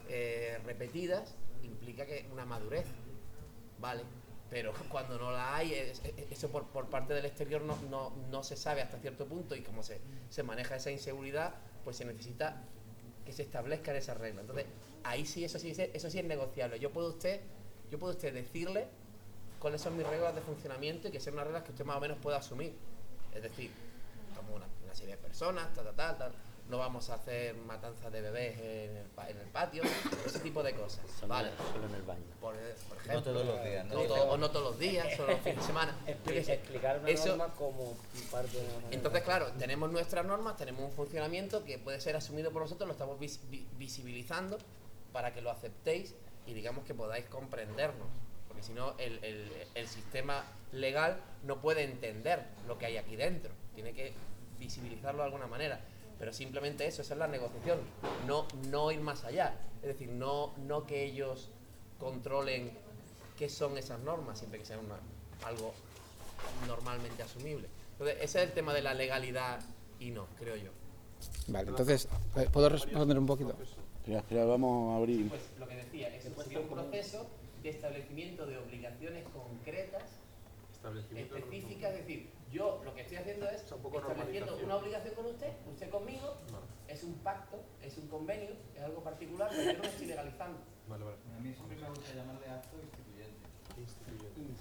repetidas, implica que una madurez, ¿vale? Pero cuando no la hay, eso por parte del exterior no se sabe hasta cierto punto, y como se maneja esa inseguridad, pues se necesita que se establezcan esas reglas. Entonces, ahí sí, eso sí es negociable. Yo puedo usted decirle cuáles son mis reglas de funcionamiento y que sean unas reglas que usted más o menos pueda asumir. Es decir, como una serie de personas, tal. No vamos a hacer matanzas de bebés en el patio, ese tipo de cosas. Vale. Solo en el baño. Por ejemplo. No todos los días, ¿no? O no todos los días, solo los fines de semana. Explicar una norma como parte de una manera. Entonces, claro, tenemos nuestras normas, tenemos un funcionamiento que puede ser asumido por nosotros, lo estamos visibilizando para que lo aceptéis y digamos que podáis comprendernos. Porque si no, el sistema legal no puede entender lo que hay aquí dentro. Tiene que visibilizarlo de alguna manera. Pero simplemente eso, esa es la negociación. No ir más allá. Es decir, no que ellos controlen qué son esas normas, siempre que sea algo normalmente asumible. Entonces, ese es el tema de la legalidad y no, creo yo. Vale, entonces, ¿puedo responder un poquito? Espera, vamos a abrir. Pues lo que decía, es un proceso de establecimiento de obligaciones concretas, específicas, es decir, yo lo que estoy haciendo es estableciendo una obligación con usted conmigo, es un pacto, es un convenio, es algo particular, pero yo no lo estoy legalizando. Vale. A mí siempre me gusta llamarle acto instituyente.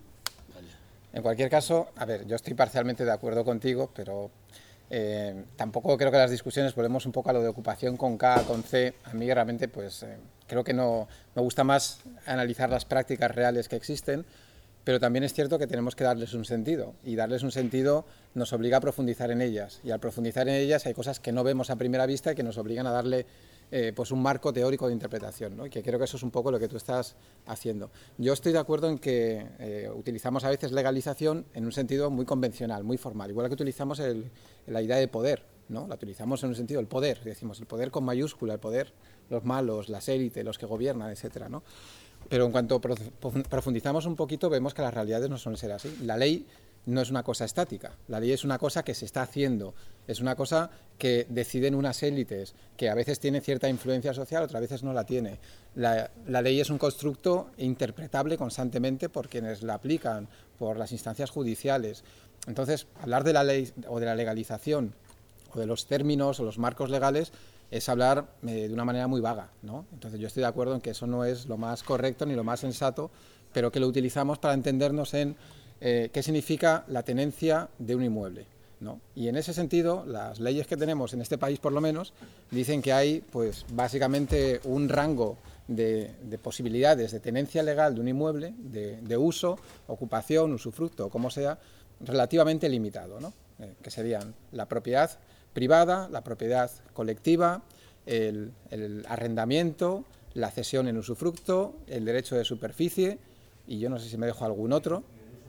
En cualquier caso, a ver, yo estoy parcialmente de acuerdo contigo, pero tampoco creo que las discusiones volvemos un poco a lo de ocupación con K, con C. A mí realmente, pues, creo que no me gusta más analizar las prácticas reales que existen, pero también es cierto que tenemos que darles un sentido, y darles un sentido nos obliga a profundizar en ellas, y al profundizar en ellas hay cosas que no vemos a primera vista y que nos obligan a darle pues un marco teórico de interpretación, ¿no? Y que creo que eso es un poco lo que tú estás haciendo. Yo estoy de acuerdo en que utilizamos a veces legalización en un sentido muy convencional, muy formal, igual que utilizamos la idea de poder, ¿no? La utilizamos en un sentido, el poder, decimos el poder con mayúscula, el poder, los malos, las élites, los que gobiernan, etcétera, ¿no? Pero en cuanto profundizamos un poquito vemos que las realidades no suelen ser así. La ley no es una cosa estática. La ley es una cosa que se está haciendo, es una cosa que deciden unas élites, que a veces tiene cierta influencia social, otras veces no la tiene. La ley es un constructo interpretable constantemente por quienes la aplican, por las instancias judiciales. Entonces, hablar de la ley o de la legalización o de los términos o los marcos legales es hablar de una manera muy vaga, ¿no? Entonces yo estoy de acuerdo en que eso no es lo más correcto ni lo más sensato, pero que lo utilizamos para entendernos en qué significa la tenencia de un inmueble, ¿no? Y en ese sentido, las leyes que tenemos en este país, por lo menos, dicen que hay, pues, básicamente un rango de posibilidades de tenencia legal de un inmueble, de uso, ocupación, usufructo o como sea, relativamente limitado, ¿no? Que serían la propiedad privada, la propiedad colectiva, el arrendamiento, la cesión en usufructo, el derecho de superficie y yo no sé si me dejo algún otro.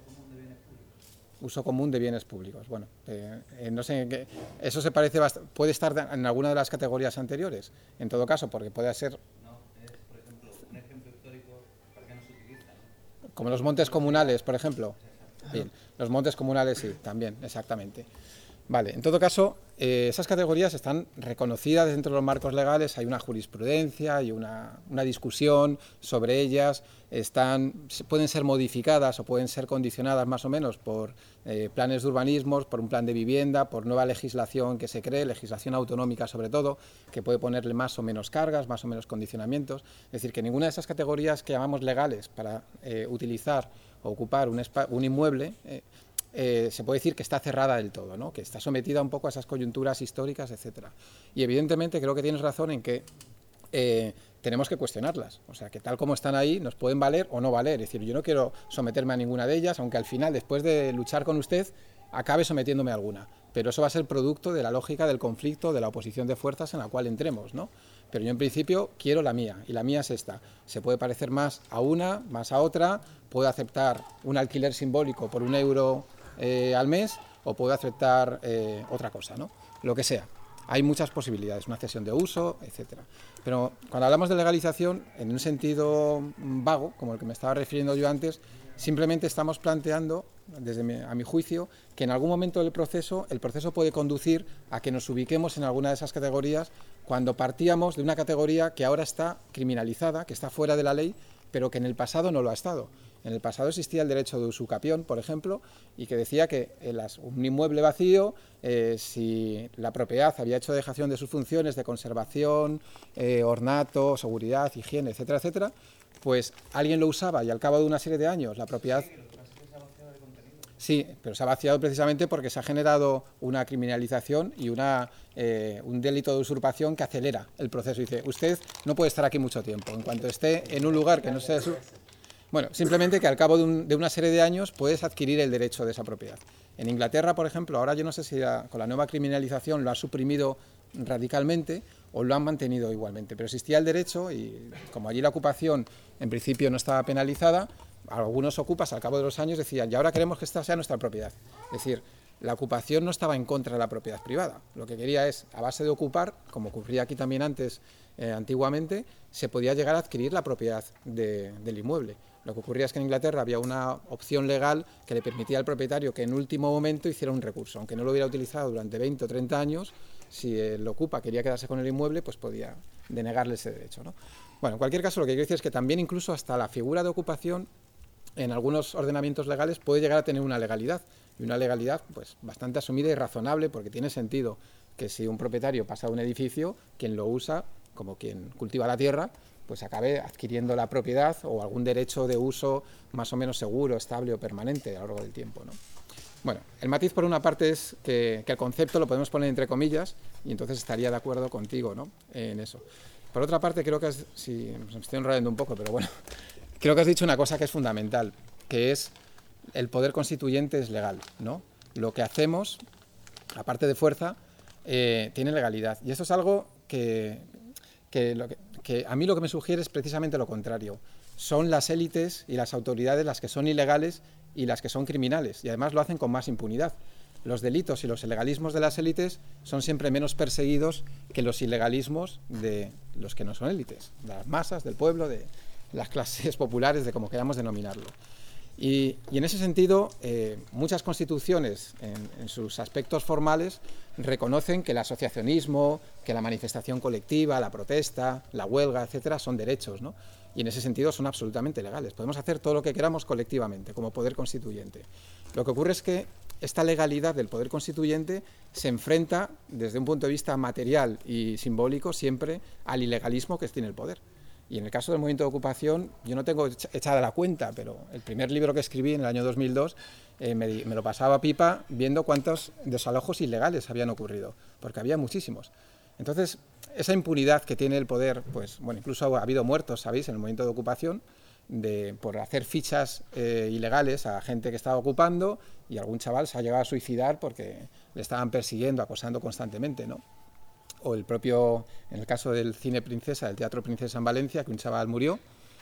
Uso común de bienes públicos. Bueno, no sé en qué. Eso se parece puede estar en alguna de las categorías anteriores, en todo caso, porque puede ser. No, es, por ejemplo, un ejemplo histórico para qué no se utiliza, ¿no? Como los montes comunales, por ejemplo. Bien, los montes comunales sí, también, exactamente. Vale, en todo caso, esas categorías están reconocidas dentro de los marcos legales, hay una jurisprudencia, hay una discusión sobre ellas, pueden ser modificadas o pueden ser condicionadas más o menos por planes de urbanismos, por un plan de vivienda, por nueva legislación que se cree, legislación autonómica sobre todo, que puede ponerle más o menos cargas, más o menos condicionamientos. Es decir, que ninguna de esas categorías que llamamos legales para utilizar o ocupar un inmueble se puede decir que está cerrada del todo, ¿no? Que está sometida un poco a esas coyunturas históricas, etcétera. Y evidentemente creo que tienes razón en que tenemos que cuestionarlas, o sea, que tal como están ahí nos pueden valer o no valer. Es decir, yo no quiero someterme a ninguna de ellas, aunque al final, después de luchar con usted, acabe sometiéndome a alguna. Pero eso va a ser producto de la lógica del conflicto, de la oposición de fuerzas en la cual entremos, ¿no? Pero yo en principio quiero la mía, y la mía es esta. Se puede parecer más a una, más a otra, puedo aceptar un alquiler simbólico por €1 al mes, o puedo aceptar otra cosa, ¿no? Lo que sea. Hay muchas posibilidades, una cesión de uso, etcétera. Pero cuando hablamos de legalización, en un sentido vago, como el que me estaba refiriendo yo antes, simplemente estamos planteando, a mi juicio, que en algún momento del proceso, el proceso puede conducir a que nos ubiquemos en alguna de esas categorías cuando partíamos de una categoría que ahora está criminalizada, que está fuera de la ley, pero que en el pasado no lo ha estado. En el pasado existía el derecho de usucapión, por ejemplo, y que decía que un inmueble vacío, si la propiedad había hecho dejación de sus funciones de conservación, ornato, seguridad, higiene, etcétera, etcétera, pues alguien lo usaba y al cabo de una serie de años la propiedad... Sí, pero se ha vaciado precisamente porque se ha generado una criminalización y un delito de usurpación que acelera el proceso. Dice, usted no puede estar aquí mucho tiempo. En cuanto esté en un lugar que no sea... Bueno, simplemente que al cabo de una serie de años puedes adquirir el derecho de esa propiedad. En Inglaterra, por ejemplo, ahora yo no sé si con la nueva criminalización lo ha suprimido radicalmente o lo han mantenido igualmente, pero existía el derecho y como allí la ocupación en principio no estaba penalizada, algunos ocupas al cabo de los años decían, y ahora queremos que esta sea nuestra propiedad. Es decir, la ocupación no estaba en contra de la propiedad privada. Lo que quería es, a base de ocupar, como ocurría aquí también antes, antiguamente, se podía llegar a adquirir la propiedad del inmueble. Lo que ocurría es que en Inglaterra había una opción legal que le permitía al propietario que en último momento hiciera un recurso. Aunque no lo hubiera utilizado durante 20 o 30 años, si el ocupa quería quedarse con el inmueble, pues podía denegarle ese derecho, ¿no? Bueno, en cualquier caso, lo que quiero decir es que también incluso hasta la figura de ocupación en algunos ordenamientos legales puede llegar a tener una legalidad, y una legalidad pues bastante asumida y razonable, porque tiene sentido que si un propietario pasa de un edificio, quien lo usa, como quien cultiva la tierra, pues acabe adquiriendo la propiedad o algún derecho de uso más o menos seguro, estable o permanente a lo largo del tiempo, ¿no? Bueno, el matiz por una parte es que el concepto lo podemos poner entre comillas y entonces estaría de acuerdo contigo, ¿no? En eso. Por otra parte, creo que me estoy enrollando un poco, pero bueno, creo que has dicho una cosa que es fundamental, que es el poder constituyente es legal, ¿no? Lo que hacemos, aparte de fuerza, tiene legalidad. Y eso es algo que a mí lo que me sugiere es precisamente lo contrario. Son las élites y las autoridades las que son ilegales y las que son criminales, y además lo hacen con más impunidad. Los delitos y los ilegalismos de las élites son siempre menos perseguidos que los ilegalismos de los que no son élites, de las masas, del pueblo, de las clases populares, de como queramos denominarlo. Y en ese sentido, muchas constituciones, en sus aspectos formales, reconocen que el asociacionismo, que la manifestación colectiva, la protesta, la huelga, etcétera, son derechos, ¿no? Y en ese sentido son absolutamente legales. Podemos hacer todo lo que queramos colectivamente, como poder constituyente. Lo que ocurre es que esta legalidad del poder constituyente se enfrenta, desde un punto de vista material y simbólico, siempre al ilegalismo que tiene el poder. Y en el caso del movimiento de ocupación, yo no tengo echada la cuenta, pero el primer libro que escribí en el año 2002 me lo pasaba pipa viendo cuántos desalojos ilegales habían ocurrido, porque había muchísimos. Entonces, esa impunidad que tiene el poder, pues bueno, incluso ha habido muertos, ¿sabéis?, en el movimiento de ocupación, por hacer fichas ilegales a gente que estaba ocupando, y algún chaval se ha llegado a suicidar porque le estaban persiguiendo, acosando constantemente, ¿no? O el propio, en el caso del Cine Princesa, del Teatro Princesa en Valencia, que un chaval murió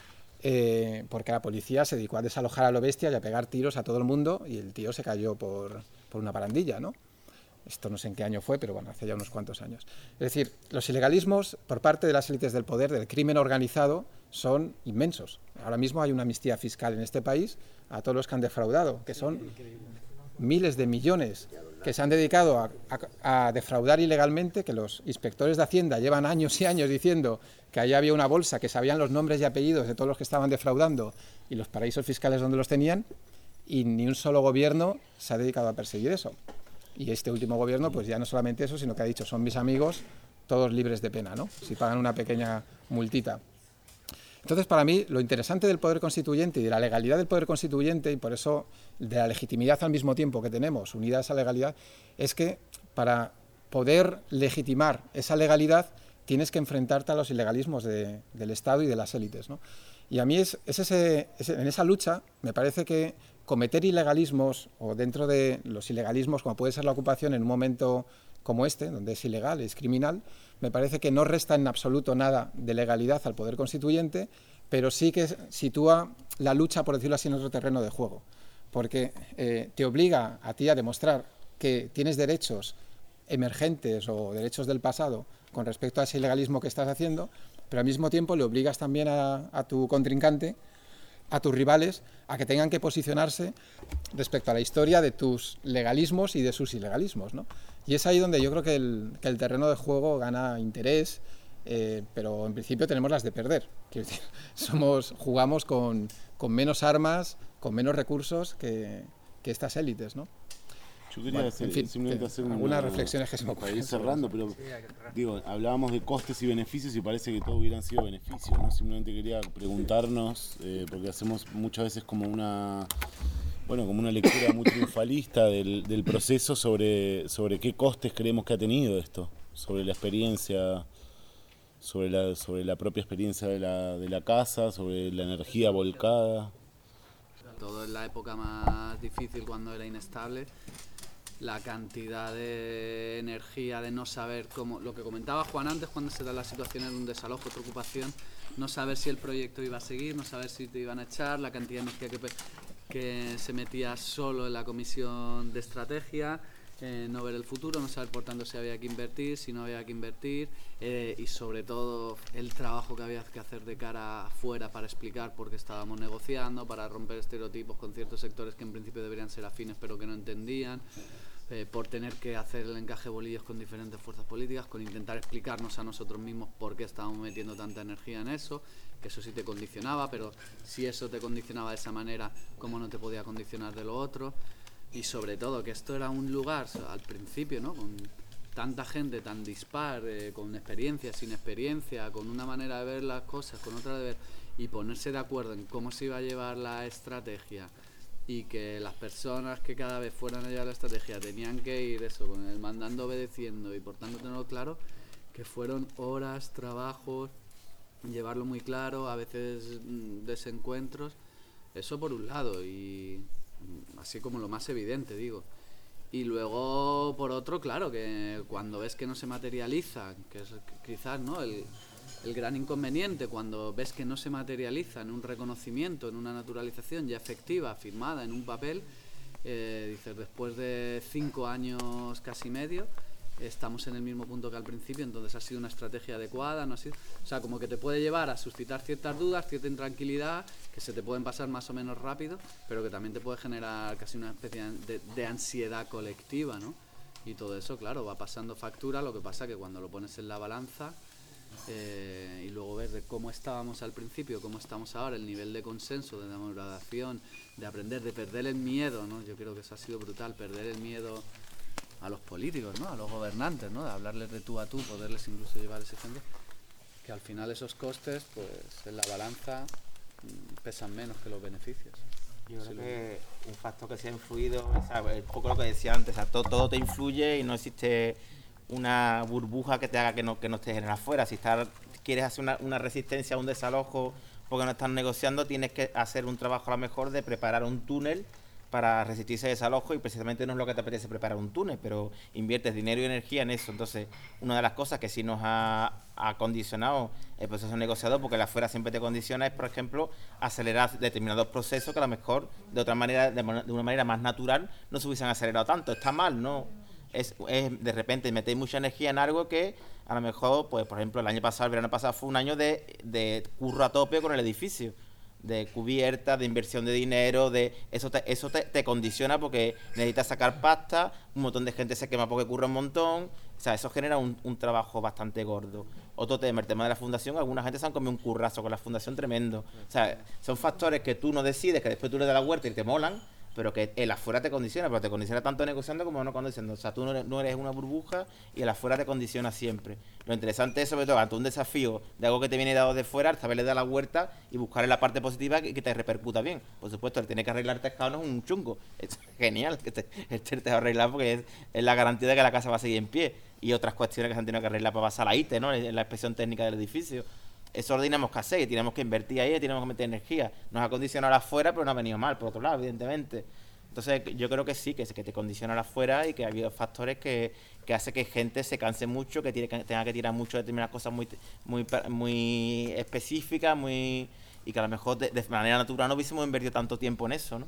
porque la policía se dedicó a desalojar a lo bestia y a pegar tiros a todo el mundo, y el tío se cayó por una barandilla, ¿no? Esto no sé en qué año fue, pero bueno, hace ya unos cuantos años. Es decir, los ilegalismos por parte de las élites del poder, del crimen organizado, son inmensos. Ahora mismo hay una amnistía fiscal en este país a todos los que han defraudado, que son miles de millones que se han dedicado a defraudar ilegalmente, que los inspectores de Hacienda llevan años y años diciendo que allí había una bolsa, que sabían los nombres y apellidos de todos los que estaban defraudando y los paraísos fiscales donde los tenían, y ni un solo gobierno se ha dedicado a perseguir eso. Y este último gobierno, pues ya no solamente eso, sino que ha dicho, son mis amigos, todos libres de pena, ¿no?, si pagan una pequeña multita. Entonces, para mí, lo interesante del poder constituyente y de la legalidad del poder constituyente, y por eso de la legitimidad al mismo tiempo que tenemos, unida a esa legalidad, es que para poder legitimar esa legalidad tienes que enfrentarte a los ilegalismos del Estado y de las élites, ¿no? Y a mí en esa lucha me parece que cometer ilegalismos, o dentro de los ilegalismos, como puede ser la ocupación en un momento como este, donde es ilegal, es criminal, me parece que no resta en absoluto nada de legalidad al poder constituyente, pero sí que sitúa la lucha, por decirlo así, en otro terreno de juego, porque te obliga a ti a demostrar que tienes derechos emergentes o derechos del pasado con respecto a ese ilegalismo que estás haciendo, pero al mismo tiempo le obligas también a tu contrincante, a tus rivales, a que tengan que posicionarse respecto a la historia de tus legalismos y de sus ilegalismos, ¿no? Y es ahí donde yo creo que el terreno de juego gana interés, pero en principio tenemos las de perder. Quiero decir, jugamos con menos armas, con menos recursos que estas élites, ¿no? Yo quería simplemente hacer algunas reflexiones que se me ocurren. Para ir cerrando, pero digo, hablábamos de costes y beneficios y parece que todo hubieran sido beneficios, ¿no? Simplemente quería preguntarnos, porque hacemos muchas veces como una lectura muy triunfalista del proceso sobre qué costes creemos que ha tenido esto, sobre la experiencia, sobre la propia experiencia de la casa, sobre la energía volcada. Todo en la época más difícil, cuando era inestable, la cantidad de energía, de no saber cómo, lo que comentaba Juan antes, cuando se da la situación de un desalojo, otra ocupación, no saber si el proyecto iba a seguir, no saber si te iban a echar, la cantidad de energía que se metía solo en la comisión de estrategia, no ver el futuro, no saber por tanto si había que invertir, si no había que invertir, y sobre todo el trabajo que había que hacer de cara afuera para explicar por qué estábamos negociando, para romper estereotipos con ciertos sectores que en principio deberían ser afines pero que no entendían, por tener que hacer el encaje de bolillos con diferentes fuerzas políticas, con intentar explicarnos a nosotros mismos por qué estábamos metiendo tanta energía en eso, que eso sí te condicionaba, pero si eso te condicionaba de esa manera, ¿cómo no te podía condicionar de lo otro? Y sobre todo que esto era un lugar, al principio, ¿no?, con tanta gente tan dispar, con experiencia, sin experiencia, con una manera de ver las cosas, con otra de ver, y ponerse de acuerdo en cómo se iba a llevar la estrategia, y que las personas que cada vez fueran a llevar la estrategia tenían que ir eso, con el mandando, obedeciendo, y por tanto tenerlo claro, que fueron horas, trabajos, llevarlo muy claro, a veces desencuentros, eso por un lado, y así como lo más evidente, digo. Y luego, por otro, claro, que cuando ves que no se materializa, que es quizás, ¿no?, el gran inconveniente, cuando ves que no se materializa en un reconocimiento, en una naturalización ya efectiva, firmada en un papel, dices, después de 5 años casi medio, estamos en el mismo punto que al principio, entonces ha sido una estrategia adecuada, no ha sido, o sea, como que te puede llevar a suscitar ciertas dudas, cierta intranquilidad, que se te pueden pasar más o menos rápido, pero que también te puede generar casi una especie de ansiedad colectiva, ¿no? Y todo eso, claro, va pasando factura, lo que pasa que cuando lo pones en la balanza y luego ves de cómo estábamos al principio, cómo estamos ahora, el nivel de consenso, de demoración, de aprender, de perder el miedo, ¿no? Yo creo que eso ha sido brutal, perder el miedo a los políticos, ¿no? A los gobernantes, ¿no? De hablarles de tú a tú, poderles incluso llevar ese ejemplo, que al final esos costes, pues en la balanza pesan menos que los beneficios. Yo creo que un factor que se ha influido, o sea, un poco lo que decía antes, o sea, todo te influye y no existe una burbuja que te haga que no estés en afuera. Si quieres hacer una resistencia a un desalojo porque no estás negociando, tienes que hacer un trabajo a lo mejor de preparar un túnel para resistirse a desalojo, y precisamente no es lo que te apetece preparar un túnel, pero inviertes dinero y energía en eso. Entonces, una de las cosas que sí nos ha condicionado el proceso negociador, porque la afuera siempre te condiciona, es, por ejemplo, acelerar determinados procesos que a lo mejor de otra manera, de una manera más natural, no se hubiesen acelerado tanto. Está mal, ¿no? Es de repente metéis mucha energía en algo que a lo mejor, pues por ejemplo, el verano pasado fue un año de curro a tope con el edificio, de cubierta, de inversión de dinero, eso te condiciona porque necesitas sacar pasta, un montón de gente se quema porque curra un montón, o sea, eso genera un trabajo bastante gordo. Otro tema, el tema de la fundación, alguna gente se han comido un currazo con la fundación tremendo. O sea, son factores que tú no decides, que después tú le das la vuelta y te molan, pero que el afuera te condiciona, pero te condiciona tanto negociando como no condiciando. O sea, tú no eres una burbuja y el afuera te condiciona siempre. Lo interesante es, sobre todo, ante un desafío de algo que te viene dado de fuera, saberle dar la vuelta y buscar en la parte positiva que te repercuta bien. Por supuesto, el tener que arreglar pescado no es un chungo. Es genial que te va a arreglar porque es la garantía de que la casa va a seguir en pie. Y otras cuestiones que se han tenido que arreglar para pasar la ITE, ¿no? En la inspección técnica del edificio. Eso lo tenemos que hacer y tenemos que invertir ahí, tenemos que meter energía. Nos ha condicionado afuera, pero no ha venido mal, por otro lado, evidentemente. Entonces, yo creo que sí, que te condiciona afuera y que ha habido factores que hace que gente se canse mucho, que tenga que tirar mucho de determinadas cosas muy específicas, y que a lo mejor de manera natural no hubiésemos invertido tanto tiempo en eso, ¿no?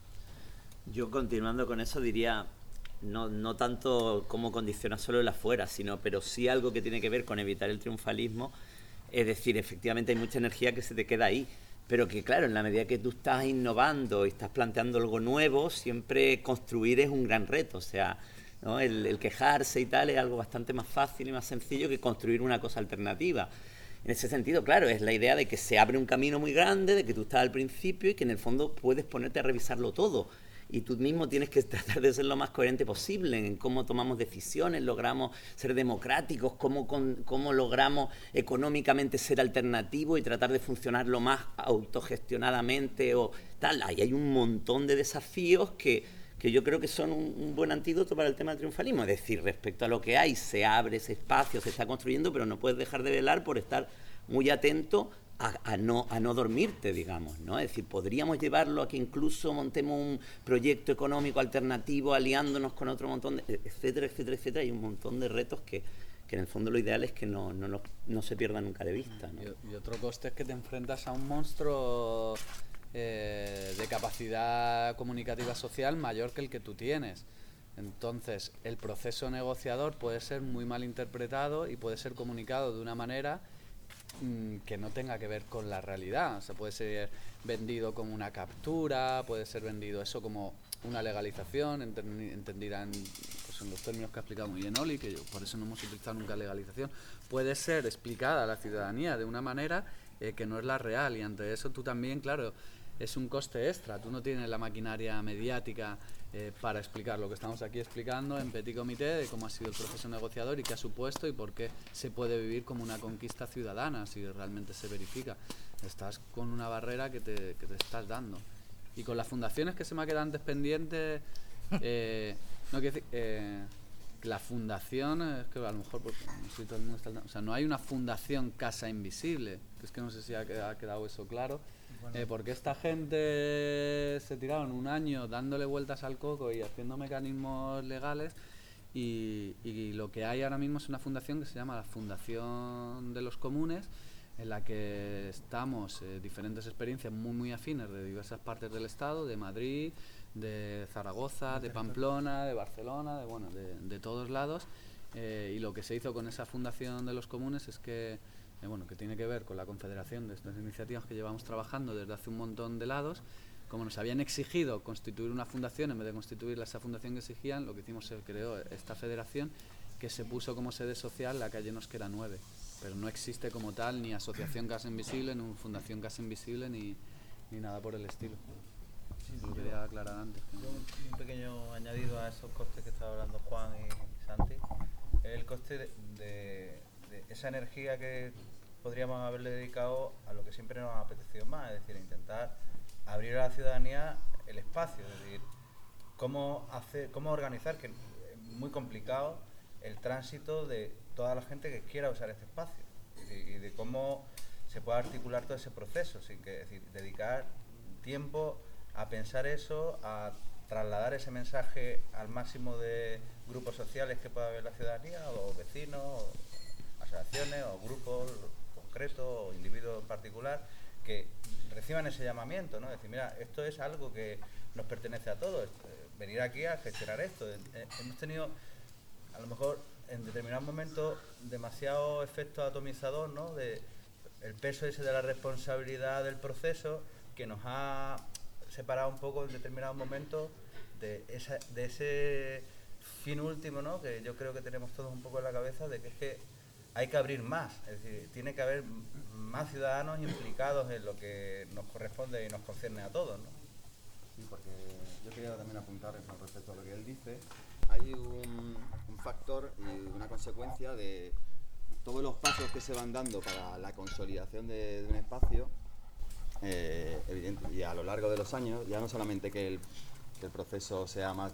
Yo, continuando con eso, diría, no tanto cómo condiciona solo el afuera, pero sí algo que tiene que ver con evitar el triunfalismo. Es decir, efectivamente hay mucha energía que se te queda ahí, pero que claro, en la medida que tú estás innovando y estás planteando algo nuevo, siempre construir es un gran reto. O sea, ¿no? El quejarse y tal es algo bastante más fácil y más sencillo que construir una cosa alternativa. En ese sentido, claro, es la idea de que se abre un camino muy grande, de que tú estás al principio y que en el fondo puedes ponerte a revisarlo todo. Y tú mismo tienes que tratar de ser lo más coherente posible en cómo tomamos decisiones, logramos ser democráticos, cómo logramos económicamente ser alternativos y tratar de funcionar lo más autogestionadamente o tal. Ahí hay un montón de desafíos que yo creo que son un buen antídoto para el tema del triunfalismo. Es decir, respecto a lo que hay, se abre ese espacio, se está construyendo, pero no puedes dejar de velar por estar muy atento a no dormirte, digamos, ¿no? Es decir, podríamos llevarlo a que incluso montemos un proyecto económico alternativo aliándonos con otro montón de... etcétera, etcétera, etcétera. Hay un montón de retos que en el fondo lo ideal es que no se pierda nunca de vista, ¿no? Y otro coste es que te enfrentas a un monstruo de capacidad comunicativa social mayor que el que tú tienes. Entonces, el proceso negociador puede ser muy mal interpretado y puede ser comunicado de una manera que no tenga que ver con la realidad. O sea, puede ser vendido como una captura, puede ser vendido eso como una legalización, entendida en los términos que ha explicado muy bien Oli, que por eso no hemos utilizado nunca legalización. Puede ser explicada a la ciudadanía de una manera que no es la real, y ante eso tú también, claro, es un coste extra. Tú no tienes la maquinaria mediática para explicar lo que estamos aquí explicando en petit comité, de cómo ha sido el proceso negociador y qué ha supuesto y por qué se puede vivir como una conquista ciudadana si realmente se verifica. Estás con una barrera que te estás dando. Y con las fundaciones que se me quedan pendientes, no quiero decir... la fundación, es que a lo mejor porque no sé si todo el mundo está... O sea, no hay una fundación Casa Invisible, que es que no sé si ha quedado eso claro. Porque esta gente se tiraron un año dándole vueltas al coco y haciendo mecanismos legales, y lo que hay ahora mismo es una fundación que se llama la Fundación de los Comunes, en la que estamos diferentes experiencias muy afines de diversas partes del Estado, de Madrid, de Zaragoza, de Pamplona, de Barcelona, de todos lados, y lo que se hizo con esa fundación de los comunes es que, bueno, que tiene que ver con la confederación de estas iniciativas que llevamos trabajando desde hace un montón de lados. Como nos habían exigido constituir una fundación, en vez de constituir esa fundación que exigían, lo que hicimos se creó esta federación que se puso como sede social la calle Nosquera 9, pero no existe como tal ni asociación Casa Invisible, ni fundación Casa Invisible, ni nada por el estilo. Lo quería aclarar antes. Un pequeño añadido a esos costes que estaba hablando Juan y Santi, el coste de esa energía que podríamos haberle dedicado a lo que siempre nos ha apetecido más, es decir, intentar abrir a la ciudadanía el espacio, es decir, cómo organizar, que es muy complicado, el tránsito de toda la gente que quiera usar este espacio y de cómo se puede articular todo ese proceso, sin que, es decir, dedicar tiempo a pensar eso, a trasladar ese mensaje al máximo de grupos sociales que pueda haber la ciudadanía, o vecinos, o asociaciones, o grupos concretos, o individuos en particular, que reciban ese llamamiento, ¿no? Decir, mira, esto es algo que nos pertenece a todos, venir aquí a gestionar esto. Hemos tenido, a lo mejor, en determinados momentos, demasiado efecto atomizador, ¿no? De el peso ese de la responsabilidad del proceso, que nos ha separado un poco en determinados momentos de ese fin último, ¿no? Que yo creo que tenemos todos un poco en la cabeza, de que es que hay que abrir más, es decir, tiene que haber más ciudadanos implicados en lo que nos corresponde y nos concierne a todos, ¿no? Sí, porque yo quería también apuntar con respecto a lo que él dice. Hay un factor y una consecuencia de todos los pasos que se van dando para la consolidación de un espacio, evidente, y a lo largo de los años, ya no solamente que el proceso sea más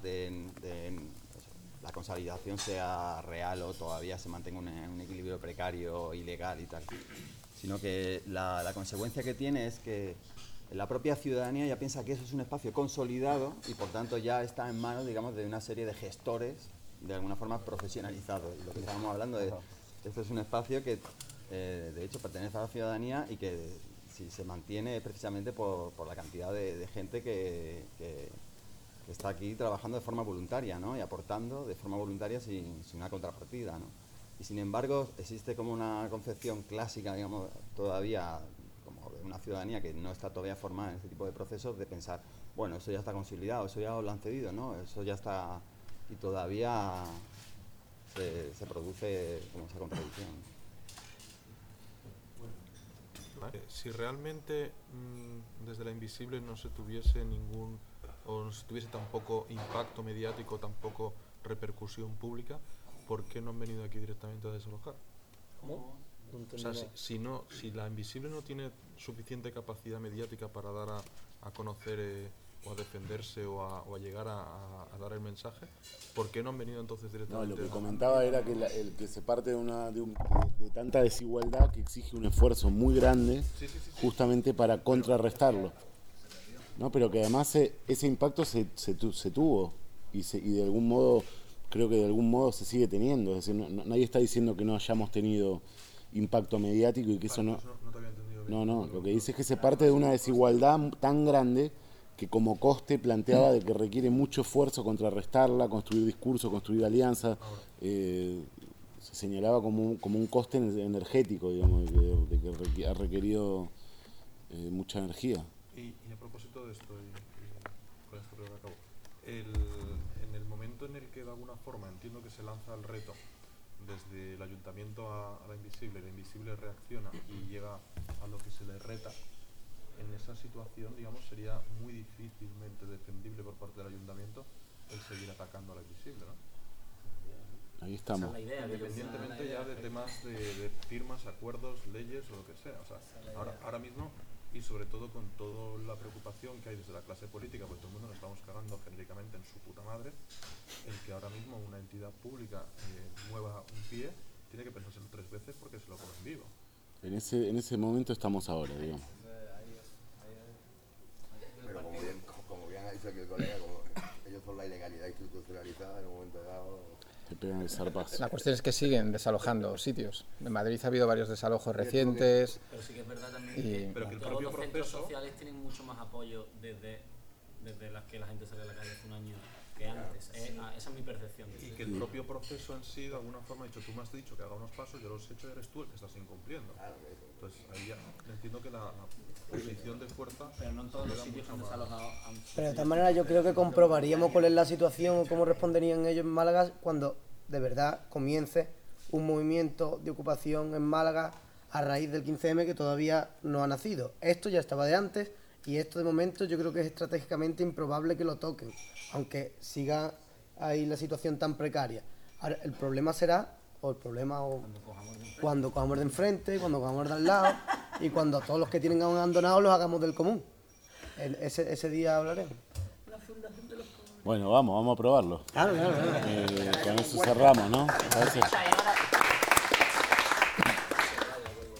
la consolidación sea real o todavía se mantenga un equilibrio precario, ilegal y tal, sino que la consecuencia que tiene es que la propia ciudadanía ya piensa que eso es un espacio consolidado y por tanto ya está en manos, digamos, de una serie de gestores de alguna forma profesionalizados. Y lo que estábamos hablando de esto es un espacio que de hecho pertenece a la ciudadanía y que si se mantiene precisamente por la cantidad de gente que está aquí trabajando de forma voluntaria, ¿no? Y aportando de forma voluntaria sin una contrapartida, ¿no? Y sin embargo existe como una concepción clásica, digamos, todavía como de una ciudadanía que no está todavía formada en este tipo de procesos, de pensar, bueno, eso ya está consolidado, eso ya lo han cedido, ¿no? Eso ya está, y todavía se produce como esa contradicción. Si realmente desde la Invisible no se tuviese o no se tuviese tampoco impacto mediático, tampoco repercusión pública, ¿por qué no han venido aquí directamente a desalojar? ¿Cómo? O sea, si la Invisible no tiene suficiente capacidad mediática para dar a conocer o a defenderse o a llegar a dar el mensaje, ¿por qué no han venido entonces directamente? No, lo que comentaba era que que se parte de tanta desigualdad que exige un esfuerzo muy grande justamente para contrarrestarlo, ¿no? Pero que además ese impacto se tuvo y de algún modo, creo que de algún modo se sigue teniendo. Es decir, nadie está diciendo que no hayamos tenido impacto mediático y que eso no... No te había entendido bien. No, lo que dice es que se parte de una desigualdad tan grande que como coste planteaba de que requiere mucho esfuerzo contrarrestarla, construir discursos, construir alianzas. Se señalaba como un coste energético, digamos, de que ha requerido mucha energía. Y a propósito de esto, y con esto creo que acabo, en el momento en el que de alguna forma entiendo que se lanza el reto desde el ayuntamiento a la Invisible reacciona y llega a lo que se le reta, en esa situación, digamos, sería muy difícilmente defendible por parte del ayuntamiento el seguir atacando a la Invisible, ¿no? Ahí estamos. Esa es la idea, Independientemente ya de temas de firmas, acuerdos, leyes o lo que sea. O sea, ahora mismo, y sobre todo con toda la preocupación que hay desde la clase política, pues todo el mundo nos estamos cagando genéricamente en su puta madre, el que ahora mismo una entidad pública mueva un pie, tiene que pensárselo 3 veces porque se lo comen vivo. En ese momento estamos ahora, digamos. Pero como bien ha dicho aquí el colega, como ellos son la ilegalidad institucionalizada en un momento dado. Te pegan el zarpazo. La cuestión es que siguen desalojando sitios. En Madrid ha habido varios desalojos recientes. Pero sí que es verdad también que todos los centros sociales tienen mucho más apoyo desde las que la gente sale a la calle hace un año que antes. Esa es mi percepción. Y que el propio proceso en sí, de alguna forma, ha dicho, tú me has dicho que haga unos pasos, yo los he hecho y eres tú el que estás incumpliendo. Entonces ahí ya entiendo que la posición de fuerza... Pero no en todos los sitios han desalojado... Pero de todas maneras yo creo que comprobaríamos cuál es la situación o cómo responderían ellos en Málaga cuando de verdad comience un movimiento de ocupación en Málaga a raíz del 15M que todavía no ha nacido. Esto ya estaba de antes y esto de momento yo creo que es estratégicamente improbable que lo toquen, aunque siga ahí la situación tan precaria. Ahora, el problema será, cuando cojamos de enfrente, cuando cojamos de al lado y cuando todos los que tienen abandonados los hagamos del común. Ese día hablaremos. Bueno, vamos a probarlo. Claro. Con eso cerramos, ¿no? Gracias.